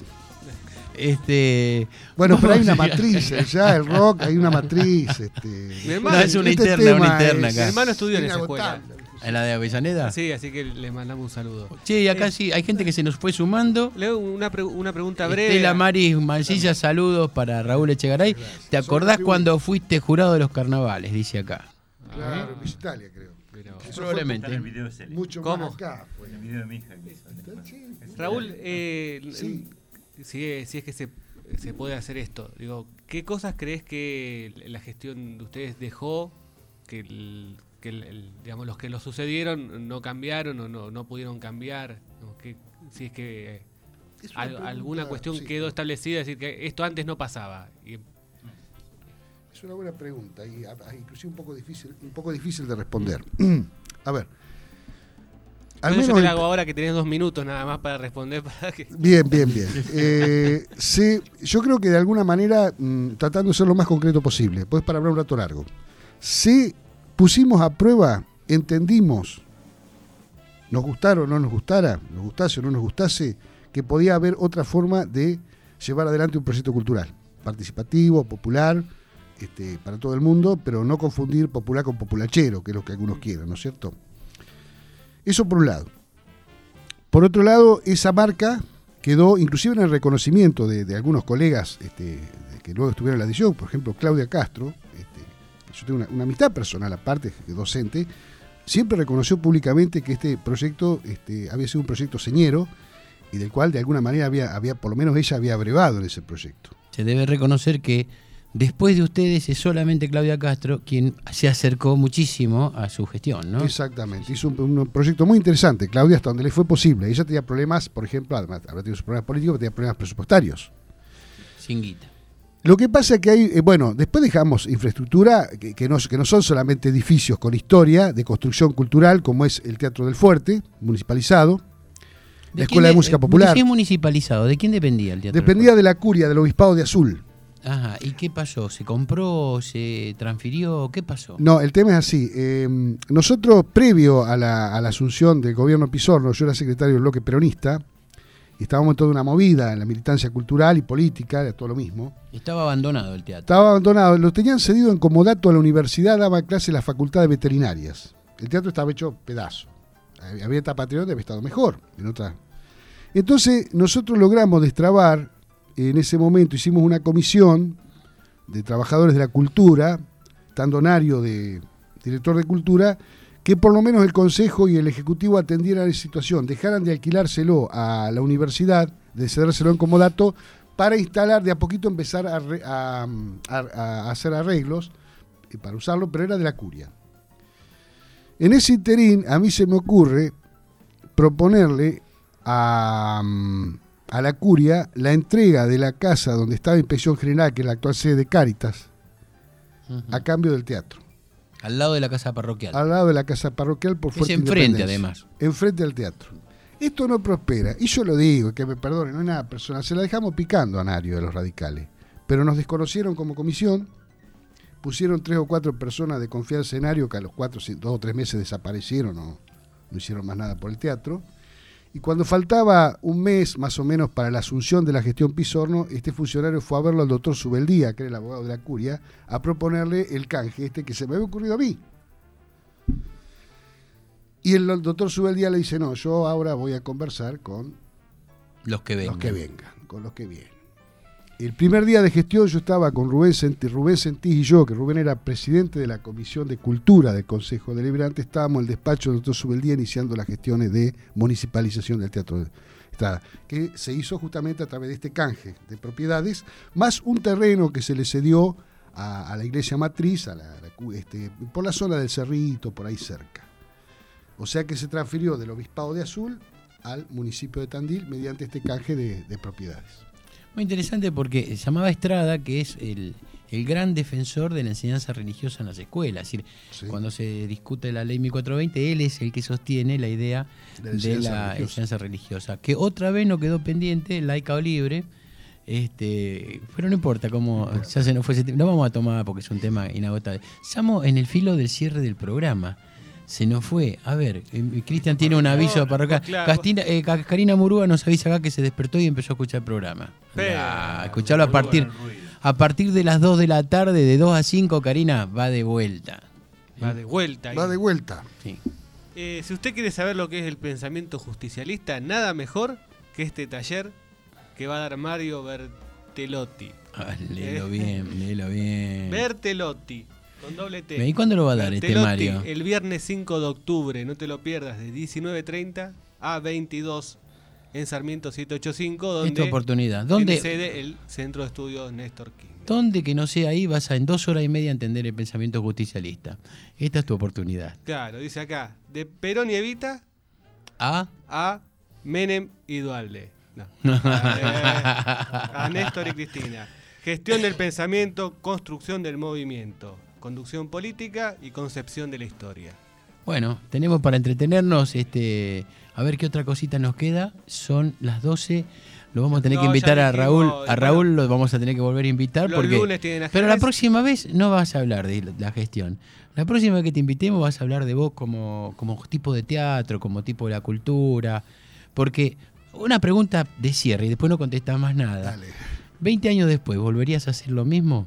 Speaker 3: Este,
Speaker 8: Bueno, pero hay una
Speaker 3: vamos a-
Speaker 8: matriz, el jazz, el rock, hay una matriz. Este,
Speaker 2: Mi hermano-
Speaker 3: No, es una
Speaker 8: este
Speaker 3: interna,
Speaker 8: tema
Speaker 3: una interna
Speaker 8: es-
Speaker 3: acá.
Speaker 2: Mi hermano estudió en esa escuela.
Speaker 8: inagotable.
Speaker 3: ¿En la de Avellaneda?
Speaker 2: Sí, así que le mandamos un saludo.
Speaker 3: Che, y acá sí, hay gente que se nos fue sumando.
Speaker 2: Leo una, pre- una pregunta breve.
Speaker 3: Estela Maris Mancilla, saludos para Raúl Echegaray. ¿Te acordás cuando fuiste jurado de los carnavales? Dice acá.
Speaker 8: Claro, en Villa Italia, creo. Eso fue
Speaker 3: Probablemente.
Speaker 4: Está en el video de Cele.
Speaker 8: mucho
Speaker 2: ¿Cómo?
Speaker 8: más acá. Fue.
Speaker 4: El video de mi hija. que hizo.
Speaker 2: Raúl, eh,
Speaker 8: Sí.
Speaker 2: si, es- si es que se, se puede hacer esto, digo, ¿qué cosas crees que la gestión de ustedes dejó que, el- que el- el- digamos, los que lo sucedieron no cambiaron o no, no pudieron cambiar? ¿No? Que, si es que
Speaker 8: Es una
Speaker 2: al-
Speaker 8: pregunta,
Speaker 2: alguna cuestión
Speaker 8: sí.
Speaker 2: quedó establecida, es decir, que esto antes no pasaba. Y,
Speaker 8: Es una buena pregunta y a- a- inclusive un poco difícil, un poco difícil de responder. A ver. Al
Speaker 2: Entonces yo
Speaker 8: menos
Speaker 2: te la
Speaker 8: el-
Speaker 2: hago ahora que tenés dos minutos nada más para responder. Para que...
Speaker 8: Bien, bien, bien. Eh, se- yo creo que de alguna manera, mm, tratando de ser lo más concreto posible, pues para hablar un rato largo, si pusimos a prueba, entendimos, nos gustara o no nos gustara, nos gustase o no nos gustase, que podía haber otra forma de llevar adelante un proyecto cultural, participativo, popular, este, para todo el mundo, pero no confundir popular con populachero, que es lo que algunos quieren, ¿no es cierto? Eso por un lado. Por otro lado, esa marca quedó inclusive en el reconocimiento de, de algunos colegas este, de que luego estuvieron en la edición, por ejemplo, Claudia Castro, este, yo tengo una, una amistad personal aparte, que docente, siempre reconoció públicamente que este proyecto este, había sido un proyecto señero y del cual de alguna manera había, había, por lo menos ella había abrevado en ese proyecto.
Speaker 3: Se debe reconocer que después de ustedes es solamente Claudia Castro quien se acercó muchísimo a su gestión, ¿no?
Speaker 8: Exactamente, hizo un, un proyecto muy interesante, Claudia, hasta donde le fue posible. Ella tenía problemas, por ejemplo, además habrá tenido sus problemas políticos, pero tenía problemas presupuestarios.
Speaker 3: Sin guita.
Speaker 8: Lo que pasa es que hay, eh, bueno, después dejamos infraestructura que, que, no, que no son solamente edificios con historia de construcción cultural, como es el Teatro del Fuerte, municipalizado,
Speaker 3: ¿De
Speaker 8: la Escuela
Speaker 3: quién
Speaker 8: de Música
Speaker 3: eh,
Speaker 8: Popular.
Speaker 3: Si es municipalizado, ¿de quién dependía el teatro?
Speaker 8: Dependía de la curia del Obispado de Azul.
Speaker 3: Ajá, ¿y qué pasó? ¿Se compró? ¿Se transfirió? ¿Qué pasó?
Speaker 8: No, el tema es así. Eh, nosotros, previo a la, a la asunción del gobierno Pizorno, yo era secretario del bloque peronista, y estábamos en toda una movida en la militancia cultural y política, era todo lo mismo.
Speaker 3: Estaba abandonado el teatro.
Speaker 8: Estaba abandonado, lo tenían cedido en comodato a la universidad, daba clases en las facultades veterinarias. El teatro estaba hecho pedazo. Había etapa anterior, había estado mejor. En otra. Entonces, nosotros logramos destrabar, en ese momento hicimos una comisión de trabajadores de la cultura, Tandonario de director de cultura, que por lo menos el Consejo y el Ejecutivo atendieran esa situación, dejaran de alquilárselo a la universidad, de cedérselo en comodato, para instalar, de a poquito empezar a, re- a- a- a hacer arreglos eh, para usarlo, pero era de la curia. En ese interín, a mí se me ocurre proponerle a, a la curia la entrega de la casa donde estaba Inspección General, que es la actual sede de Cáritas, uh-huh. a cambio del teatro.
Speaker 3: Al lado de la casa parroquial.
Speaker 8: Al lado de la casa parroquial por Fuerte
Speaker 3: Es enfrente,
Speaker 8: Independencia.
Speaker 3: además.
Speaker 8: Enfrente al teatro. Esto no prospera. Y yo lo digo, que me perdone, no es nada personal. Se la dejamos picando a Nario de los radicales. Pero nos desconocieron como comisión. Pusieron tres o cuatro personas de confianza en Nario, que a los cuatro, dos o tres meses desaparecieron o no hicieron más nada por el teatro. Y cuando faltaba un mes más o menos para la asunción de la gestión Pizorno, este funcionario fue a verlo al doctor Subeldía, que era el abogado de la curia, a proponerle el canje este que se me había ocurrido a mí. Y el doctor Subeldía le dice, no, yo ahora voy a conversar con
Speaker 3: los que vengan.
Speaker 8: Los que vengan, con los que vienen. El primer día de gestión yo estaba con Rubén Sentís, Rubén Sentís y yo, que Rubén era presidente de la Comisión de Cultura del Consejo Deliberante, estábamos en el despacho del doctor Subeldía iniciando las gestiones de municipalización del Teatro Estrada, que se hizo justamente a través de este canje de propiedades, más un terreno que se le cedió a, a la iglesia matriz, a la, a la, este, por la zona del Cerrito, por ahí cerca. O sea que se transfirió del Obispado de Azul al municipio de Tandil mediante este canje de, de propiedades.
Speaker 3: Muy interesante porque llamaba Estrada, que es el, el gran defensor de la enseñanza religiosa en las escuelas. Es decir, sí. cuando se discute la ley mil cuatrocientos veinte, él es el que sostiene la idea la de la religiosa. enseñanza religiosa, que otra vez no quedó pendiente, laica o libre, este, pero no importa cómo ya se nos fue ese tema, no vamos a tomar porque es un tema inagotable. Estamos en el filo del cierre del programa. Se nos fue. A ver, eh, Cristian tiene un aviso no, para acá. Claro. Castina, eh, Karina Murúa nos avisa acá que se despertó y empezó a escuchar el programa. Ah, escucharlo a partir, a partir de las dos de la tarde, de dos a cinco, Karina, va de vuelta.
Speaker 2: Va de vuelta. Ahí.
Speaker 8: Va de vuelta.
Speaker 3: Sí.
Speaker 2: Eh, si usted quiere saber lo que es el pensamiento justicialista, nada mejor que este taller que va a dar Mario Bertelotti.
Speaker 3: Ah, léelo eh. bien, léelo bien.
Speaker 2: Bertelotti. Con doble T.
Speaker 3: ¿Y cuándo lo va a dar Bertelotti, este Mario?
Speaker 2: El viernes cinco de octubre, no te lo pierdas, de diecinueve treinta a veintidós en Sarmiento setecientos ochenta y cinco, donde
Speaker 3: esta oportunidad. ¿Dónde
Speaker 2: tiene sede el Centro de Estudios Néstor Kirchner.
Speaker 3: Donde que no sea ahí vas a en dos horas y media entender el pensamiento justicialista. Esta es tu oportunidad.
Speaker 2: Claro, dice acá, de Perón y Evita
Speaker 3: a,
Speaker 2: a Menem y Dualde. No. a, a Néstor y Cristina. Gestión del pensamiento, construcción del movimiento. Conducción política y concepción de la historia.
Speaker 3: Bueno, tenemos para entretenernos, este, a ver qué otra cosita nos queda. Son las doce. Lo vamos a tener no, que invitar a Raúl. Dijimos, a Raúl bueno, lo vamos a tener que volver a invitar.
Speaker 2: Los
Speaker 3: porque,
Speaker 2: lunes tienen
Speaker 3: pero la próxima vez no vas a hablar de la gestión. La próxima vez que te invitemos vas a hablar de vos como, como tipo de teatro, como tipo de la cultura. Porque una pregunta de cierre y después no contestás más nada.
Speaker 8: Dale.
Speaker 3: veinte años después, ¿volverías a hacer lo mismo?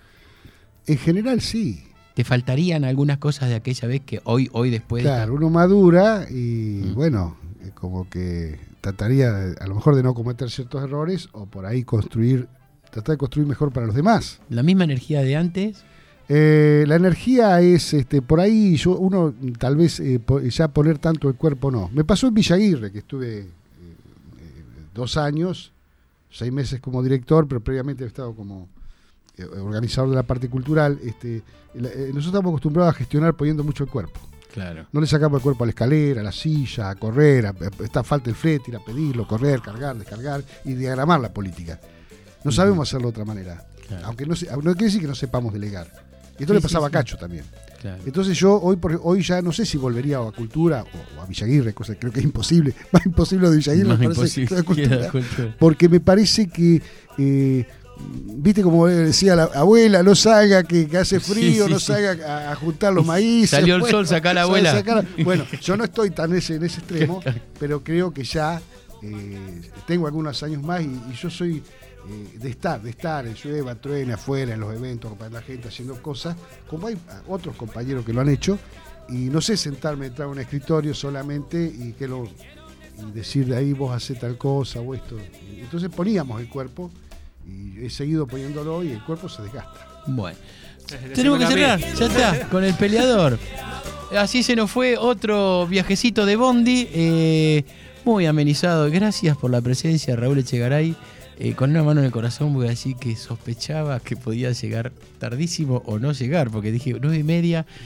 Speaker 8: En general sí.
Speaker 3: ¿Te faltarían algunas cosas de aquella vez que hoy, hoy después?
Speaker 8: Claro, de... uno madura y mm. bueno, como que trataría a lo mejor de no cometer ciertos errores o por ahí construir, tratar de construir mejor para los demás.
Speaker 3: ¿La misma energía de antes?
Speaker 8: Eh, la energía es, este, por ahí yo uno tal vez eh, ya poner tanto el cuerpo no. Me pasó en Villaguirre, que estuve eh, eh, dos años, seis meses como director, pero previamente he estado como organizador de la parte cultural. Este, nosotros estamos acostumbrados a gestionar poniendo mucho el cuerpo.
Speaker 3: Claro.
Speaker 8: No le sacamos el cuerpo a la escalera, a la silla, a correr, a, a, está falta el flete, ir a pedirlo, correr, cargar, descargar y diagramar la política. No uh-huh. sabemos hacerlo de otra manera. Claro. Aunque no, no quiere decir que no sepamos delegar. Y esto sí, le pasaba sí, sí. a Cacho también.
Speaker 3: Claro.
Speaker 8: Entonces yo hoy por, hoy ya no sé si volvería a cultura o, o a Villaguirre, cosa que creo que es imposible. Más imposible de Villaguirre,
Speaker 3: Más
Speaker 8: me parece
Speaker 3: imposible
Speaker 8: que cultura, cultura. Porque me parece que eh, viste como decía la abuela, no salga que, que hace frío, sí, sí, no salga sí. a, a juntar los maíces.
Speaker 3: Salió el
Speaker 8: bueno,
Speaker 3: sol, sacá la abuela.
Speaker 8: Sacar, bueno, yo no estoy tan ese, en ese extremo, pero creo que ya eh, tengo algunos años más y, y yo soy eh, de estar, de estar en llueva, truene, afuera, en los eventos, acompañando a la gente, haciendo cosas, como hay otros compañeros que lo han hecho, y no sé sentarme detrás de un escritorio solamente y que lo y decir de ahí vos hacés tal cosa o esto. Entonces poníamos el cuerpo y he seguido poniéndolo y el cuerpo se desgasta.
Speaker 3: Bueno, tenemos que cerrar, ya está, con el peleador. Así se nos fue otro viajecito de Bondi, eh, muy amenizado. Gracias por la presencia, Raúl Echegaray. Eh, con una mano en el corazón voy a decir que sospechaba que podía llegar tardísimo o no llegar, porque dije nueve y media.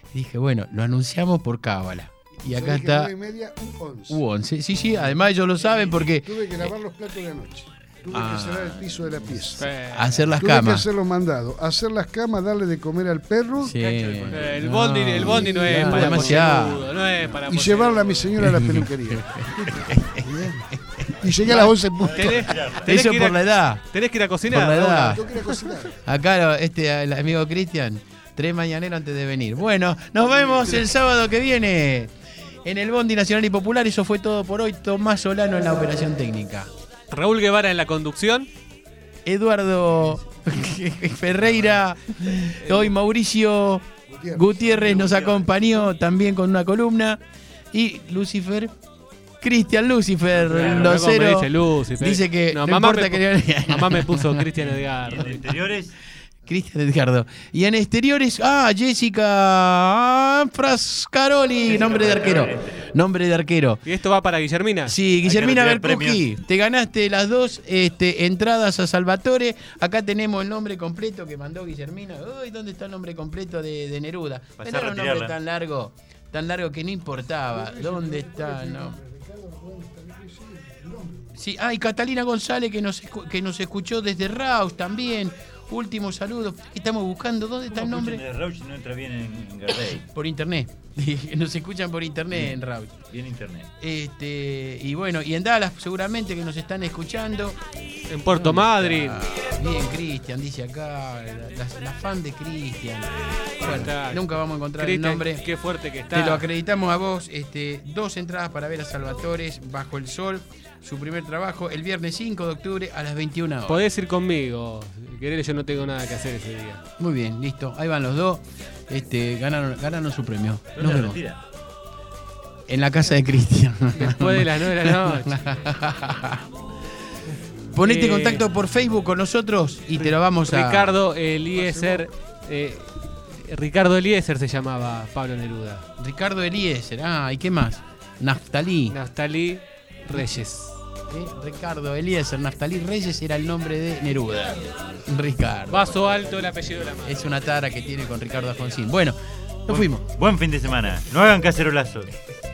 Speaker 3: Dije, bueno, lo anunciamos por cábala. Y acá
Speaker 8: Yo dije
Speaker 3: está
Speaker 8: nueve y media, un once.
Speaker 3: U once. Sí, sí, además ellos lo saben porque
Speaker 8: Tuve que lavar los platos de la noche. Tuve
Speaker 3: Ah.
Speaker 8: que cerrar el piso de la pieza.
Speaker 3: hacer las
Speaker 8: Tuve
Speaker 3: camas.
Speaker 8: que hacer los mandados. Hacer las camas, darle de comer al perro.
Speaker 3: Sí.
Speaker 2: Eh, El bondi, el bondi no es
Speaker 3: No,
Speaker 2: para
Speaker 3: demasiado.
Speaker 2: pocheludo, no es para
Speaker 8: Y llevarla a mi señora a la peluquería. Bien. Y llegué a las once en punto.
Speaker 2: Tenés, tenés
Speaker 3: Eso
Speaker 2: que ir
Speaker 3: por
Speaker 2: a-
Speaker 3: la edad.
Speaker 2: Tenés que ir a cocinar.
Speaker 3: Por la
Speaker 2: ¿no?
Speaker 3: edad.
Speaker 8: Tengo que ir a cocinar.
Speaker 3: Acá este el amigo Cristian, tres mañaneros antes de venir. Bueno, nos vemos el sábado que viene en el Bondi Nacional y Popular. Eso fue todo por hoy. Tomás Solano en la operación técnica.
Speaker 2: Raúl Guevara en la conducción.
Speaker 3: Eduardo Ferreira. Hoy Mauricio Gutiérrez nos acompañó también con una columna. Y Lucifer, Cristian Lucifer,
Speaker 2: Claro,
Speaker 3: el
Speaker 2: no como
Speaker 3: docero,
Speaker 2: me dice Lucifer.
Speaker 3: dice que
Speaker 2: No,
Speaker 3: no,
Speaker 2: mamá
Speaker 3: importa
Speaker 2: me
Speaker 3: que
Speaker 2: pu- mamá me puso Cristian Edgardo.
Speaker 4: En exteriores,
Speaker 3: Cristian Edgardo. Y en exteriores, ah, Jessica Frascaroli, nombre de arquero. Nombre de arquero.
Speaker 2: ¿Y esto va para Guillermina?
Speaker 3: Sí, Guillermina
Speaker 4: retirar
Speaker 3: Bercucci, te ganaste las dos este, entradas a Salvatore. Acá tenemos el nombre completo que mandó Guillermina. Uy, ¿dónde está el nombre completo de, de Neruda?
Speaker 4: Pasá
Speaker 3: No
Speaker 4: a
Speaker 3: era un nombre
Speaker 4: retirarla.
Speaker 3: tan largo, tan largo que no importaba. ¿Dónde está? No. Sí, ah, y Catalina González que nos, escu- que nos escuchó desde Raus también. Último saludo. Estamos buscando, ¿dónde está el nombre?
Speaker 4: de Rauch no entra bien en, en Gardey.
Speaker 3: Por internet. Nos escuchan por internet en Raus.
Speaker 4: Bien internet.
Speaker 3: Este, y bueno, y en Dallas seguramente que nos están escuchando.
Speaker 2: En Puerto Madryn.
Speaker 3: Bien, Cristian, dice acá, la, la- la fan de Cristian. Bueno,
Speaker 2: Está.
Speaker 3: nunca vamos a encontrar
Speaker 2: Cristian,
Speaker 3: el nombre.
Speaker 2: qué fuerte que
Speaker 3: Te
Speaker 2: está.
Speaker 3: lo acreditamos a vos, este, dos entradas para ver a Salvatore Bajo el Sol, su primer trabajo, el viernes cinco de octubre a las veintiuna horas.
Speaker 2: Podés ir conmigo. Si querés, yo no tengo nada que hacer ese día.
Speaker 3: Muy bien, listo, ahí van los dos. Este, ganaron, ganaron su premio.
Speaker 4: ¿Dónde
Speaker 3: Nos
Speaker 4: la
Speaker 3: vemos.
Speaker 4: retira?
Speaker 3: En la casa de Cristian.
Speaker 2: Después de las nueve de la noche.
Speaker 3: Ponete en
Speaker 2: Eh,
Speaker 3: contacto por Facebook con nosotros y te lo vamos a...
Speaker 2: Ricardo Eliezer. eh, Ricardo Eliezer se llamaba Pablo Neruda.
Speaker 3: Ricardo Eliezer, ah, ¿y qué más? Naftalí.
Speaker 2: Naftalí Reyes.
Speaker 3: ¿Eh? Ricardo Eliezer, Naftalí Reyes era el nombre de Neruda. Ricardo.
Speaker 2: Vaso alto, el apellido de la madre.
Speaker 3: Es una tara que tiene con Ricardo Alfonsín. Bueno, nos fuimos.
Speaker 4: Buen fin de semana. No hagan cacerolazos.